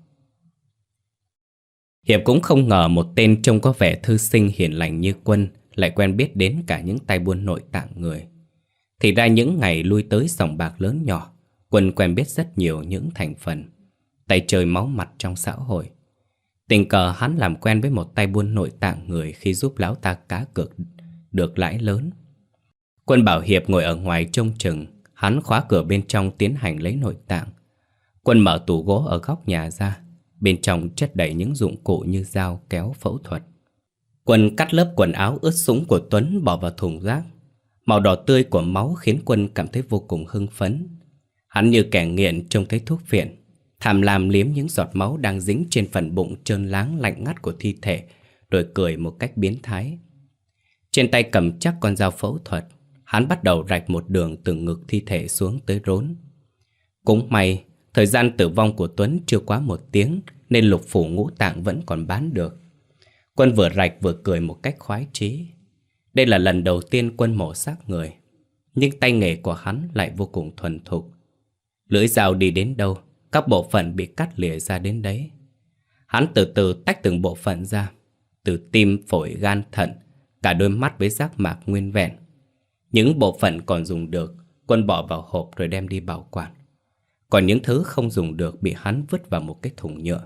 Hiệp cũng không ngờ một tên trông có vẻ thư sinh hiền lành như Quân lại quen biết đến cả những tay buôn nội tạng người. Thì ra những ngày lui tới sòng bạc lớn nhỏ, Quân quen biết rất nhiều những thành phần tay chơi máu mặt trong xã hội. Tình cờ hắn làm quen với một tay buôn nội tạng người khi giúp lão ta cá cược được lãi lớn. Quân bảo Hiệp ngồi ở ngoài trông chừng, hắn khóa cửa bên trong tiến hành lấy nội tạng. Quân mở tủ gỗ ở góc nhà ra, bên trong chất đầy những dụng cụ như dao, kéo, phẫu thuật. Quân cắt lớp quần áo ướt sũng của Tuấn bỏ vào thùng rác. Màu đỏ tươi của máu khiến Quân cảm thấy vô cùng hưng phấn. Hắn như kẻ nghiện trông thấy thuốc phiện, tham lam liếm những giọt máu đang dính trên phần bụng trơn láng lạnh ngắt của thi thể, rồi cười một cách biến thái. Trên tay cầm chắc con dao phẫu thuật, hắn bắt đầu rạch một đường từ ngực thi thể xuống tới rốn. Cũng may, thời gian tử vong của Tuấn chưa quá 1 tiếng, nên lục phủ ngũ tạng vẫn còn bán được. Quân vừa rạch vừa cười một cách khoái chí. Đây là lần đầu tiên Quân mổ xác người, nhưng tay nghề của hắn lại vô cùng thuần thục. Lưỡi dao đi đến đâu, các bộ phận bị cắt lìa ra đến đấy. Hắn từ từ tách từng bộ phận ra, từ tim, phổi, gan, thận, cả đôi mắt với giác mạc nguyên vẹn. Những bộ phận còn dùng được, Quân bỏ vào hộp rồi đem đi bảo quản. Còn những thứ không dùng được bị hắn vứt vào một cái thùng nhựa.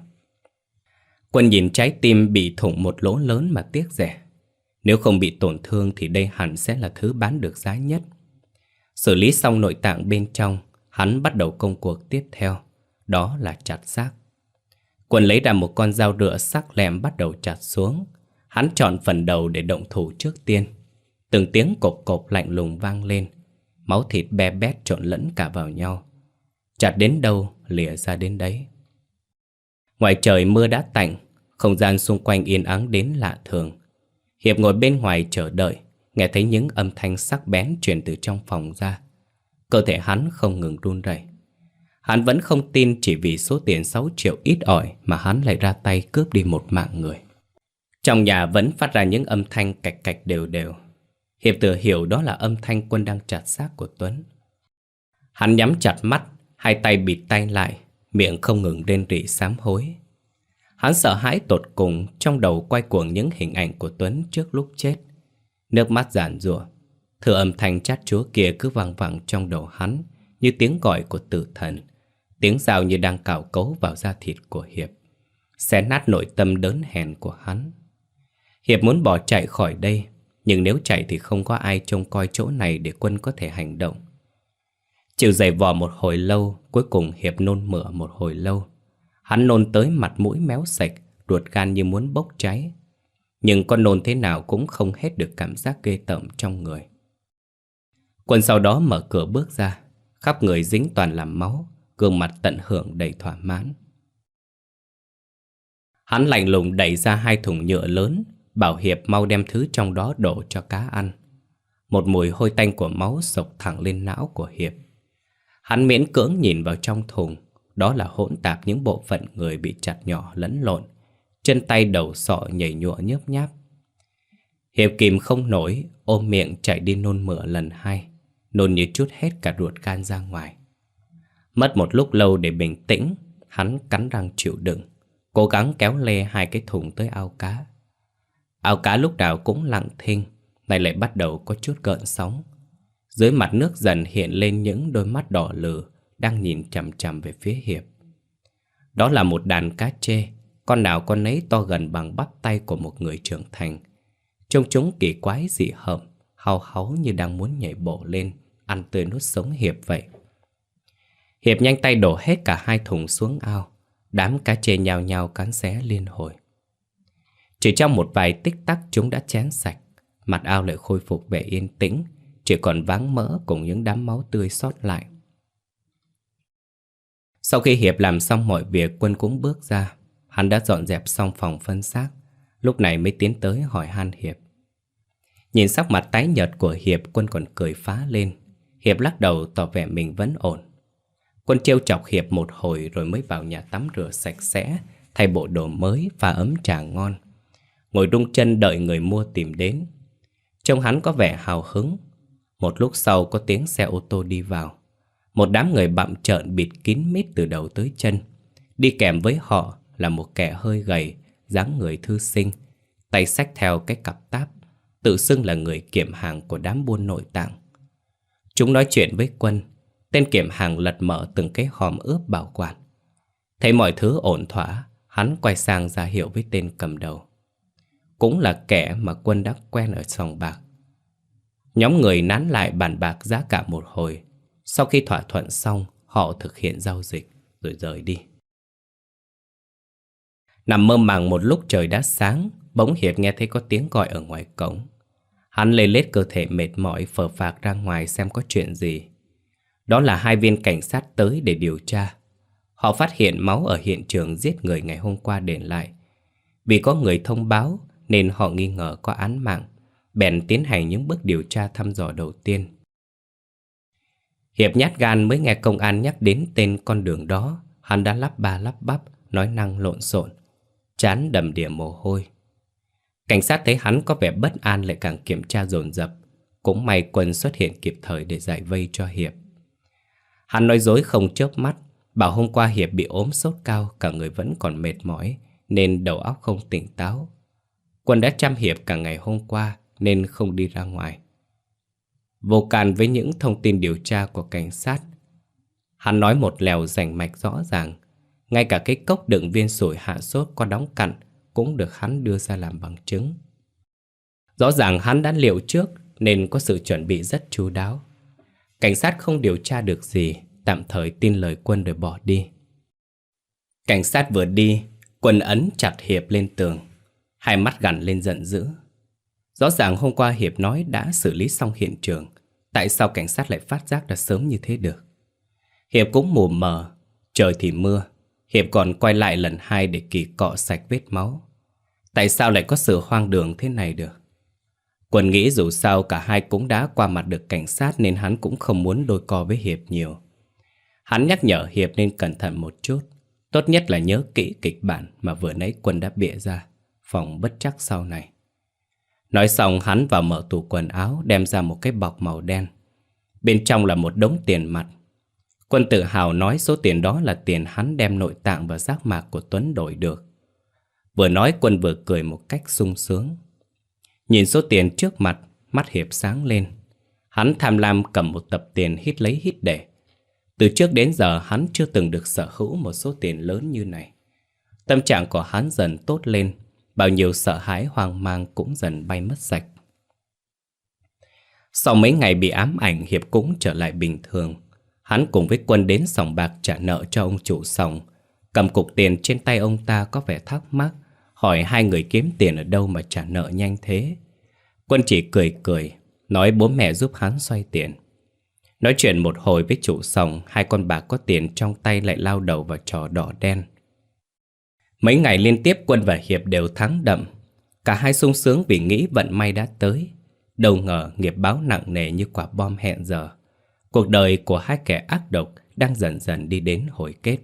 Quân nhìn trái tim bị thủng một lỗ lớn mà tiếc rẻ. Nếu không bị tổn thương thì đây hẳn sẽ là thứ bán được giá nhất. Xử lý xong nội tạng bên trong, hắn bắt đầu công cuộc tiếp theo, đó là chặt xác. Quân lấy ra một con dao rựa sắc lẹm bắt đầu chặt xuống. Hắn chọn phần đầu để động thủ trước tiên. Từng tiếng cộp cộp lạnh lùng vang lên. Máu thịt be bét trộn lẫn cả vào nhau. Chặt đến đâu, lìa ra đến đấy. Ngoài trời mưa đã tạnh, không gian xung quanh yên ắng đến lạ thường. Hiệp ngồi bên ngoài chờ đợi, nghe thấy những âm thanh sắc bén truyền từ trong phòng ra. Cơ thể hắn không ngừng run rẩy. Hắn vẫn không tin chỉ vì số tiền 6 triệu ít ỏi mà hắn lại ra tay cướp đi một mạng người. Trong nhà vẫn phát ra những âm thanh cạch cạch đều đều. Hiệp tự hiểu đó là âm thanh Quân đang chặt xác của Tuấn. Hắn nhắm chặt mắt, hai tay bịt tay lại, miệng không ngừng rên rỉ sám hối. Hắn sợ hãi tột cùng, trong đầu quay cuồng những hình ảnh của Tuấn trước lúc chết. Nước mắt giàn giụa, thứ âm thanh chát chúa kia cứ vang vẳng trong đầu hắn như tiếng gọi của tử thần. Tiếng dao như đang cào cấu vào da thịt của Hiệp, xé nát nội tâm đớn hèn của hắn. Hiệp muốn bỏ chạy khỏi đây, nhưng nếu chạy thì không có ai trông coi chỗ này để Quân có thể hành động. Chịu giày vò một hồi lâu, cuối cùng Hiệp nôn mửa một hồi lâu. Hắn nôn tới mặt mũi méo sạch, ruột gan như muốn bốc cháy. Nhưng con nôn thế nào cũng không hết được cảm giác ghê tởm trong người. Quân sau đó mở cửa bước ra, khắp người dính toàn là máu, gương mặt tận hưởng đầy thỏa mãn. Hắn lạnh lùng đẩy ra 2 thùng nhựa lớn, bảo Hiệp mau đem thứ trong đó đổ cho cá ăn. Một mùi hôi tanh của máu xộc thẳng lên não của Hiệp. Hắn miễn cưỡng nhìn vào trong thùng, đó là hỗn tạp những bộ phận người bị chặt nhỏ lẫn lộn, chân tay đầu sọ nhảy nhụa nhớp nháp. Hiệp kìm không nổi, ôm miệng chạy đi nôn mửa lần 2, nôn như trút hết cả ruột gan ra ngoài. Mất một lúc lâu để bình tĩnh, hắn cắn răng chịu đựng, cố gắng kéo lê 2 cái thùng tới ao cá. Ao cá lúc nào cũng lặng thinh, nay lại bắt đầu có chút gợn sóng. Dưới mặt nước dần hiện lên những đôi mắt đỏ lừ đang nhìn chằm chằm về phía Hiệp. Đó là một đàn cá trê, con nào con nấy to gần bằng bắp tay của một người trưởng thành. Trông chúng kỳ quái dị hợm, hao háu như đang muốn nhảy bổ lên, ăn tươi nuốt sống Hiệp vậy. Hiệp nhanh tay đổ hết cả 2 thùng xuống ao. Đám cá trê nhao nhao cắn xé liên hồi. Chỉ trong một vài tích tắc chúng đã chén sạch. Mặt ao lại khôi phục vẻ yên tĩnh, chỉ còn váng mỡ cùng những đám máu tươi sót lại. Sau khi Hiệp làm xong mọi việc, Quân cũng bước ra. Hắn đã dọn dẹp xong phòng phân xác, lúc này mới tiến tới hỏi han Hiệp. Nhìn sắc mặt tái nhợt của Hiệp, Quân còn cười phá lên. Hiệp lắc đầu tỏ vẻ mình vẫn ổn. Quân trêu chọc Hiệp một hồi rồi mới vào nhà tắm rửa sạch sẽ, thay bộ đồ mới, pha ấm trà ngon, ngồi rung chân đợi người mua tìm đến. Trông hắn có vẻ hào hứng. Một lúc sau có tiếng xe ô tô đi vào. Một đám người bặm trợn bịt kín mít từ đầu tới chân. Đi kèm với họ là một kẻ hơi gầy, dáng người thư sinh, tay xách theo cái cặp táp, tự xưng là người kiểm hàng của đám buôn nội tạng. Chúng nói chuyện với Quân. Tên kiểm hàng lật mở từng cái hòm ướp bảo quản. Thấy mọi thứ ổn thỏa, hắn quay sang ra hiệu với tên cầm đầu. Cũng là kẻ mà Quân đã quen ở sòng bạc. Nhóm người nán lại bàn bạc giá cả một hồi. Sau khi thỏa thuận xong, họ thực hiện giao dịch rồi rời đi. Nằm mơ màng một lúc trời đã sáng, bỗng Hiệp nghe thấy có tiếng gọi ở ngoài cổng. Hắn lê lết cơ thể mệt mỏi phờ phạc ra ngoài xem có chuyện gì. Đó là 2 viên cảnh sát tới để điều tra. Họ phát hiện máu ở hiện trường giết người ngày hôm qua để lại. Vì có người thông báo nên họ nghi ngờ có án mạng, bèn tiến hành những bước điều tra thăm dò đầu tiên. Hiệp nhát gan mới nghe công an nhắc đến tên con đường đó, hắn đã lắp ba lắp bắp, nói năng lộn xộn, trán đầm đìa mồ hôi. Cảnh sát thấy hắn có vẻ bất an lại càng kiểm tra dồn dập. Cũng may Quân xuất hiện kịp thời để giải vây cho Hiệp. Hắn nói dối không chớp mắt, bảo hôm qua Hiệp bị ốm sốt cao, cả người vẫn còn mệt mỏi nên đầu óc không tỉnh táo. Quân đã chăm Hiệp cả ngày hôm qua nên không đi ra ngoài. Vô can với những thông tin điều tra của cảnh sát, hắn nói một lèo rành mạch rõ ràng. Ngay cả cái cốc đựng viên sủi hạ sốt có đóng cặn cũng được hắn đưa ra làm bằng chứng. Rõ ràng hắn đã liệu trước nên có sự chuẩn bị rất chu đáo. Cảnh sát không điều tra được gì, tạm thời tin lời Quân rồi bỏ đi. Cảnh sát vừa đi, Quân ấn chặt Hiệp lên tường, 2 mắt gằn lên giận dữ. Rõ ràng hôm qua Hiệp nói đã xử lý xong hiện trường, tại sao cảnh sát lại phát giác ra sớm như thế được? Hiệp cũng mù mờ, trời thì mưa, Hiệp còn quay lại lần 2 để kỳ cọ sạch vết máu. Tại sao lại có sự hoang đường thế này được? Quân nghĩ dù sao cả hai cũng đã qua mặt được cảnh sát nên hắn cũng không muốn đôi co với Hiệp nhiều. Hắn nhắc nhở Hiệp nên cẩn thận một chút, tốt nhất là nhớ kỹ kịch bản mà vừa nãy Quân đã bịa ra, phòng bất trắc sau này. Nói xong hắn vào mở tủ quần áo, đem ra một cái bọc màu đen. Bên trong là một đống tiền mặt. Quân tự hào nói số tiền đó là tiền hắn đem nội tạng và giác mạc của Tuấn đổi được. Vừa nói Quân vừa cười một cách sung sướng. Nhìn số tiền trước mặt, mắt Hiệp sáng lên. Hắn tham lam cầm một tập tiền hít lấy hít để. Từ trước đến giờ hắn chưa từng được sở hữu một số tiền lớn như này. Tâm trạng của hắn dần tốt lên, Bao nhiêu sợ hãi hoang mang cũng dần bay mất sạch. Sau mấy ngày bị ám ảnh, Hiệp cũng trở lại bình thường. Hắn cùng với Quân đến sòng bạc trả nợ cho ông chủ sòng. Cầm cục tiền trên tay ông ta có vẻ thắc mắc, hỏi hai người kiếm tiền ở đâu mà trả nợ nhanh thế. Quân chỉ cười cười, nói bố mẹ giúp hắn xoay tiền. Nói chuyện một hồi với chủ sòng, hai con bạc có tiền trong tay lại lao đầu vào trò đỏ đen. Mấy ngày liên tiếp Quân và Hiệp đều thắng đậm. Cả hai sung sướng vì nghĩ vận may đã tới. Đâu ngờ nghiệp báo nặng nề như quả bom hẹn giờ. Cuộc đời của hai kẻ ác độc đang dần dần đi đến hồi kết.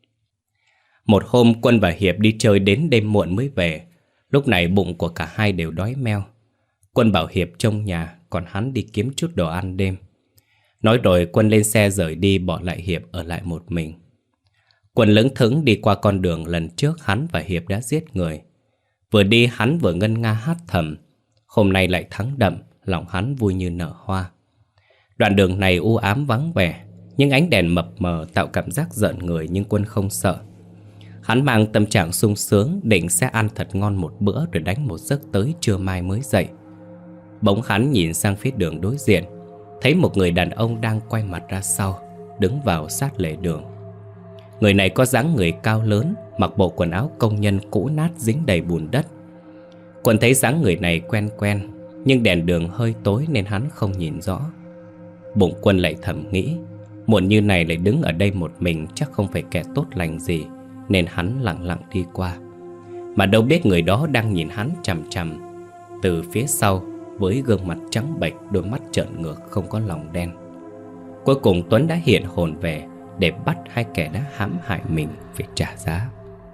Một hôm Quân và Hiệp đi chơi đến đêm muộn mới về. Lúc này bụng của cả hai đều đói meo. Quân bảo Hiệp trông nhà, còn hắn đi kiếm chút đồ ăn đêm. Nói rồi Quân lên xe rời đi, bỏ lại Hiệp ở lại một mình. Quân lững thững đi qua con đường lần trước hắn và Hiệp đã giết người. Vừa đi hắn vừa ngân nga hát thầm. Hôm nay lại thắng đậm, lòng hắn vui như nở hoa. Đoạn đường này u ám vắng vẻ, nhưng ánh đèn mập mờ tạo cảm giác rợn người, nhưng Quân không sợ. Hắn mang tâm trạng sung sướng, định sẽ ăn thật ngon một bữa rồi đánh một giấc tới trưa mai mới dậy. Bỗng hắn nhìn sang phía đường đối diện, thấy một người đàn ông đang quay mặt ra sau, đứng vào sát lề đường. Người này có dáng người cao lớn, mặc bộ quần áo công nhân cũ nát dính đầy bùn đất. Quân thấy dáng người này quen quen, nhưng đèn đường hơi tối nên hắn không nhìn rõ. Bụng Quân lại thầm nghĩ, muộn như này lại đứng ở đây một mình chắc không phải kẻ tốt lành gì, nên hắn lặng lặng đi qua. Mà đâu biết người đó đang nhìn hắn chằm chằm từ phía sau, với gương mặt trắng bệch, đôi mắt trợn ngược không có lòng đen. Cuối cùng Tuấn đã hiện hồn về để bắt hai kẻ đã hãm hại mình phải trả giá.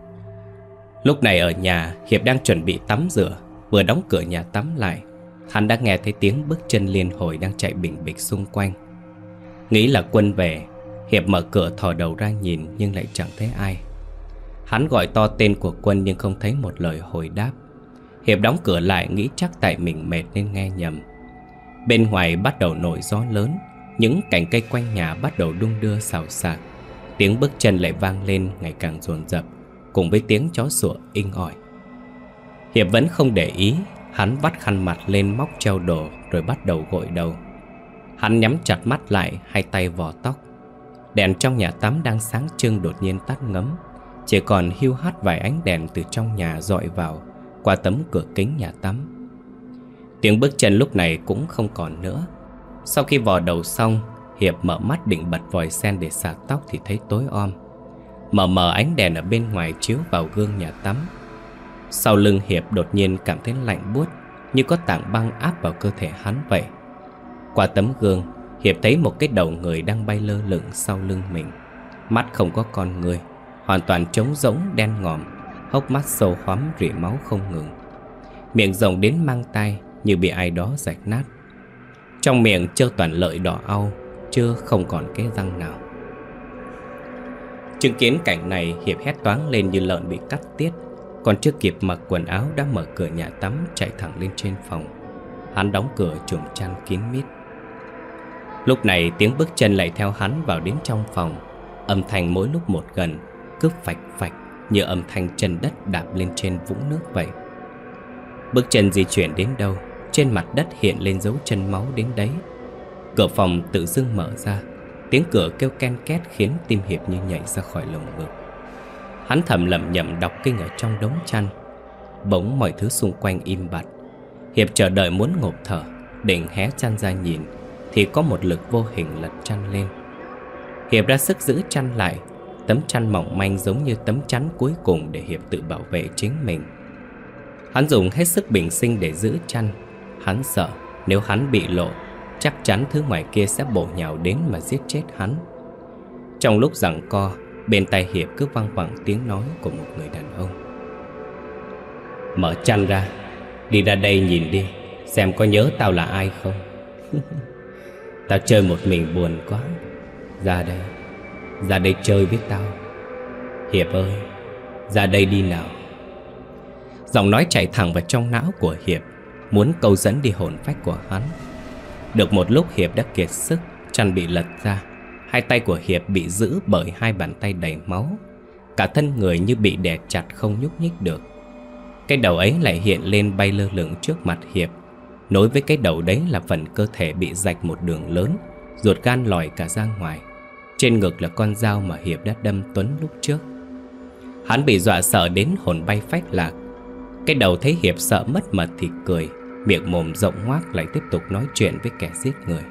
Lúc này ở nhà, Hiệp đang chuẩn bị tắm rửa. Vừa đóng cửa nhà tắm lại, hắn đã nghe thấy tiếng bước chân liên hồi đang chạy bình bịch xung quanh. Nghĩ là Quân về, Hiệp mở cửa thò đầu ra nhìn nhưng lại chẳng thấy ai. Hắn gọi to tên của Quân nhưng không thấy một lời hồi đáp. Hiệp đóng cửa lại, nghĩ chắc tại mình mệt nên nghe nhầm. Bên ngoài bắt đầu nổi gió lớn, những cành cây quanh nhà bắt đầu đung đưa xào xạc. Tiếng bước chân lại vang lên ngày càng dồn dập, cùng với tiếng chó sủa inh ỏi. Hiệp vẫn không để ý, hắn vắt khăn mặt lên móc treo đồ rồi bắt đầu gội đầu. Hắn nhắm chặt mắt lại, hai tay vò tóc. Đèn trong nhà tắm đang sáng trưng đột nhiên tắt ngấm, chỉ còn hiu hắt vài ánh đèn từ trong nhà dọi vào qua tấm cửa kính nhà tắm. Tiếng bước chân lúc này cũng không còn nữa. Sau khi vò đầu xong, Hiệp mở mắt định bật vòi sen để xả tóc thì thấy tối om. Mờ mờ ánh đèn ở bên ngoài chiếu vào gương nhà tắm. Sau lưng Hiệp đột nhiên cảm thấy lạnh buốt, như có tảng băng áp vào cơ thể hắn vậy. Qua tấm gương, Hiệp thấy một cái đầu người đang bay lơ lửng sau lưng mình. Mắt không có con người, hoàn toàn trống rỗng đen ngòm, hốc mắt sâu hoắm rỉ máu không ngừng. Miệng rộng đến mang tai như bị ai đó rạch nát. Trong miệng trơ toàn lợi đỏ au, chưa không còn cái răng nào. Chứng kiến cảnh này, Hiệp hét toáng lên như lợn bị cắt tiết. Còn chưa kịp mặc quần áo đã mở cửa nhà tắm chạy thẳng lên trên phòng. Hắn đóng cửa trùm chăn kín mít. Lúc này tiếng bước chân lại theo hắn vào đến trong phòng. Âm thanh mỗi lúc một gần, cứ phạch phạch như âm thanh chân đất đạp lên trên vũng nước vậy. Bước chân di chuyển đến đâu, trên mặt đất hiện lên dấu chân máu đến đấy. Cửa phòng tự dưng mở ra, tiếng cửa kêu ken két khiến tim Hiệp như nhảy ra khỏi lồng ngực. Hắn thầm lẩm nhẩm đọc kinh ở trong đống chăn. Bỗng mọi thứ xung quanh im bặt. Hiệp chờ đợi muốn ngộp thở, định hé chăn ra nhìn, thì có một lực vô hình lật chăn lên. Hiệp ra sức giữ chăn lại. Tấm chăn mỏng manh giống như tấm chắn cuối cùng để Hiệp tự bảo vệ chính mình. Hắn dùng hết sức bình sinh để giữ chăn. Hắn sợ nếu hắn bị lộ, chắc chắn thứ ngoài kia sẽ bổ nhào đến mà giết chết hắn. Trong lúc giằng co, bên tai Hiệp cứ văng vẳng tiếng nói của một người đàn ông. Mở chăn ra, đi ra đây nhìn đi, xem có nhớ tao là ai không. Tao chơi một mình buồn quá. Ra đây chơi với tao. Hiệp ơi, ra đây đi nào. Giọng nói chạy thẳng vào trong não của Hiệp, muốn câu dẫn đi hồn phách của hắn. Được một lúc Hiệp đã kiệt sức, chăn bị lật ra. Hai tay của Hiệp bị giữ bởi hai bàn tay đầy máu. Cả thân người như bị đè chặt không nhúc nhích được. Cái đầu ấy lại hiện lên bay lơ lửng trước mặt Hiệp. Nối với cái đầu đấy là phần cơ thể bị rạch một đường lớn, ruột gan lòi cả ra ngoài. Trên ngực là con dao mà Hiệp đã đâm Tuấn lúc trước. Hắn bị dọa sợ đến hồn bay phách lạc. Cái đầu thấy Hiệp sợ mất mật thì cười, miệng mồm rộng ngoác lại tiếp tục nói chuyện với kẻ giết người.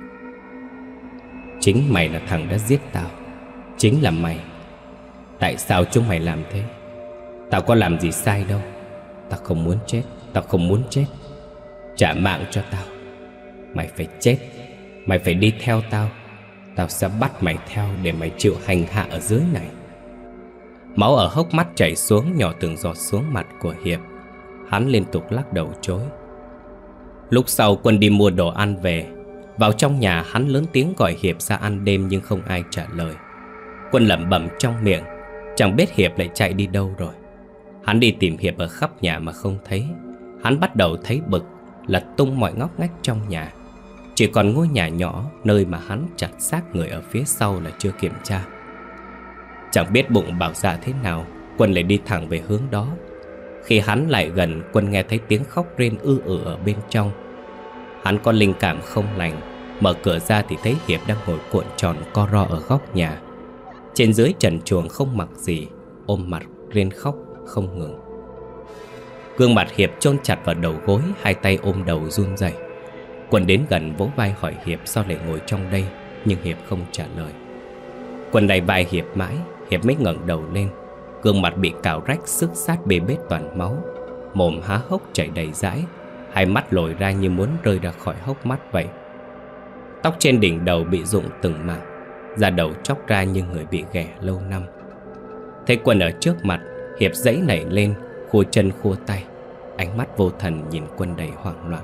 Chính mày là thằng đã giết tao. Chính là mày. Tại sao chúng mày làm thế? Tao có làm gì sai đâu. Tao không muốn chết. Tao không muốn chết. Trả mạng cho tao. Mày phải chết. Mày phải đi theo tao. Tao sẽ bắt mày theo để mày chịu hành hạ ở dưới này. Máu ở hốc mắt chảy xuống, nhỏ từng giọt xuống mặt của Hiệp. Hắn liên tục lắc đầu chối. Lúc sau Quân đi mua đồ ăn về. Vào trong nhà hắn lớn tiếng gọi Hiệp ra ăn đêm nhưng không ai trả lời. Quân lẩm bẩm trong miệng, chẳng biết Hiệp lại chạy đi đâu rồi. Hắn đi tìm Hiệp ở khắp nhà mà không thấy. Hắn bắt đầu thấy bực, lật tung mọi ngóc ngách trong nhà. Chỉ còn ngôi nhà nhỏ nơi mà hắn chặt xác người ở phía sau là chưa kiểm tra. Chẳng biết bụng bảo dạ thế nào, Quân lại đi thẳng về hướng đó. Khi hắn lại gần, Quân nghe thấy tiếng khóc rên ở bên trong. Hắn có linh cảm không lành, mở cửa ra thì thấy Hiệp đang ngồi cuộn tròn co ro ở góc nhà. Trên dưới trần truồng không mặc gì, ôm mặt rên khóc không ngừng. Gương mặt Hiệp chôn chặt vào đầu gối, hai tay ôm đầu run rẩy. Quân đến gần vỗ vai hỏi Hiệp sao lại ngồi trong đây, nhưng Hiệp không trả lời. Quân đẩy vai Hiệp mãi, Hiệp mới ngẩng đầu lên. Gương mặt bị cào rách, xước sát bê bết toàn máu, mồm há hốc chảy đầy dãi, hai mắt lồi ra như muốn rơi ra khỏi hốc mắt vậy. Tóc trên đỉnh đầu bị rụng từng mảng, da đầu chóc ra như người bị ghẻ lâu năm. Thấy Quân ở trước mặt, Hiệp giãy nảy lên, khua chân khua tay, ánh mắt vô thần nhìn Quân đầy hoảng loạn.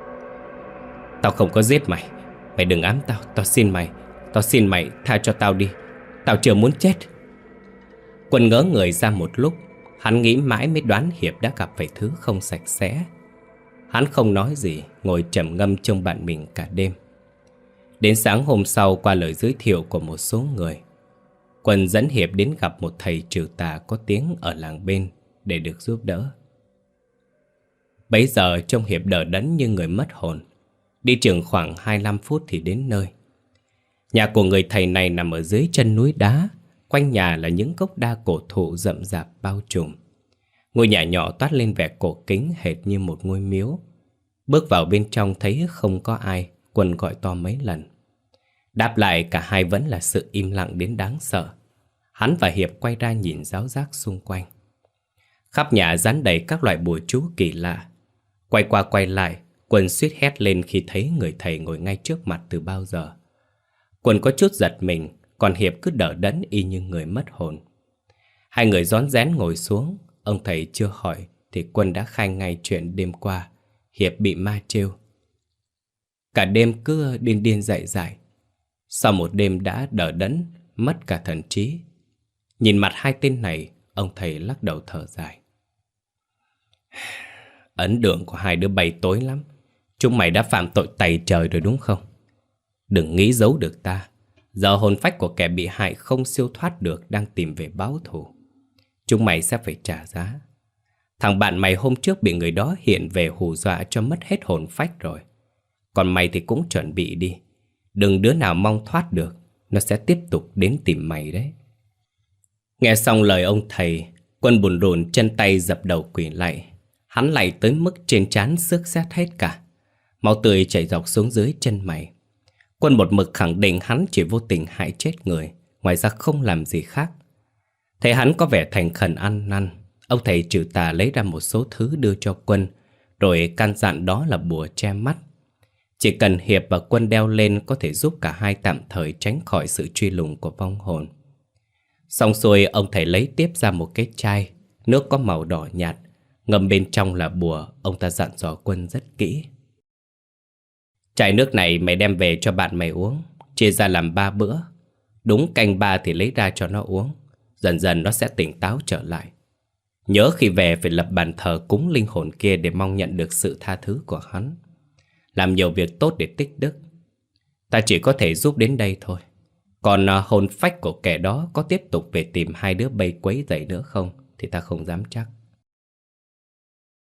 Tao không có giết mày. Mày đừng ám tao. Tao xin mày tha cho tao đi. Tao chưa muốn chết. Quân ngỡ người ra một lúc. Hắn nghĩ mãi mới đoán Hiệp đã gặp phải thứ không sạch sẽ. Hắn không nói gì, ngồi trầm ngâm trông bạn mình cả đêm. Đến sáng hôm sau, qua lời giới thiệu của một số người, Quân dẫn Hiệp đến gặp một thầy trừ tà có tiếng ở làng bên để được giúp đỡ. Bấy giờ trông Hiệp đờ đẫn như người mất hồn. Đi chừng khoảng 25 phút thì đến nơi. Nhà của người thầy này nằm ở dưới chân núi đá. Quanh nhà là những gốc đa cổ thụ rậm rạp bao trùm. Ngôi nhà nhỏ toát lên vẻ cổ kính hệt như một ngôi miếu. Bước vào bên trong thấy không có ai, Quân gọi to mấy lần. Đáp lại cả hai vẫn là sự im lặng đến đáng sợ. Hắn và Hiệp quay ra nhìn ráo rác xung quanh. Khắp nhà dán đầy các loại bùa chú kỳ lạ. Quay qua quay lại, Quân suýt hét lên khi thấy người thầy ngồi ngay trước mặt từ bao giờ. Quân có chút giật mình, còn Hiệp cứ đờ đẫn y như người mất hồn. Hai người rón rén ngồi xuống. Ông thầy chưa hỏi thì Quân đã khai ngay chuyện đêm qua Hiệp bị ma trêu. Cả đêm cứ điên điên dại dại. Sau một đêm đã đờ đẫn, mất cả thần trí. Nhìn mặt hai tên này, ông thầy lắc đầu thở dài. Ấn đường của hai đứa bay tối lắm. Chúng mày đã phạm tội tày trời rồi đúng không? Đừng nghĩ giấu được ta. Giờ hồn phách của kẻ bị hại không siêu thoát được, đang tìm về báo thù. Chúng mày sẽ phải trả giá. Thằng bạn mày hôm trước bị người đó hiện về hù dọa cho mất hết hồn phách rồi. Còn mày thì cũng chuẩn bị đi. Đừng đứa nào mong thoát được. Nó sẽ tiếp tục đến tìm mày đấy. Nghe xong lời ông thầy, Quân bùn rùn chân tay dập đầu quỳ lạy. Hắn lạy tới mức trên trán xước xét hết cả. Máu tươi chảy dọc xuống dưới chân mày. Quân một mực khẳng định hắn chỉ vô tình hại chết người, ngoài ra không làm gì khác. Thấy hắn có vẻ thành khẩn ăn năn, ông thầy trừ tà lấy ra một số thứ đưa cho Quân, rồi căn dặn đó là bùa che mắt. Chỉ cần Hiệp và Quân đeo lên có thể giúp cả hai tạm thời tránh khỏi sự truy lùng của vong hồn. Xong xuôi, ông thầy lấy tiếp ra một cái chai, nước có màu đỏ nhạt, ngâm bên trong là bùa. Ông ta dặn dò Quân rất kỹ. Chai nước này mày đem về cho bạn mày uống, chia ra làm 3 bữa. Đúng canh 3 thì lấy ra cho nó uống. Dần dần nó sẽ tỉnh táo trở lại. Nhớ khi về phải lập bàn thờ cúng linh hồn kia để mong nhận được sự tha thứ của hắn. Làm nhiều việc tốt để tích đức. Ta chỉ có thể giúp đến đây thôi. Còn hồn phách của kẻ đó có tiếp tục về tìm hai đứa bay quấy rầy nữa không thì ta không dám chắc.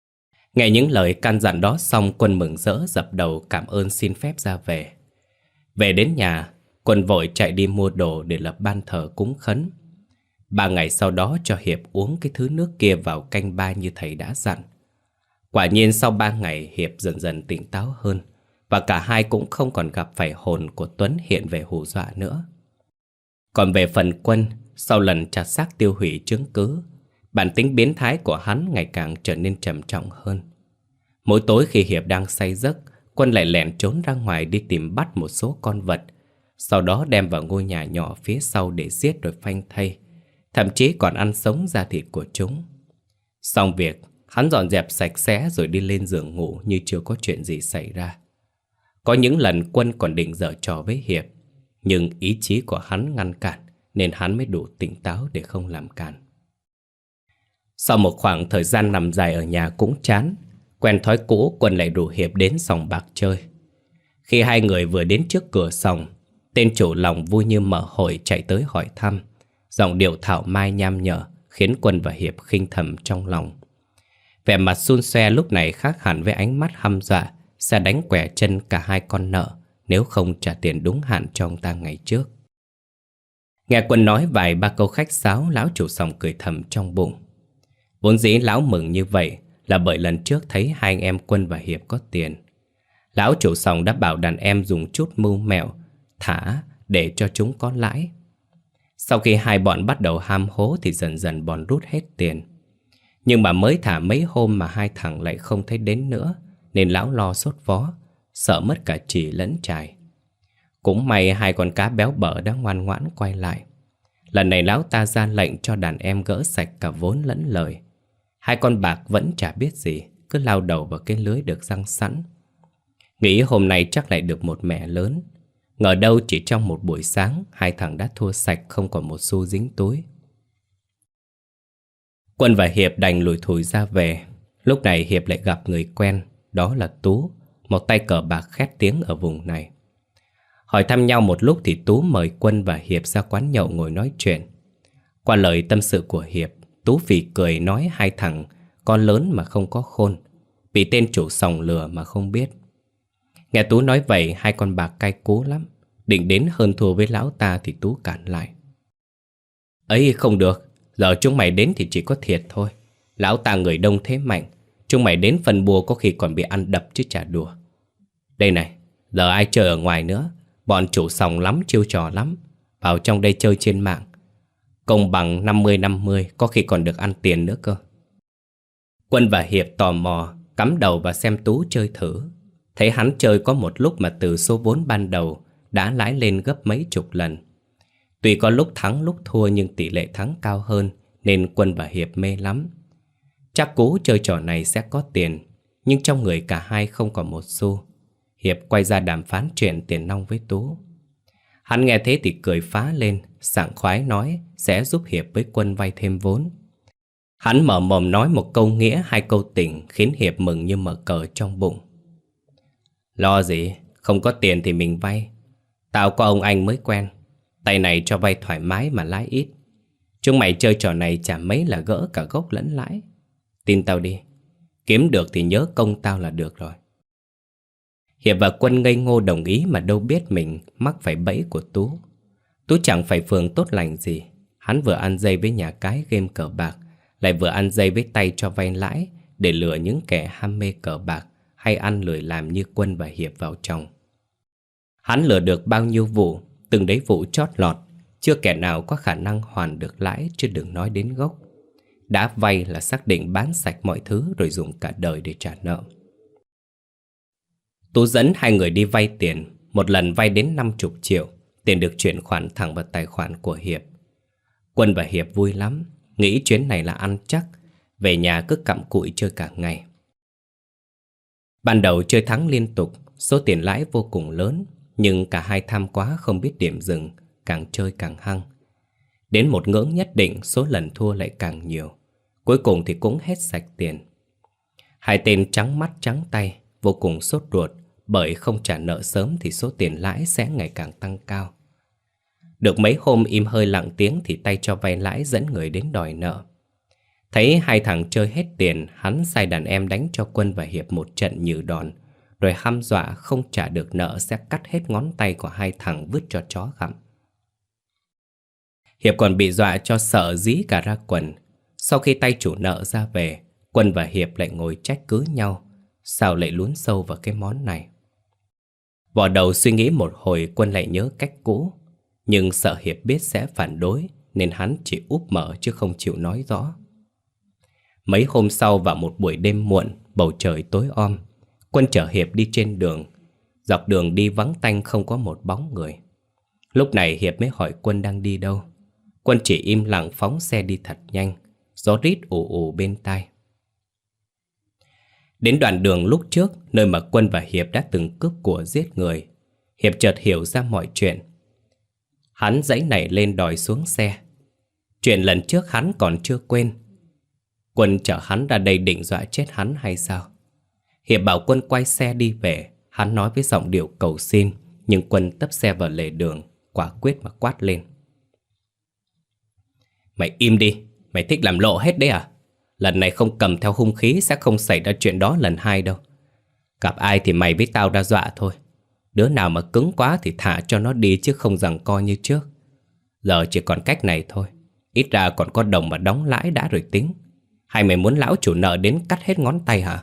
Nghe những lời căn dặn đó xong, Quân mừng rỡ dập đầu cảm ơn xin phép ra về. Về đến nhà, Quân vội chạy đi mua đồ để lập ban thờ cúng khấn. 3 ngày sau đó cho Hiệp uống cái thứ nước kia vào canh ba như thầy đã dặn. Quả nhiên sau 3 ngày Hiệp dần dần tỉnh táo hơn, và cả hai cũng không còn gặp phải hồn của Tuấn hiện về hù dọa nữa. Còn về phần Quân, sau lần chặt xác tiêu hủy chứng cứ, bản tính biến thái của hắn ngày càng trở nên trầm trọng hơn. Mỗi tối khi Hiệp đang say giấc, Quân lại lẻn trốn ra ngoài đi tìm bắt một số con vật, sau đó đem vào ngôi nhà nhỏ phía sau để giết rồi phanh thây, thậm chí còn ăn sống da thịt của chúng. Xong việc, hắn dọn dẹp sạch sẽ rồi đi lên giường ngủ như chưa có chuyện gì xảy ra. Có những lần Quân còn định giở trò với Hiệp, nhưng ý chí của hắn ngăn cản, nên hắn mới đủ tỉnh táo để không làm càn. Sau một khoảng thời gian nằm dài ở nhà cũng chán, quen thói cũ, Quân lại rủ Hiệp đến sòng bạc chơi. Khi hai người vừa đến trước cửa sòng, tên chủ lòng vui như mở hội chạy tới hỏi thăm, giọng điệu thảo mai nham nhở khiến Quân và Hiệp khinh thầm trong lòng. Vẻ mặt xun xoe lúc này khác hẳn với ánh mắt hăm dọa sẽ đánh quẻ chân cả hai con nợ nếu không trả tiền đúng hạn cho ông ta ngày trước. Nghe Quân nói vài ba câu khách sáo, lão chủ sòng cười thầm trong bụng. Vốn dĩ lão mừng như vậy là bởi lần trước thấy hai anh em Quân và Hiệp có tiền. Lão chủ sòng đã bảo đàn em dùng chút mưu mẹo thả để cho chúng có lãi. Sau khi hai bọn bắt đầu ham hố thì dần dần bọn rút hết tiền. Nhưng mà mới thả mấy hôm mà hai thằng lại không thấy đến nữa, nên lão lo sốt vó, sợ mất cả chỉ lẫn chài. Cũng may hai con cá béo bở đã ngoan ngoãn quay lại. Lần này lão ta ra lệnh cho đàn em gỡ sạch cả vốn lẫn lời. Hai con bạc vẫn chả biết gì, cứ lao đầu vào cái lưới được giăng sẵn. Nghĩ hôm nay chắc lại được một mẻ lớn. Ngờ đâu chỉ trong một buổi sáng, hai thằng đã thua sạch không còn một xu dính túi. Quân và Hiệp đành lủi thủi ra về. Lúc này Hiệp lại gặp người quen, đó là Tú, một tay cờ bạc khét tiếng ở vùng này. Hỏi thăm nhau một lúc thì Tú mời Quân và Hiệp ra quán nhậu ngồi nói chuyện. Qua lời tâm sự của Hiệp, Tú phì cười nói hai thằng con lớn mà không có khôn, bị tên chủ sòng lừa mà không biết. Nghe Tú nói vậy, hai con bạc cay cú lắm, định đến hơn thua với lão ta thì Tú cản lại. Ấy không được, giờ chúng mày đến thì chỉ có thiệt thôi. Lão ta người đông thế mạnh, chúng mày đến phân bua có khi còn bị ăn đập chứ chả đùa. Đây này, giờ ai chơi ở ngoài nữa, bọn chủ sòng lắm chiêu trò lắm, vào trong đây chơi trên mạng. Công bằng 50-50, có khi còn được ăn tiền nữa cơ. Quân và Hiệp tò mò, cắm đầu và xem Tú chơi thử. Thấy hắn chơi có một lúc mà từ số vốn ban đầu đã lãi lên gấp mấy chục lần. Tuy có lúc thắng lúc thua nhưng tỷ lệ thắng cao hơn, nên Quân và Hiệp mê lắm. Chắc cú chơi trò này sẽ có tiền, nhưng trong người cả hai không còn một xu. Hiệp quay ra đàm phán chuyện tiền nong với Tú. Hắn nghe thế thì cười phá lên, sảng khoái nói sẽ giúp Hiệp với Quân vay thêm vốn. Hắn mở mồm nói một câu nghĩa hai câu tình khiến Hiệp mừng như mở cờ trong bụng. Lo gì, không có tiền thì mình vay. Tao có ông anh mới quen, tay này cho vay thoải mái mà lãi ít. Chúng mày chơi trò này chả mấy là gỡ cả gốc lẫn lãi. Tin tao đi, kiếm được thì nhớ công tao là được rồi. Hiệp và Quân ngây ngô đồng ý mà đâu biết mình mắc phải bẫy của Tú. Tú chẳng phải phường tốt lành gì. Hắn vừa ăn dây với nhà cái game cờ bạc, lại vừa ăn dây với tay cho vay lãi để lừa những kẻ ham mê cờ bạc hay ăn lười làm như Quân và Hiệp vào trong. Hắn lừa được bao nhiêu vụ, từng đấy vụ chót lọt, chưa kẻ nào có khả năng hoàn được lãi chứ đừng nói đến gốc. Đã vay là xác định bán sạch mọi thứ rồi dùng cả đời để trả nợ. Tú dẫn hai người đi vay tiền, một lần vay đến 50 triệu, tiền được chuyển khoản thẳng vào tài khoản của Hiệp. Quân và Hiệp vui lắm, nghĩ chuyến này là ăn chắc, về nhà cứ cặm cụi chơi cả ngày. Ban đầu chơi thắng liên tục, số tiền lãi vô cùng lớn, nhưng cả hai tham quá không biết điểm dừng, càng chơi càng hăng. Đến một ngưỡng nhất định, số lần thua lại càng nhiều, cuối cùng thì cũng hết sạch tiền. Hai tên trắng mắt trắng tay, vô cùng sốt ruột, bởi không trả nợ sớm thì số tiền lãi sẽ ngày càng tăng cao. Được mấy hôm im hơi lặng tiếng thì tay cho vay lãi dẫn người đến đòi nợ. Thấy hai thằng chơi hết tiền, hắn sai đàn em đánh cho Quân và Hiệp một trận như đòn, rồi hăm dọa không trả được nợ sẽ cắt hết ngón tay của hai thằng vứt cho chó gặm. Hiệp còn bị dọa cho sợ dí cả ra quần. Sau khi tay chủ nợ ra về, Quân và Hiệp lại ngồi trách cứ nhau, sao lại lún sâu vào cái món này. Vò đầu suy nghĩ một hồi, Quân lại nhớ cách cũ, nhưng sợ Hiệp biết sẽ phản đối nên hắn chỉ úp mở chứ không chịu nói rõ. Mấy hôm sau, vào một buổi đêm muộn, bầu trời tối om, Quân chở Hiệp đi trên đường. Dọc đường đi vắng tanh, không có một bóng người. Lúc này Hiệp mới hỏi Quân đang đi đâu. Quân chỉ im lặng phóng xe đi thật nhanh, gió rít ù ù bên tai. Đến đoạn đường lúc trước, nơi mà Quân và Hiệp đã từng cướp của giết người, Hiệp chợt hiểu ra mọi chuyện. Hắn giãy nảy lên đòi xuống xe. Chuyện lần trước hắn còn chưa quên. Quân chở hắn ra đây định dọa chết hắn hay sao? Hiệp bảo Quân quay xe đi về. Hắn nói với giọng điệu cầu xin, nhưng Quân tấp xe vào lề đường, quả quyết mà quát lên: "Mày im đi, mày thích làm lộ hết đấy à? Lần này không cầm theo hung khí sẽ không xảy ra chuyện đó lần hai đâu. Gặp ai thì mày với tao ra dọa thôi. Đứa nào mà cứng quá thì thả cho nó đi chứ không giằng co như trước. Giờ chỉ còn cách này thôi. Ít ra còn có đồng mà đóng lãi đã rồi tính. Hay mày muốn lão chủ nợ đến cắt hết ngón tay hả?"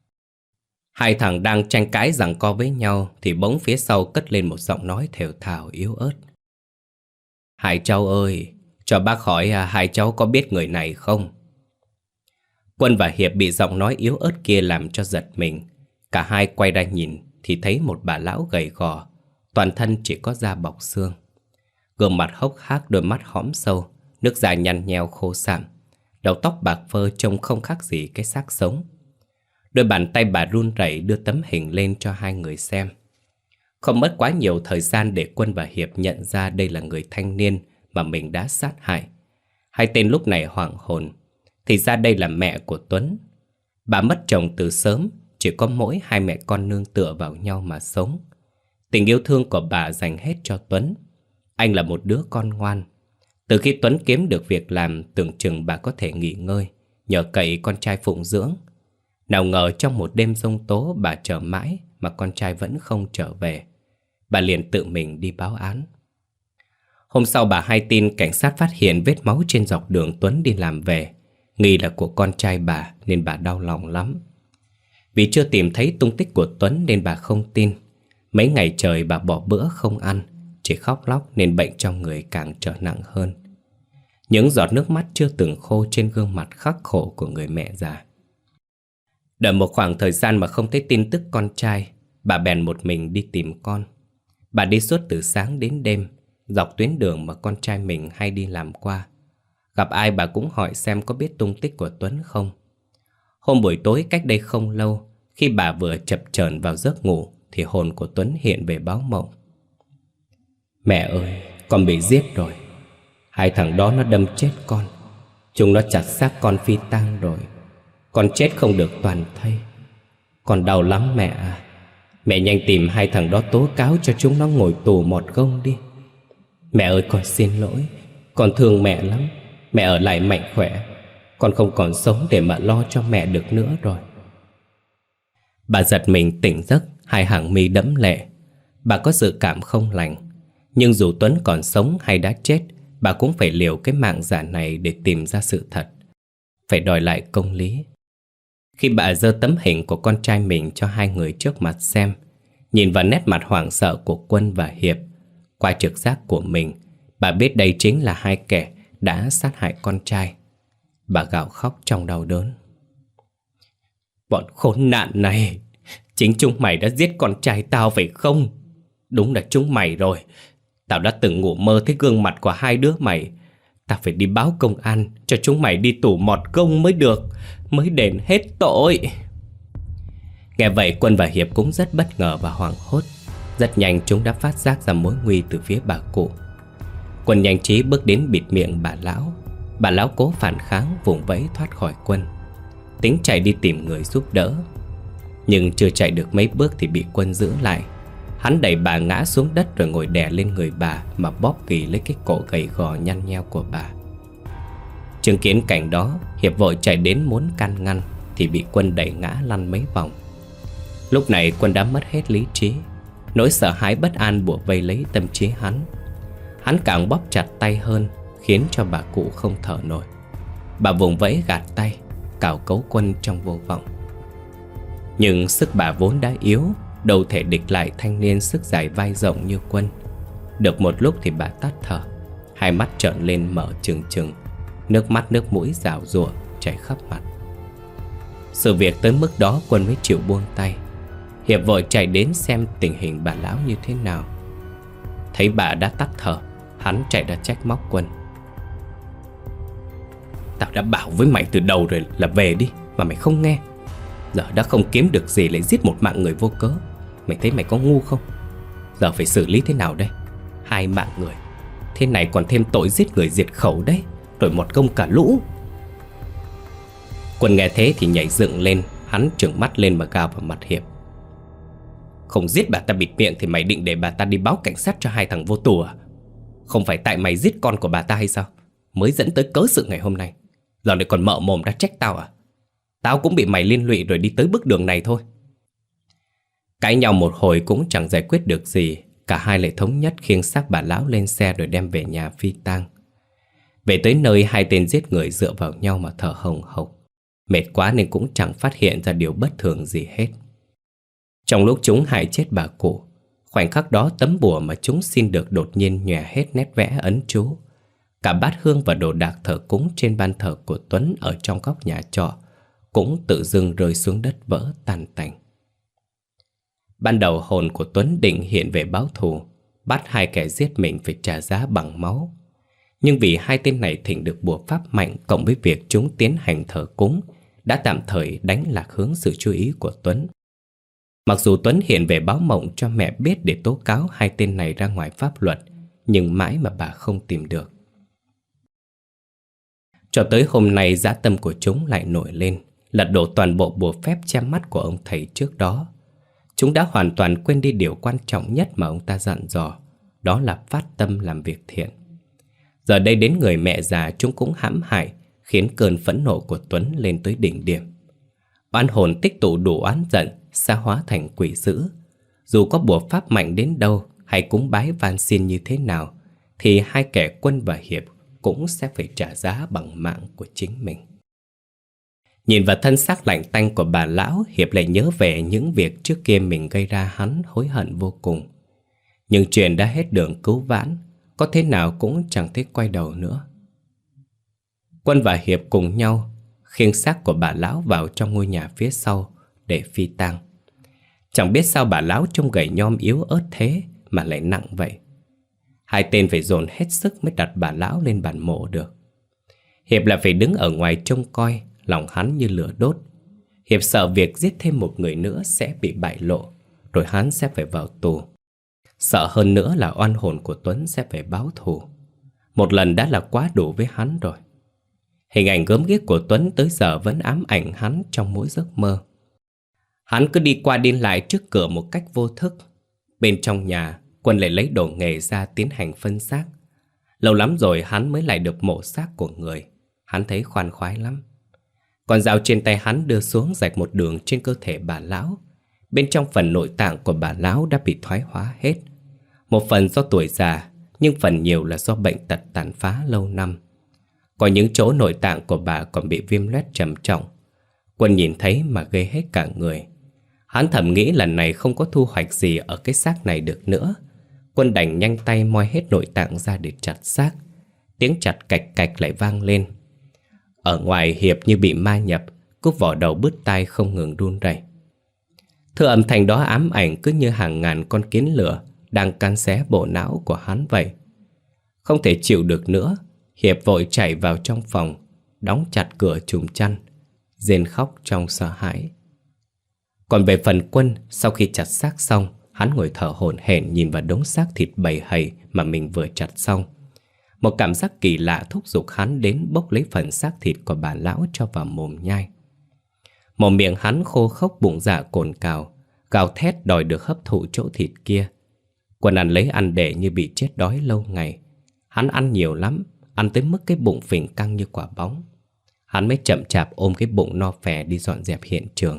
Hai thằng đang tranh cãi giằng co với nhau thì bỗng phía sau cất lên một giọng nói thều thào yếu ớt: "Hai cháu ơi, cho bác hỏi hai cháu có biết người này không?" Quân và Hiệp bị giọng nói yếu ớt kia làm cho giật mình. Cả hai quay ra nhìn thì thấy một bà lão gầy gò, toàn thân chỉ có da bọc xương. Gương mặt hốc hác, đôi mắt hõm sâu, nước da nhăn nheo khô sạm, đầu tóc bạc phơ trông không khác gì cái xác sống. Đôi bàn tay bà run rẩy đưa tấm hình lên cho hai người xem. Không mất quá nhiều thời gian để Quân và Hiệp nhận ra đây là người thanh niên mà mình đã sát hại. Hai tên lúc này hoảng hồn. Thì ra đây là mẹ của Tuấn. Bà mất chồng từ sớm, chỉ có mỗi hai mẹ con nương tựa vào nhau mà sống. Tình yêu thương của bà dành hết cho Tuấn. Anh là một đứa con ngoan. Từ khi Tuấn kiếm được việc làm, tưởng chừng bà có thể nghỉ ngơi, nhờ cậy con trai phụng dưỡng. Nào ngờ trong một đêm giông tố, bà chờ mãi mà con trai vẫn không trở về. Bà liền tự mình đi báo án. Hôm sau bà hay tin cảnh sát phát hiện vết máu trên dọc đường Tuấn đi làm về, nghi là của con trai bà nên bà đau lòng lắm. Vì chưa tìm thấy tung tích của Tuấn nên bà không tin. Mấy ngày trời bà bỏ bữa không ăn, chỉ khóc lóc nên bệnh trong người càng trở nặng hơn. Những giọt nước mắt chưa từng khô trên gương mặt khắc khổ của người mẹ già. Đợi một khoảng thời gian mà không thấy tin tức con trai, bà bèn một mình đi tìm con. Bà đi suốt từ sáng đến đêm, dọc tuyến đường mà con trai mình hay đi làm qua. Gặp ai bà cũng hỏi xem có biết tung tích của Tuấn không. Hôm buổi tối cách đây không lâu, khi bà vừa chập chờn vào giấc ngủ thì hồn của Tuấn hiện về báo mộng. "Mẹ ơi, con bị giết rồi. Hai thằng đó nó đâm chết con. Chúng nó chặt xác con phi tang rồi. Con chết không được toàn thây. Con đau lắm mẹ à. Mẹ nhanh tìm hai thằng đó tố cáo cho chúng nó ngồi tù một gông đi. Mẹ ơi, con xin lỗi. Con thương mẹ lắm. Mẹ ở lại mạnh khỏe. Con không còn sống để mà lo cho mẹ được nữa rồi." Bà giật mình tỉnh giấc, hai hàng mi đẫm lệ. Bà có dự cảm không lành. Nhưng dù Tuấn còn sống hay đã chết, bà cũng phải liều cái mạng giả này để tìm ra sự thật, phải đòi lại công lý. Khi bà giơ tấm hình của con trai mình cho hai người trước mặt xem, nhìn vào nét mặt hoảng sợ của Quân và Hiệp, qua trực giác của mình, bà biết đây chính là hai kẻ đã sát hại con trai. Bà gào khóc trong đau đớn: "Bọn khốn nạn này, chính chúng mày đã giết con trai tao phải không? Đúng là chúng mày rồi. Tao đã từng ngủ mơ thấy gương mặt của hai đứa mày. Tao phải đi báo công an cho chúng mày đi tù mọt gông mới được, mới đền hết tội." Nghe vậy Quân và Hiệp cũng rất bất ngờ và hoảng hốt. Rất nhanh chúng đã phát giác ra mối nguy từ phía bà cụ. Quân nhanh trí bước đến bịt miệng bà lão. Bà lão cố phản kháng, vùng vẫy thoát khỏi Quân, tính chạy đi tìm người giúp đỡ. Nhưng chưa chạy được mấy bước thì bị Quân giữ lại. Hắn đẩy bà ngã xuống đất rồi ngồi đè lên người bà mà bóp ghì lấy cái cổ gầy gò nhăn nheo của bà. Chứng kiến cảnh đó, Hiệp vội chạy đến muốn can ngăn thì bị Quân đẩy ngã lăn mấy vòng. Lúc này Quân đã mất hết lý trí. Nỗi sợ hãi bất an bủa vây lấy tâm trí hắn. Hắn càng bóp chặt tay hơn, khiến cho bà cụ không thở nổi. Bà vùng vẫy gạt tay, cào cấu Quân trong vô vọng. Nhưng sức bà vốn đã yếu, đâu thể địch lại thanh niên sức dài vai rộng như Quân. Được một lúc thì bà tắt thở, hai mắt trợn lên mở trừng trừng, nước mắt nước mũi rào rụa chảy khắp mặt. Sự việc tới mức đó Quân mới chịu buông tay. Hiệp vội chạy đến xem tình hình bà lão như thế nào. Thấy bà đã tắt thở, hắn chạy ra trách móc Quân. Tao đã bảo với mày từ đầu rồi là về đi mà mày không nghe. Giờ đã không kiếm được gì lại giết một mạng người vô cớ. Mày thấy mày có ngu không? Giờ phải xử lý thế nào đây? 2 mạng người, thế này còn thêm tội giết người diệt khẩu đấy, rồi một công cả lũ. Quân nghe thế thì nhảy dựng lên. Hắn trừng mắt lên mà gào vào mặt Hiệp. Không giết bà ta bịt miệng thì mày định để bà ta đi báo cảnh sát cho 2 thằng vô tù à? Không phải tại mày giết con của bà ta hay sao mới dẫn tới cớ sự ngày hôm nay? Giờ lại còn mợ mồm ra trách tao à? Tao cũng bị mày liên lụy rồi đi tới bước đường này thôi. Cãi nhau một hồi cũng chẳng giải quyết được gì. Cả hai lại thống nhất khiêng xác bà lão lên xe rồi đem về nhà phi tang. Về tới nơi, 2 tên giết người dựa vào nhau mà thở hồng hộc. Mệt quá nên cũng chẳng phát hiện ra điều bất thường gì hết. Trong lúc chúng hại chết bà cụ, khoảnh khắc đó tấm bùa mà chúng xin được đột nhiên nhòe hết nét vẽ ấn chú. Cả bát hương và đồ đạc thờ cúng trên ban thờ của Tuấn ở trong góc nhà trọ cũng tự dưng rơi xuống đất vỡ tan tành. Ban đầu hồn của Tuấn định hiện về báo thù, bắt 2 kẻ giết mình phải trả giá bằng máu. Nhưng vì 2 tên này thỉnh được bùa pháp mạnh cộng với việc chúng tiến hành thờ cúng đã tạm thời đánh lạc hướng sự chú ý của Tuấn. Mặc dù Tuấn hiện về báo mộng cho mẹ biết để tố cáo 2 tên này ra ngoài pháp luật, nhưng mãi mà bà không tìm được. Cho tới hôm nay, dã tâm của chúng lại nổi lên, lật đổ toàn bộ bùa phép che mắt của ông thầy trước đó. Chúng đã hoàn toàn quên đi điều quan trọng nhất mà ông ta dặn dò, đó là phát tâm làm việc thiện. Giờ đây đến người mẹ già chúng cũng hãm hại, khiến cơn phẫn nộ của Tuấn lên tới đỉnh điểm. Oan hồn tích tụ đủ oán giận, sa hóa thành quỷ dữ. Dù có bùa pháp mạnh đến đâu hay cúng bái van xin như thế nào, thì 2 kẻ Quân và Hiệp cũng sẽ phải trả giá bằng mạng của chính mình. Nhìn vào thân xác lạnh tanh của bà lão, Hiệp lại nhớ về những việc trước kia mình gây ra, hắn hối hận vô cùng. Nhưng chuyện đã hết đường cứu vãn, có thế nào cũng chẳng thể quay đầu nữa. Quân và Hiệp cùng nhau khiêng xác của bà lão vào trong ngôi nhà phía sau để phi tang. Chẳng biết sao bà lão trông gầy nhom yếu ớt thế mà lại nặng vậy. 2 tên phải dồn hết sức mới đặt bà lão lên bàn mộ được. Hiệp là phải đứng ở ngoài trông coi, lòng hắn như lửa đốt. Hiệp sợ việc giết thêm một người nữa sẽ bị bại lộ, rồi hắn sẽ phải vào tù. Sợ hơn nữa là oan hồn của Tuấn sẽ phải báo thù. Một lần đã là quá đủ với hắn rồi. Hình ảnh gớm ghiếc của Tuấn tới giờ vẫn ám ảnh hắn trong mỗi giấc mơ. Hắn cứ đi qua đi lại trước cửa một cách vô thức. Bên trong nhà, Quân lại lấy đồ nghề ra tiến hành phân xác. Lâu lắm rồi hắn mới lại được mổ xác của người. Hắn thấy khoan khoái lắm. Con dao trên tay hắn đưa xuống rạch một đường trên cơ thể bà lão. Bên trong phần nội tạng của bà lão đã bị thoái hóa hết. Một phần do tuổi già, nhưng phần nhiều là do bệnh tật tàn phá lâu năm. Có những chỗ nội tạng của bà còn bị viêm loét trầm trọng. Quân nhìn thấy mà gây hết cả người. Hắn thầm nghĩ lần này không có thu hoạch gì ở cái xác này được nữa. Quân đành nhanh tay moi hết nội tạng ra để chặt xác. Tiếng chặt cạch cạch lại vang lên. Ở ngoài Hiệp như bị ma nhập, cúc vỏ đầu bứt tai không ngừng run rẩy. Thứ âm thanh đó ám ảnh cứ như hàng ngàn con kiến lửa đang cắn xé bộ não của hắn vậy. Không thể chịu được nữa, Hiệp vội chạy vào trong phòng, đóng chặt cửa chùm chăn, rên khóc trong sợ hãi. Còn về phần Quân, sau khi chặt xác xong, hắn ngồi thở hổn hển nhìn vào đống xác thịt bầy hầy mà mình vừa chặt xong. Một cảm giác kỳ lạ thúc giục hắn đến bốc lấy phần xác thịt của bà lão cho vào mồm nhai. Mồm miệng hắn khô khốc, bụng dạ cồn cào, gào thét đòi được hấp thụ chỗ thịt kia. Quân ăn lấy ăn để như bị chết đói lâu ngày. Hắn ăn nhiều lắm, ăn tới mức cái bụng phình căng như quả bóng. Hắn mới chậm chạp ôm cái bụng no phè đi dọn dẹp hiện trường.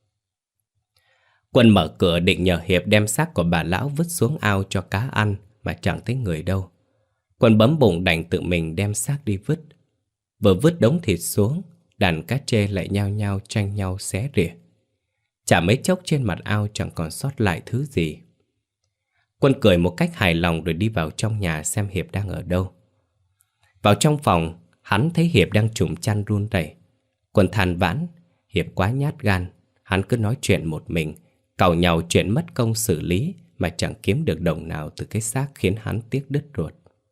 Quân mở cửa định nhờ Hiệp đem xác của bà lão vứt xuống ao cho cá ăn, mà chẳng thấy người đâu. Quân bấm bụng đành tự mình đem xác đi vứt. Vừa vứt đống thịt xuống, đàn cá trê lại nhao nhao tranh nhau xé rỉa. Chả mấy chốc trên mặt ao chẳng còn sót lại thứ gì. Quân cười một cách hài lòng rồi đi vào trong nhà xem Hiệp đang ở đâu. Vào trong phòng, hắn thấy Hiệp đang trùm chăn run rẩy. Quân than vãn, Hiệp quá nhát gan. Hắn cứ nói chuyện một mình, càu nhàu chuyện mất công xử lý mà chẳng kiếm được đồng nào từ cái xác khiến hắn tiếc đứt ruột.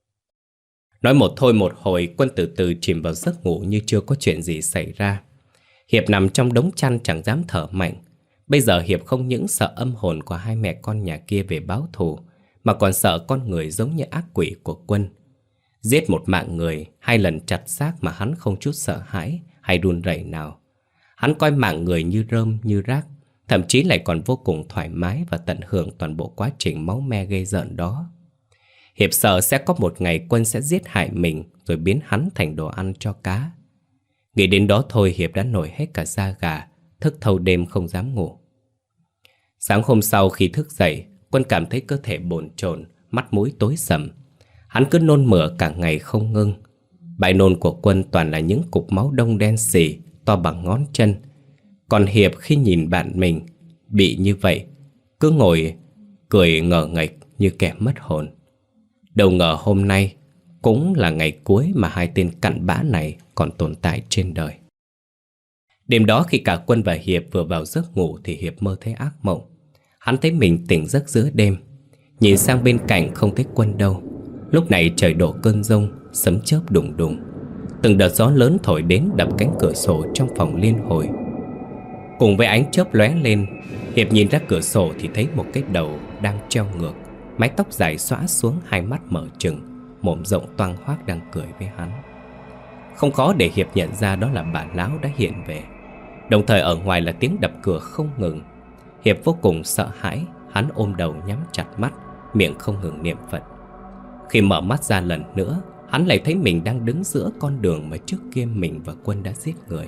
Nói một thôi một hồi, Quân từ từ chìm vào giấc ngủ như chưa có chuyện gì xảy ra. Hiệp nằm trong đống chăn chẳng dám thở mạnh. Bây giờ Hiệp không những sợ âm hồn của hai mẹ con nhà kia về báo thù, mà còn sợ con người giống như ác quỷ của Quân. Giết một mạng người, 2 lần chặt xác mà hắn không chút sợ hãi hay run rẩy nào. Hắn coi mạng người như rơm, như rác, thậm chí lại còn vô cùng thoải mái và tận hưởng toàn bộ quá trình máu me ghê rợn đó. Hiệp sợ sẽ có một ngày Quân sẽ giết hại mình rồi biến hắn thành đồ ăn cho cá. Nghĩ đến đó thôi Hiệp đã nổi hết cả da gà, thức thâu đêm không dám ngủ. Sáng hôm sau khi thức dậy, Quân cảm thấy cơ thể bồn chồn, mắt mũi tối sầm. Hắn cứ nôn mửa cả ngày không ngưng. Bãi nôn của Quân toàn là những cục máu đông đen sì, to bằng ngón chân. Còn Hiệp khi nhìn bạn mình bị như vậy, cứ ngồi cười ngờ nghệch như kẻ mất hồn. Đâu ngờ hôm nay cũng là ngày cuối mà 2 tên cặn bã này còn tồn tại trên đời. Đêm đó khi cả Quân và Hiệp vừa vào giấc ngủ thì Hiệp mơ thấy ác mộng. Hắn thấy mình tỉnh giấc giữa đêm, nhìn sang bên cạnh không thấy Quân đâu. Lúc này trời đổ cơn giông, sấm chớp đùng đùng. Từng đợt gió lớn thổi đến đập cánh cửa sổ trong phòng liên hồi. Cùng với ánh chớp lóe lên, Hiệp nhìn ra cửa sổ thì thấy một cái đầu đang treo ngược, mái tóc dài xõa xuống, 2 mắt mở trừng, mồm rộng toang hoác đang cười với hắn. Không khó để Hiệp nhận ra đó là bà lão đã hiện về. Đồng thời ở ngoài là tiếng đập cửa không ngừng. Hiệp vô cùng sợ hãi, hắn ôm đầu nhắm chặt mắt, miệng không ngừng niệm Phật. Khi mở mắt ra lần nữa, hắn lại thấy mình đang đứng giữa con đường mà trước kia mình và Quân đã giết người.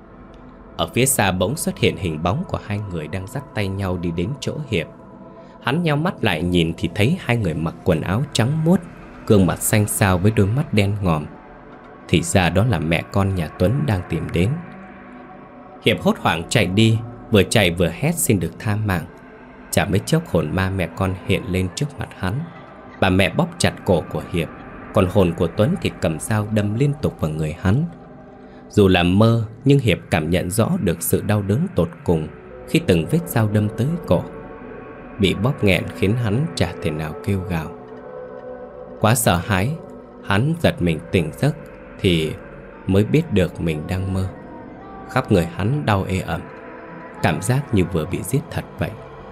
Ở phía xa bỗng xuất hiện hình bóng của 2 người đang dắt tay nhau đi đến chỗ Hiệp. Hắn nheo mắt lại nhìn thì thấy 2 người mặc quần áo trắng muốt, gương mặt xanh xao với đôi mắt đen ngòm. Thì ra đó là mẹ con nhà Tuấn đang tìm đến. Hiệp hốt hoảng chạy đi, vừa chạy vừa hét xin được tha mạng. Chả mấy chốc hồn ma mẹ con hiện lên trước mặt hắn. Bà mẹ bóp chặt cổ của Hiệp, còn hồn của Tuấn thì cầm dao đâm liên tục vào người hắn. Dù là mơ nhưng Hiệp cảm nhận rõ được sự đau đớn tột cùng khi từng vết dao đâm tới cổ. Bị bóp nghẹn khiến hắn chả thể nào kêu gào. Quá sợ hãi, hắn giật mình tỉnh giấc thì mới biết được mình đang mơ. Khắp người hắn đau ê ẩm, cảm giác như vừa bị giết thật vậy.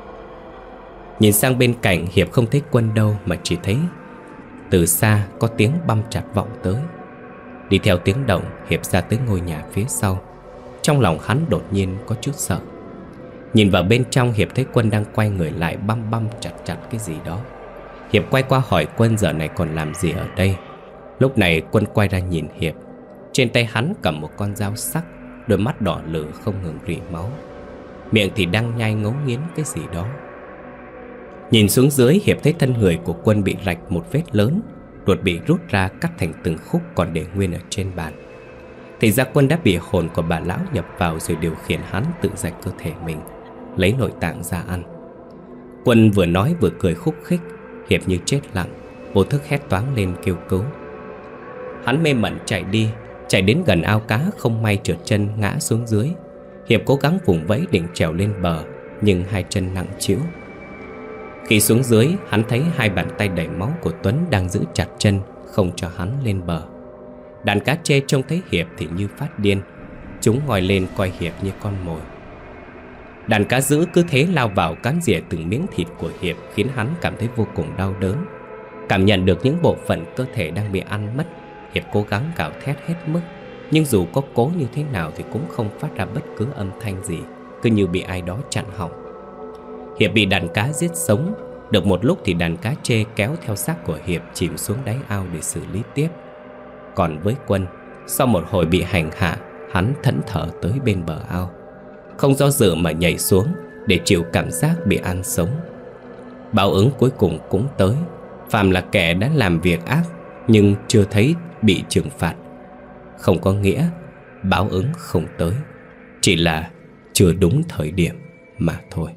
Nhìn sang bên cạnh, Hiệp không thấy Quân đâu mà chỉ thấy từ xa có tiếng băm chặt vọng tới. Đi theo tiếng động, Hiệp ra tới ngôi nhà phía sau. Trong lòng hắn đột nhiên có chút sợ. Nhìn vào bên trong, Hiệp thấy Quân đang quay người lại băm băm chặt chặt cái gì đó. Hiệp quay qua hỏi Quân giờ này còn làm gì ở đây. Lúc này Quân quay ra nhìn Hiệp. Trên tay hắn cầm một con dao sắc, đôi mắt đỏ lử không ngừng rỉ máu, miệng thì đang nhai ngấu nghiến cái gì đó. Nhìn xuống dưới, Hiệp thấy thân người của Quân bị rạch một vết lớn, ruột bị rút ra cắt thành từng khúc còn để nguyên ở trên bàn. Thì ra Quân đã bị hồn của bà lão nhập vào rồi điều khiển hắn tự rạch cơ thể mình, lấy nội tạng ra ăn. Quân vừa nói vừa cười khúc khích. Hiệp như chết lặng, vô thức hét toáng lên kêu cứu. Hắn mê mẩn chạy đi, chạy đến gần ao cá không may trượt chân ngã xuống dưới. Hiệp cố gắng vùng vẫy định trèo lên bờ, nhưng 2 chân nặng trĩu. Khi xuống dưới, hắn thấy 2 bàn tay đầy máu của Tuấn đang giữ chặt chân, không cho hắn lên bờ. Đàn cá trê trông thấy Hiệp thì như phát điên, chúng ngoi lên coi Hiệp như con mồi. Đàn cá dữ cứ thế lao vào cắn rỉa từng miếng thịt của Hiệp, khiến hắn cảm thấy vô cùng đau đớn. Cảm nhận được những bộ phận cơ thể đang bị ăn mất, Hiệp cố gắng gào thét hết mức, nhưng dù có cố như thế nào thì cũng không phát ra bất cứ âm thanh gì, cứ như bị ai đó chặn họng. Hiệp bị đàn cá giết sống. Được một lúc thì đàn cá trê kéo theo xác của Hiệp chìm xuống đáy ao để xử lý tiếp. Còn với Quân, sau một hồi bị hành hạ, hắn thẫn thờ tới bên bờ ao, không do dự mà nhảy xuống để chịu cảm giác bị ăn sống. Báo ứng cuối cùng cũng tới. Phàm là kẻ đã làm việc ác nhưng chưa thấy bị trừng phạt, không có nghĩa báo ứng không tới, chỉ là chưa đúng thời điểm mà thôi.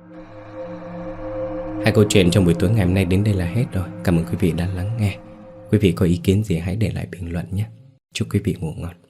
Hai câu chuyện trong buổi tối ngày hôm nay đến đây là hết rồi. Cảm ơn quý vị đã lắng nghe. Quý vị có ý kiến gì hãy để lại bình luận nhé. Chúc quý vị ngủ ngon.